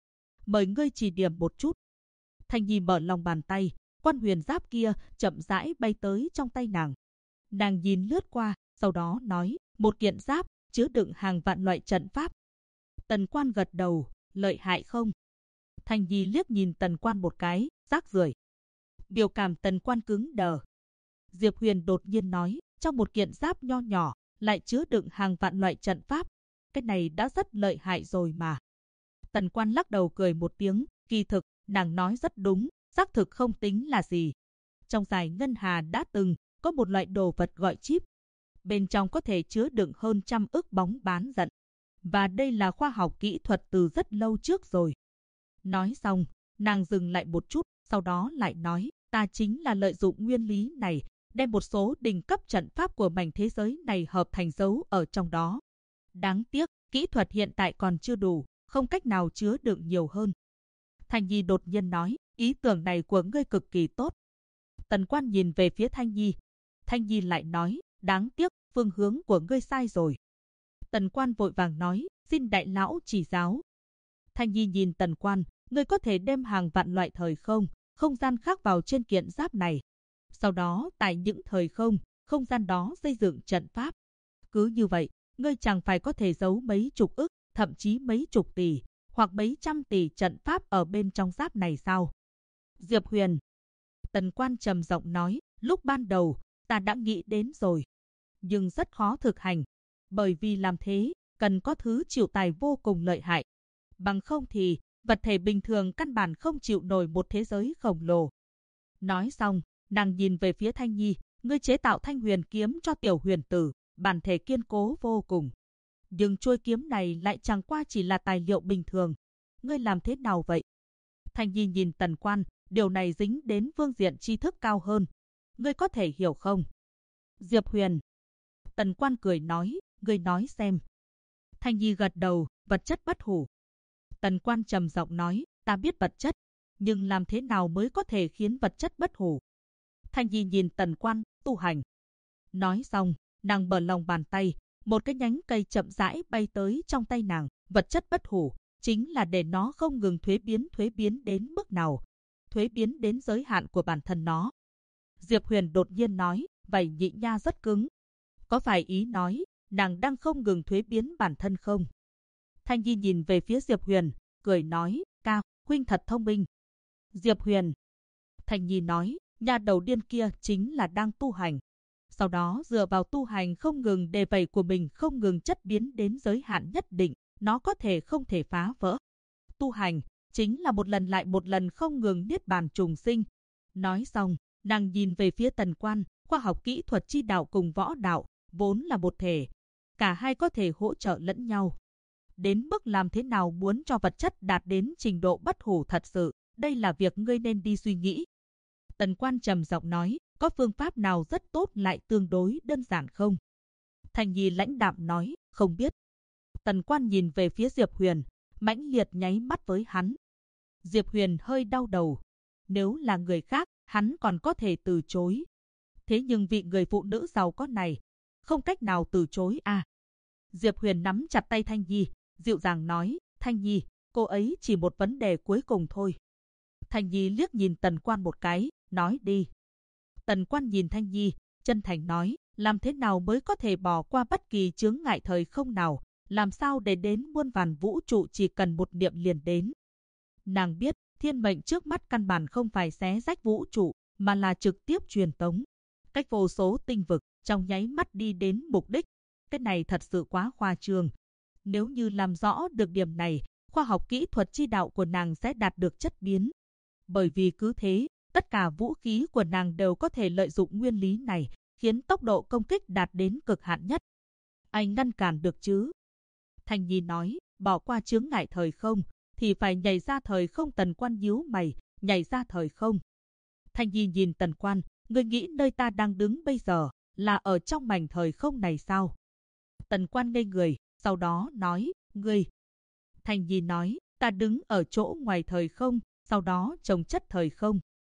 mời ngươi chỉ điểm một chút. Thanh Nhi mở lòng bàn tay, quan huyền giáp kia chậm rãi bay tới trong tay nàng. Nàng nhìn lướt qua, sau đó nói, một kiện giáp, chứa đựng hàng vạn loại trận pháp. Tần Quan gật đầu, lợi hại không? Thanh Nhi liếc nhìn Tần Quan một cái, rác rưởi. Biểu cảm Tần Quan cứng đờ. Diệp Huyền đột nhiên nói, trong một kiện giáp nho nhỏ, lại chứa đựng hàng vạn loại trận pháp. Cái này đã rất lợi hại rồi mà. Tần Quan lắc đầu cười một tiếng, kỳ thực, nàng nói rất đúng, xác thực không tính là gì. Trong giải ngân hà đã từng có một loại đồ vật gọi chip. Bên trong có thể chứa đựng hơn 100 ức bóng bán dẫn. Và đây là khoa học kỹ thuật từ rất lâu trước rồi. Nói xong, nàng dừng lại một chút, sau đó lại nói, ta chính là lợi dụng nguyên lý này, đem một số đỉnh cấp trận pháp của mảnh thế giới này hợp thành dấu ở trong đó. Đáng tiếc, kỹ thuật hiện tại còn chưa đủ, không cách nào chứa đựng nhiều hơn. Thanh Nhi đột nhiên nói, ý tưởng này của ngươi cực kỳ tốt. Tần Quan nhìn về phía Thanh Nhi. Thanh Nhi lại nói, đáng tiếc, phương hướng của ngươi sai rồi. Tần Quan vội vàng nói, xin đại lão chỉ giáo. Thanh Nhi nhìn Tần Quan, ngươi có thể đem hàng vạn loại thời không gian khác vào trên kiện giáp này. Sau đó tại những thời không gian đó xây dựng trận pháp. Cứ như vậy, ngươi chẳng phải có thể giấu mấy chục ức, thậm chí mấy chục tỷ, hoặc mấy trăm tỷ trận pháp ở bên trong giáp này sao? Diệp Huyền. Tần Quan trầm giọng nói, lúc ban đầu, ta đã nghĩ đến rồi. Nhưng rất khó thực hành. Bởi vì làm thế, cần có thứ chịu tài vô cùng lợi hại. Bằng không thì, vật thể bình thường căn bản không chịu nổi một thế giới khổng lồ. Nói xong, nàng nhìn về phía Thanh Nhi, ngươi chế tạo Thanh Huyền kiếm cho tiểu huyền tử, bản thể kiên cố vô cùng. Nhưng chuôi kiếm này lại chẳng qua chỉ là tài liệu bình thường. Ngươi làm thế nào vậy? Thanh Nhi nhìn Tần Quan, điều này dính đến phương diện tri thức cao hơn. Ngươi có thể hiểu không? Diệp Huyền. Tần Quan cười nói, ngươi nói xem. Thanh Nhi gật đầu, vật chất bất hủ. Tần Quan trầm giọng nói, ta biết vật chất, nhưng làm thế nào mới có thể khiến vật chất bất hủ? Thanh Nhi nhìn Tần Quan, tu hành. Nói xong, nàng mở lòng bàn tay, một cái nhánh cây chậm rãi bay tới trong tay nàng. Vật chất bất hủ chính là để nó không ngừng thuế biến đến mức nào, thuế biến đến giới hạn của bản thân nó. Diệp Huyền đột nhiên nói, vậy nhị nha rất cứng. Có phải ý nói, nàng đang không ngừng thuế biến bản thân không? Thanh Nhi nhìn về phía Diệp Huyền, cười nói, ca, huynh thật thông minh. Diệp Huyền. Thanh Nhi nói, nha đầu điên kia chính là đang tu hành. Sau đó dựa vào tu hành không ngừng để vảy của mình không ngừng chất biến đến giới hạn nhất định, nó có thể không thể phá vỡ. Tu hành chính là một lần lại một lần không ngừng niết bàn trùng sinh. Nói xong, nàng nhìn về phía Tần Quan, khoa học kỹ thuật chi đạo cùng võ đạo vốn là một thể, cả hai có thể hỗ trợ lẫn nhau. Đến mức làm thế nào muốn cho vật chất đạt đến trình độ bất hủ thật sự, đây là việc ngươi nên đi suy nghĩ. Tần Quan trầm giọng nói, có phương pháp nào rất tốt lại tương đối đơn giản không? Thanh Nhi lãnh đạm nói, không biết. Tần Quan nhìn về phía Diệp Huyền, mãnh liệt nháy mắt với hắn. Diệp Huyền hơi đau đầu. Nếu là người khác, hắn còn có thể từ chối. Thế nhưng vị người phụ nữ giàu có này, không cách nào từ chối à. Diệp Huyền nắm chặt tay Thanh Nhi, dịu dàng nói, Thanh Nhi, cô ấy chỉ một vấn đề cuối cùng thôi. Thanh Nhi liếc nhìn Tần Quan một cái, nói đi. Tần Quan nhìn Thanh Nhi, chân thành nói, làm thế nào mới có thể bỏ qua bất kỳ chướng ngại thời không nào, làm sao để đến muôn vàn vũ trụ chỉ cần một niệm liền đến. Nàng biết, thiên mệnh trước mắt căn bản không phải xé rách vũ trụ, mà là trực tiếp truyền tống. Cách vô số tinh vực, trong nháy mắt đi đến mục đích. Cái này thật sự quá khoa trương. Nếu như làm rõ được điểm này, khoa học kỹ thuật chi đạo của nàng sẽ đạt được chất biến. Bởi vì cứ thế, tất cả vũ khí của nàng đều có thể lợi dụng nguyên lý này, khiến tốc độ công kích đạt đến cực hạn nhất. Anh ngăn cản được chứ? Thanh Nhi nói, bỏ qua chướng ngại thời không, thì phải nhảy ra thời không. Tần Quan nhíu mày, nhảy ra thời không. Thanh Nhi nhìn Tần Quan, ngươi nghĩ nơi ta đang đứng bây giờ, là ở trong mảnh thời không này sao? Tần Quan ngây người, sau đó nói, ngươi. Thanh Nhi nói, ta đứng ở chỗ ngoài thời không, sau đó chồng chất thời không.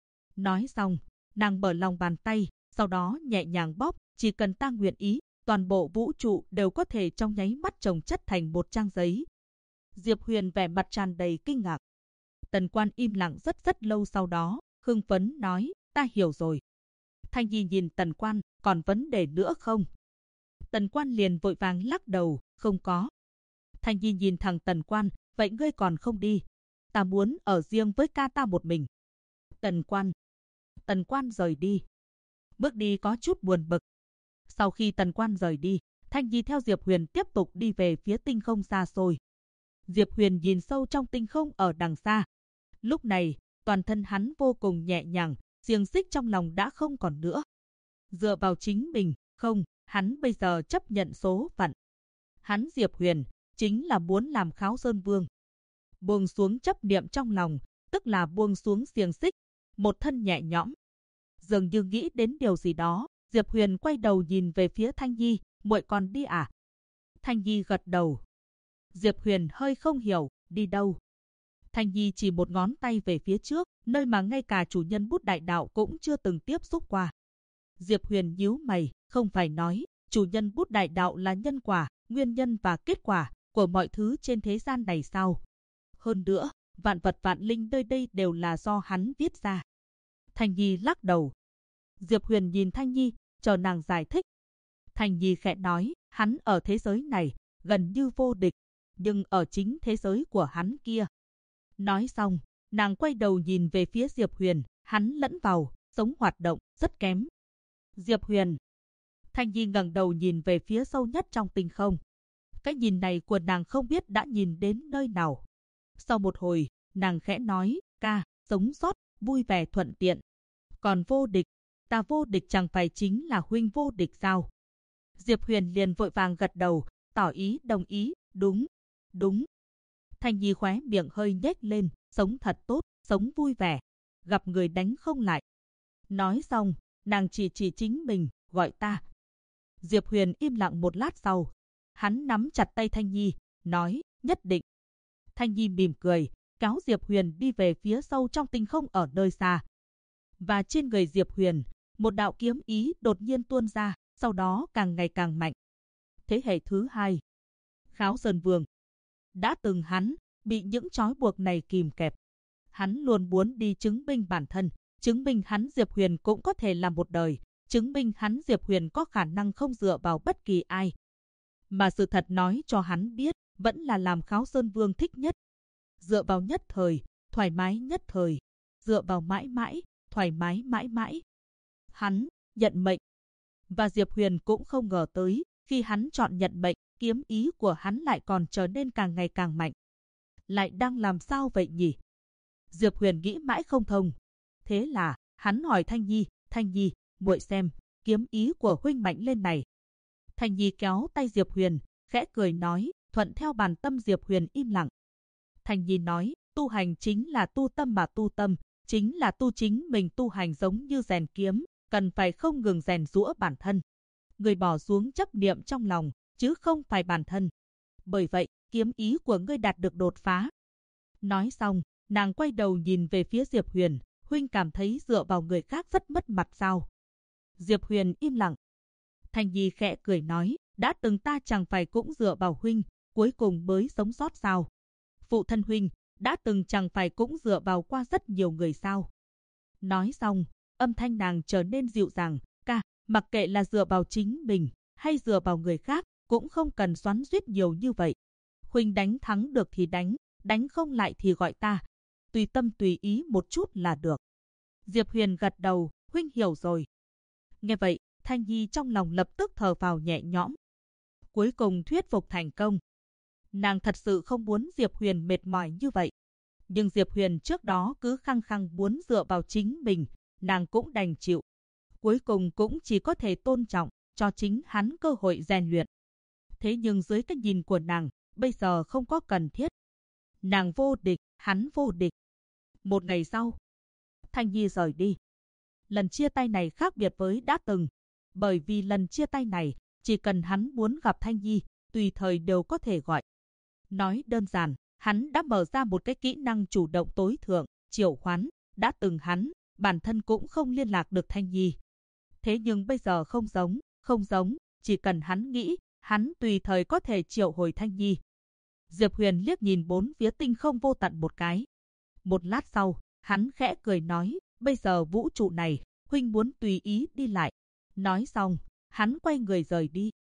Nói xong, nàng mở lòng bàn tay, sau đó nhẹ nhàng bóp, chỉ cần ta nguyện ý, toàn bộ vũ trụ đều có thể trong nháy mắt chồng chất thành một trang giấy. Diệp Huyền vẻ mặt tràn đầy kinh ngạc. Tần Quan im lặng rất lâu sau đó, hưng phấn nói, ta hiểu rồi. Thanh Nhi nhìn Tần Quan, còn vấn đề nữa không? Tần Quan liền vội vàng lắc đầu, không có. Thanh Nhi nhìn thằng Tần Quan, vậy ngươi còn không đi? Ta muốn ở riêng với ca ta một mình. Tần Quan rời đi. Bước đi có chút buồn bực. Sau khi Tần Quan rời đi, Thanh Nhi theo Diệp Huyền tiếp tục đi về phía tinh không xa xôi. Diệp Huyền nhìn sâu trong tinh không ở đằng xa. Lúc này, toàn thân hắn vô cùng nhẹ nhàng, xiềng xích trong lòng đã không còn nữa. Dựa vào chính mình, không, hắn bây giờ chấp nhận số phận. Hắn Diệp Huyền, chính là muốn làm Kháo Sơn Vương. Buông xuống chấp niệm trong lòng, tức là buông xuống xiềng xích, một thân nhẹ nhõm. Dường như nghĩ đến điều gì đó, Diệp Huyền quay đầu nhìn về phía Thanh Nhi, muội còn đi à? Thanh Nhi gật đầu. Diệp Huyền hơi không hiểu, đi đâu? Thanh Nhi chỉ một ngón tay về phía trước, nơi mà ngay cả chủ nhân bút đại đạo cũng chưa từng tiếp xúc qua. Diệp Huyền nhíu mày, không phải nói, chủ nhân bút đại đạo là nhân quả, nguyên nhân và kết quả của mọi thứ trên thế gian này sao? Hơn nữa, vạn vật vạn linh nơi đây đều là do hắn viết ra. Thanh Nhi lắc đầu. Diệp Huyền nhìn Thanh Nhi, chờ nàng giải thích. Thanh Nhi khẽ nói, hắn ở thế giới này, gần như vô địch, nhưng ở chính thế giới của hắn kia. Nói xong, nàng quay đầu nhìn về phía Diệp Huyền, hắn lẫn vào, sống hoạt động, rất kém. Diệp Huyền. Thanh Nhi ngẩng đầu nhìn về phía sâu nhất trong tinh không. Cái nhìn này của nàng không biết đã nhìn đến nơi nào. Sau một hồi, nàng khẽ nói, ca, sống sót, vui vẻ thuận tiện. Còn vô địch, ta vô địch chẳng phải chính là huynh vô địch sao? Diệp Huyền liền vội vàng gật đầu, tỏ ý đồng ý, đúng, đúng. Thanh Nhi khóe miệng hơi nhếch lên, sống thật tốt, sống vui vẻ, gặp người đánh không lại. Nói xong, nàng chỉ chính mình, gọi ta. Diệp Huyền im lặng một lát sau. Hắn nắm chặt tay Thanh Nhi, nói, nhất định. Thanh Nhi mỉm cười, kéo Diệp Huyền đi về phía sâu trong tinh không ở nơi xa. Và trên người Diệp Huyền, một đạo kiếm ý đột nhiên tuôn ra, sau đó càng ngày càng mạnh. Thế hệ thứ hai. Kháo Sơn Vương. Đã từng hắn, bị những trói buộc này kìm kẹp. Hắn luôn muốn đi chứng minh bản thân, chứng minh hắn Diệp Huyền cũng có thể làm một đời, chứng minh hắn Diệp Huyền có khả năng không dựa vào bất kỳ ai. Mà sự thật nói cho hắn biết, vẫn là làm Kháo Sơn Vương thích nhất. Dựa vào nhất thời, thoải mái nhất thời. Dựa vào mãi mãi, thoải mái mãi mãi. Hắn nhận mệnh. Và Diệp Huyền cũng không ngờ tới, khi hắn chọn nhận mệnh, kiếm ý của hắn lại còn trở nên càng ngày càng mạnh. Lại đang làm sao vậy nhỉ? Diệp Huyền nghĩ mãi không thông. Thế là, hắn hỏi Thanh Nhi, muội xem, kiếm ý của huynh mạnh lên này. Thanh Nhi kéo tay Diệp Huyền, khẽ cười nói, thuận theo bản tâm. Diệp Huyền im lặng. Thanh Nhi nói, tu hành chính là tu tâm mà tu tâm, chính là tu chính mình. Tu hành giống như rèn kiếm, cần phải không ngừng rèn giũa bản thân. Người bỏ xuống chấp niệm trong lòng, chứ không phải bản thân. Bởi vậy, kiếm ý của ngươi đạt được đột phá. Nói xong, nàng quay đầu nhìn về phía Diệp Huyền, huynh cảm thấy dựa vào người khác rất mất mặt sao? Diệp Huyền im lặng. Thanh Nhi khẽ cười nói, đã từng ta chẳng phải cũng dựa vào huynh, cuối cùng mới sống sót sao? Phụ thân huynh, đã từng chẳng phải cũng dựa vào qua rất nhiều người sao? Nói xong, âm thanh nàng trở nên dịu dàng, ca, mặc kệ là dựa vào chính mình, hay dựa vào người khác, cũng không cần xoắn xuýt nhiều như vậy. Huynh đánh thắng được thì đánh không lại thì gọi ta. Tùy tâm tùy ý một chút là được. Diệp Huyền gật đầu, huynh hiểu rồi. Nghe vậy, Thanh Nhi trong lòng lập tức thở phào nhẹ nhõm. Cuối cùng thuyết phục thành công. Nàng thật sự không muốn Diệp Huyền mệt mỏi như vậy. Nhưng Diệp Huyền trước đó cứ khăng khăng muốn dựa vào chính mình, nàng cũng đành chịu. Cuối cùng cũng chỉ có thể tôn trọng, cho chính hắn cơ hội rèn luyện. Thế nhưng dưới cái nhìn của nàng, bây giờ không có cần thiết. Nàng vô địch, hắn vô địch. Một ngày sau, Thanh Nhi rời đi. Lần chia tay này khác biệt với đã từng. Bởi vì lần chia tay này, chỉ cần hắn muốn gặp Thanh Nhi, tùy thời đều có thể gọi. Nói đơn giản, hắn đã mở ra một cái kỹ năng chủ động tối thượng, triệu hoán. Đã từng hắn, bản thân cũng không liên lạc được Thanh Nhi. Thế nhưng bây giờ không giống, chỉ cần hắn nghĩ, hắn tùy thời có thể triệu hồi Thanh Nhi. Diệp Huyền liếc nhìn bốn phía tinh không vô tận một cái. Một lát sau, hắn khẽ cười nói, bây giờ vũ trụ này, huynh muốn tùy ý đi lại. Nói xong, hắn quay người rời đi.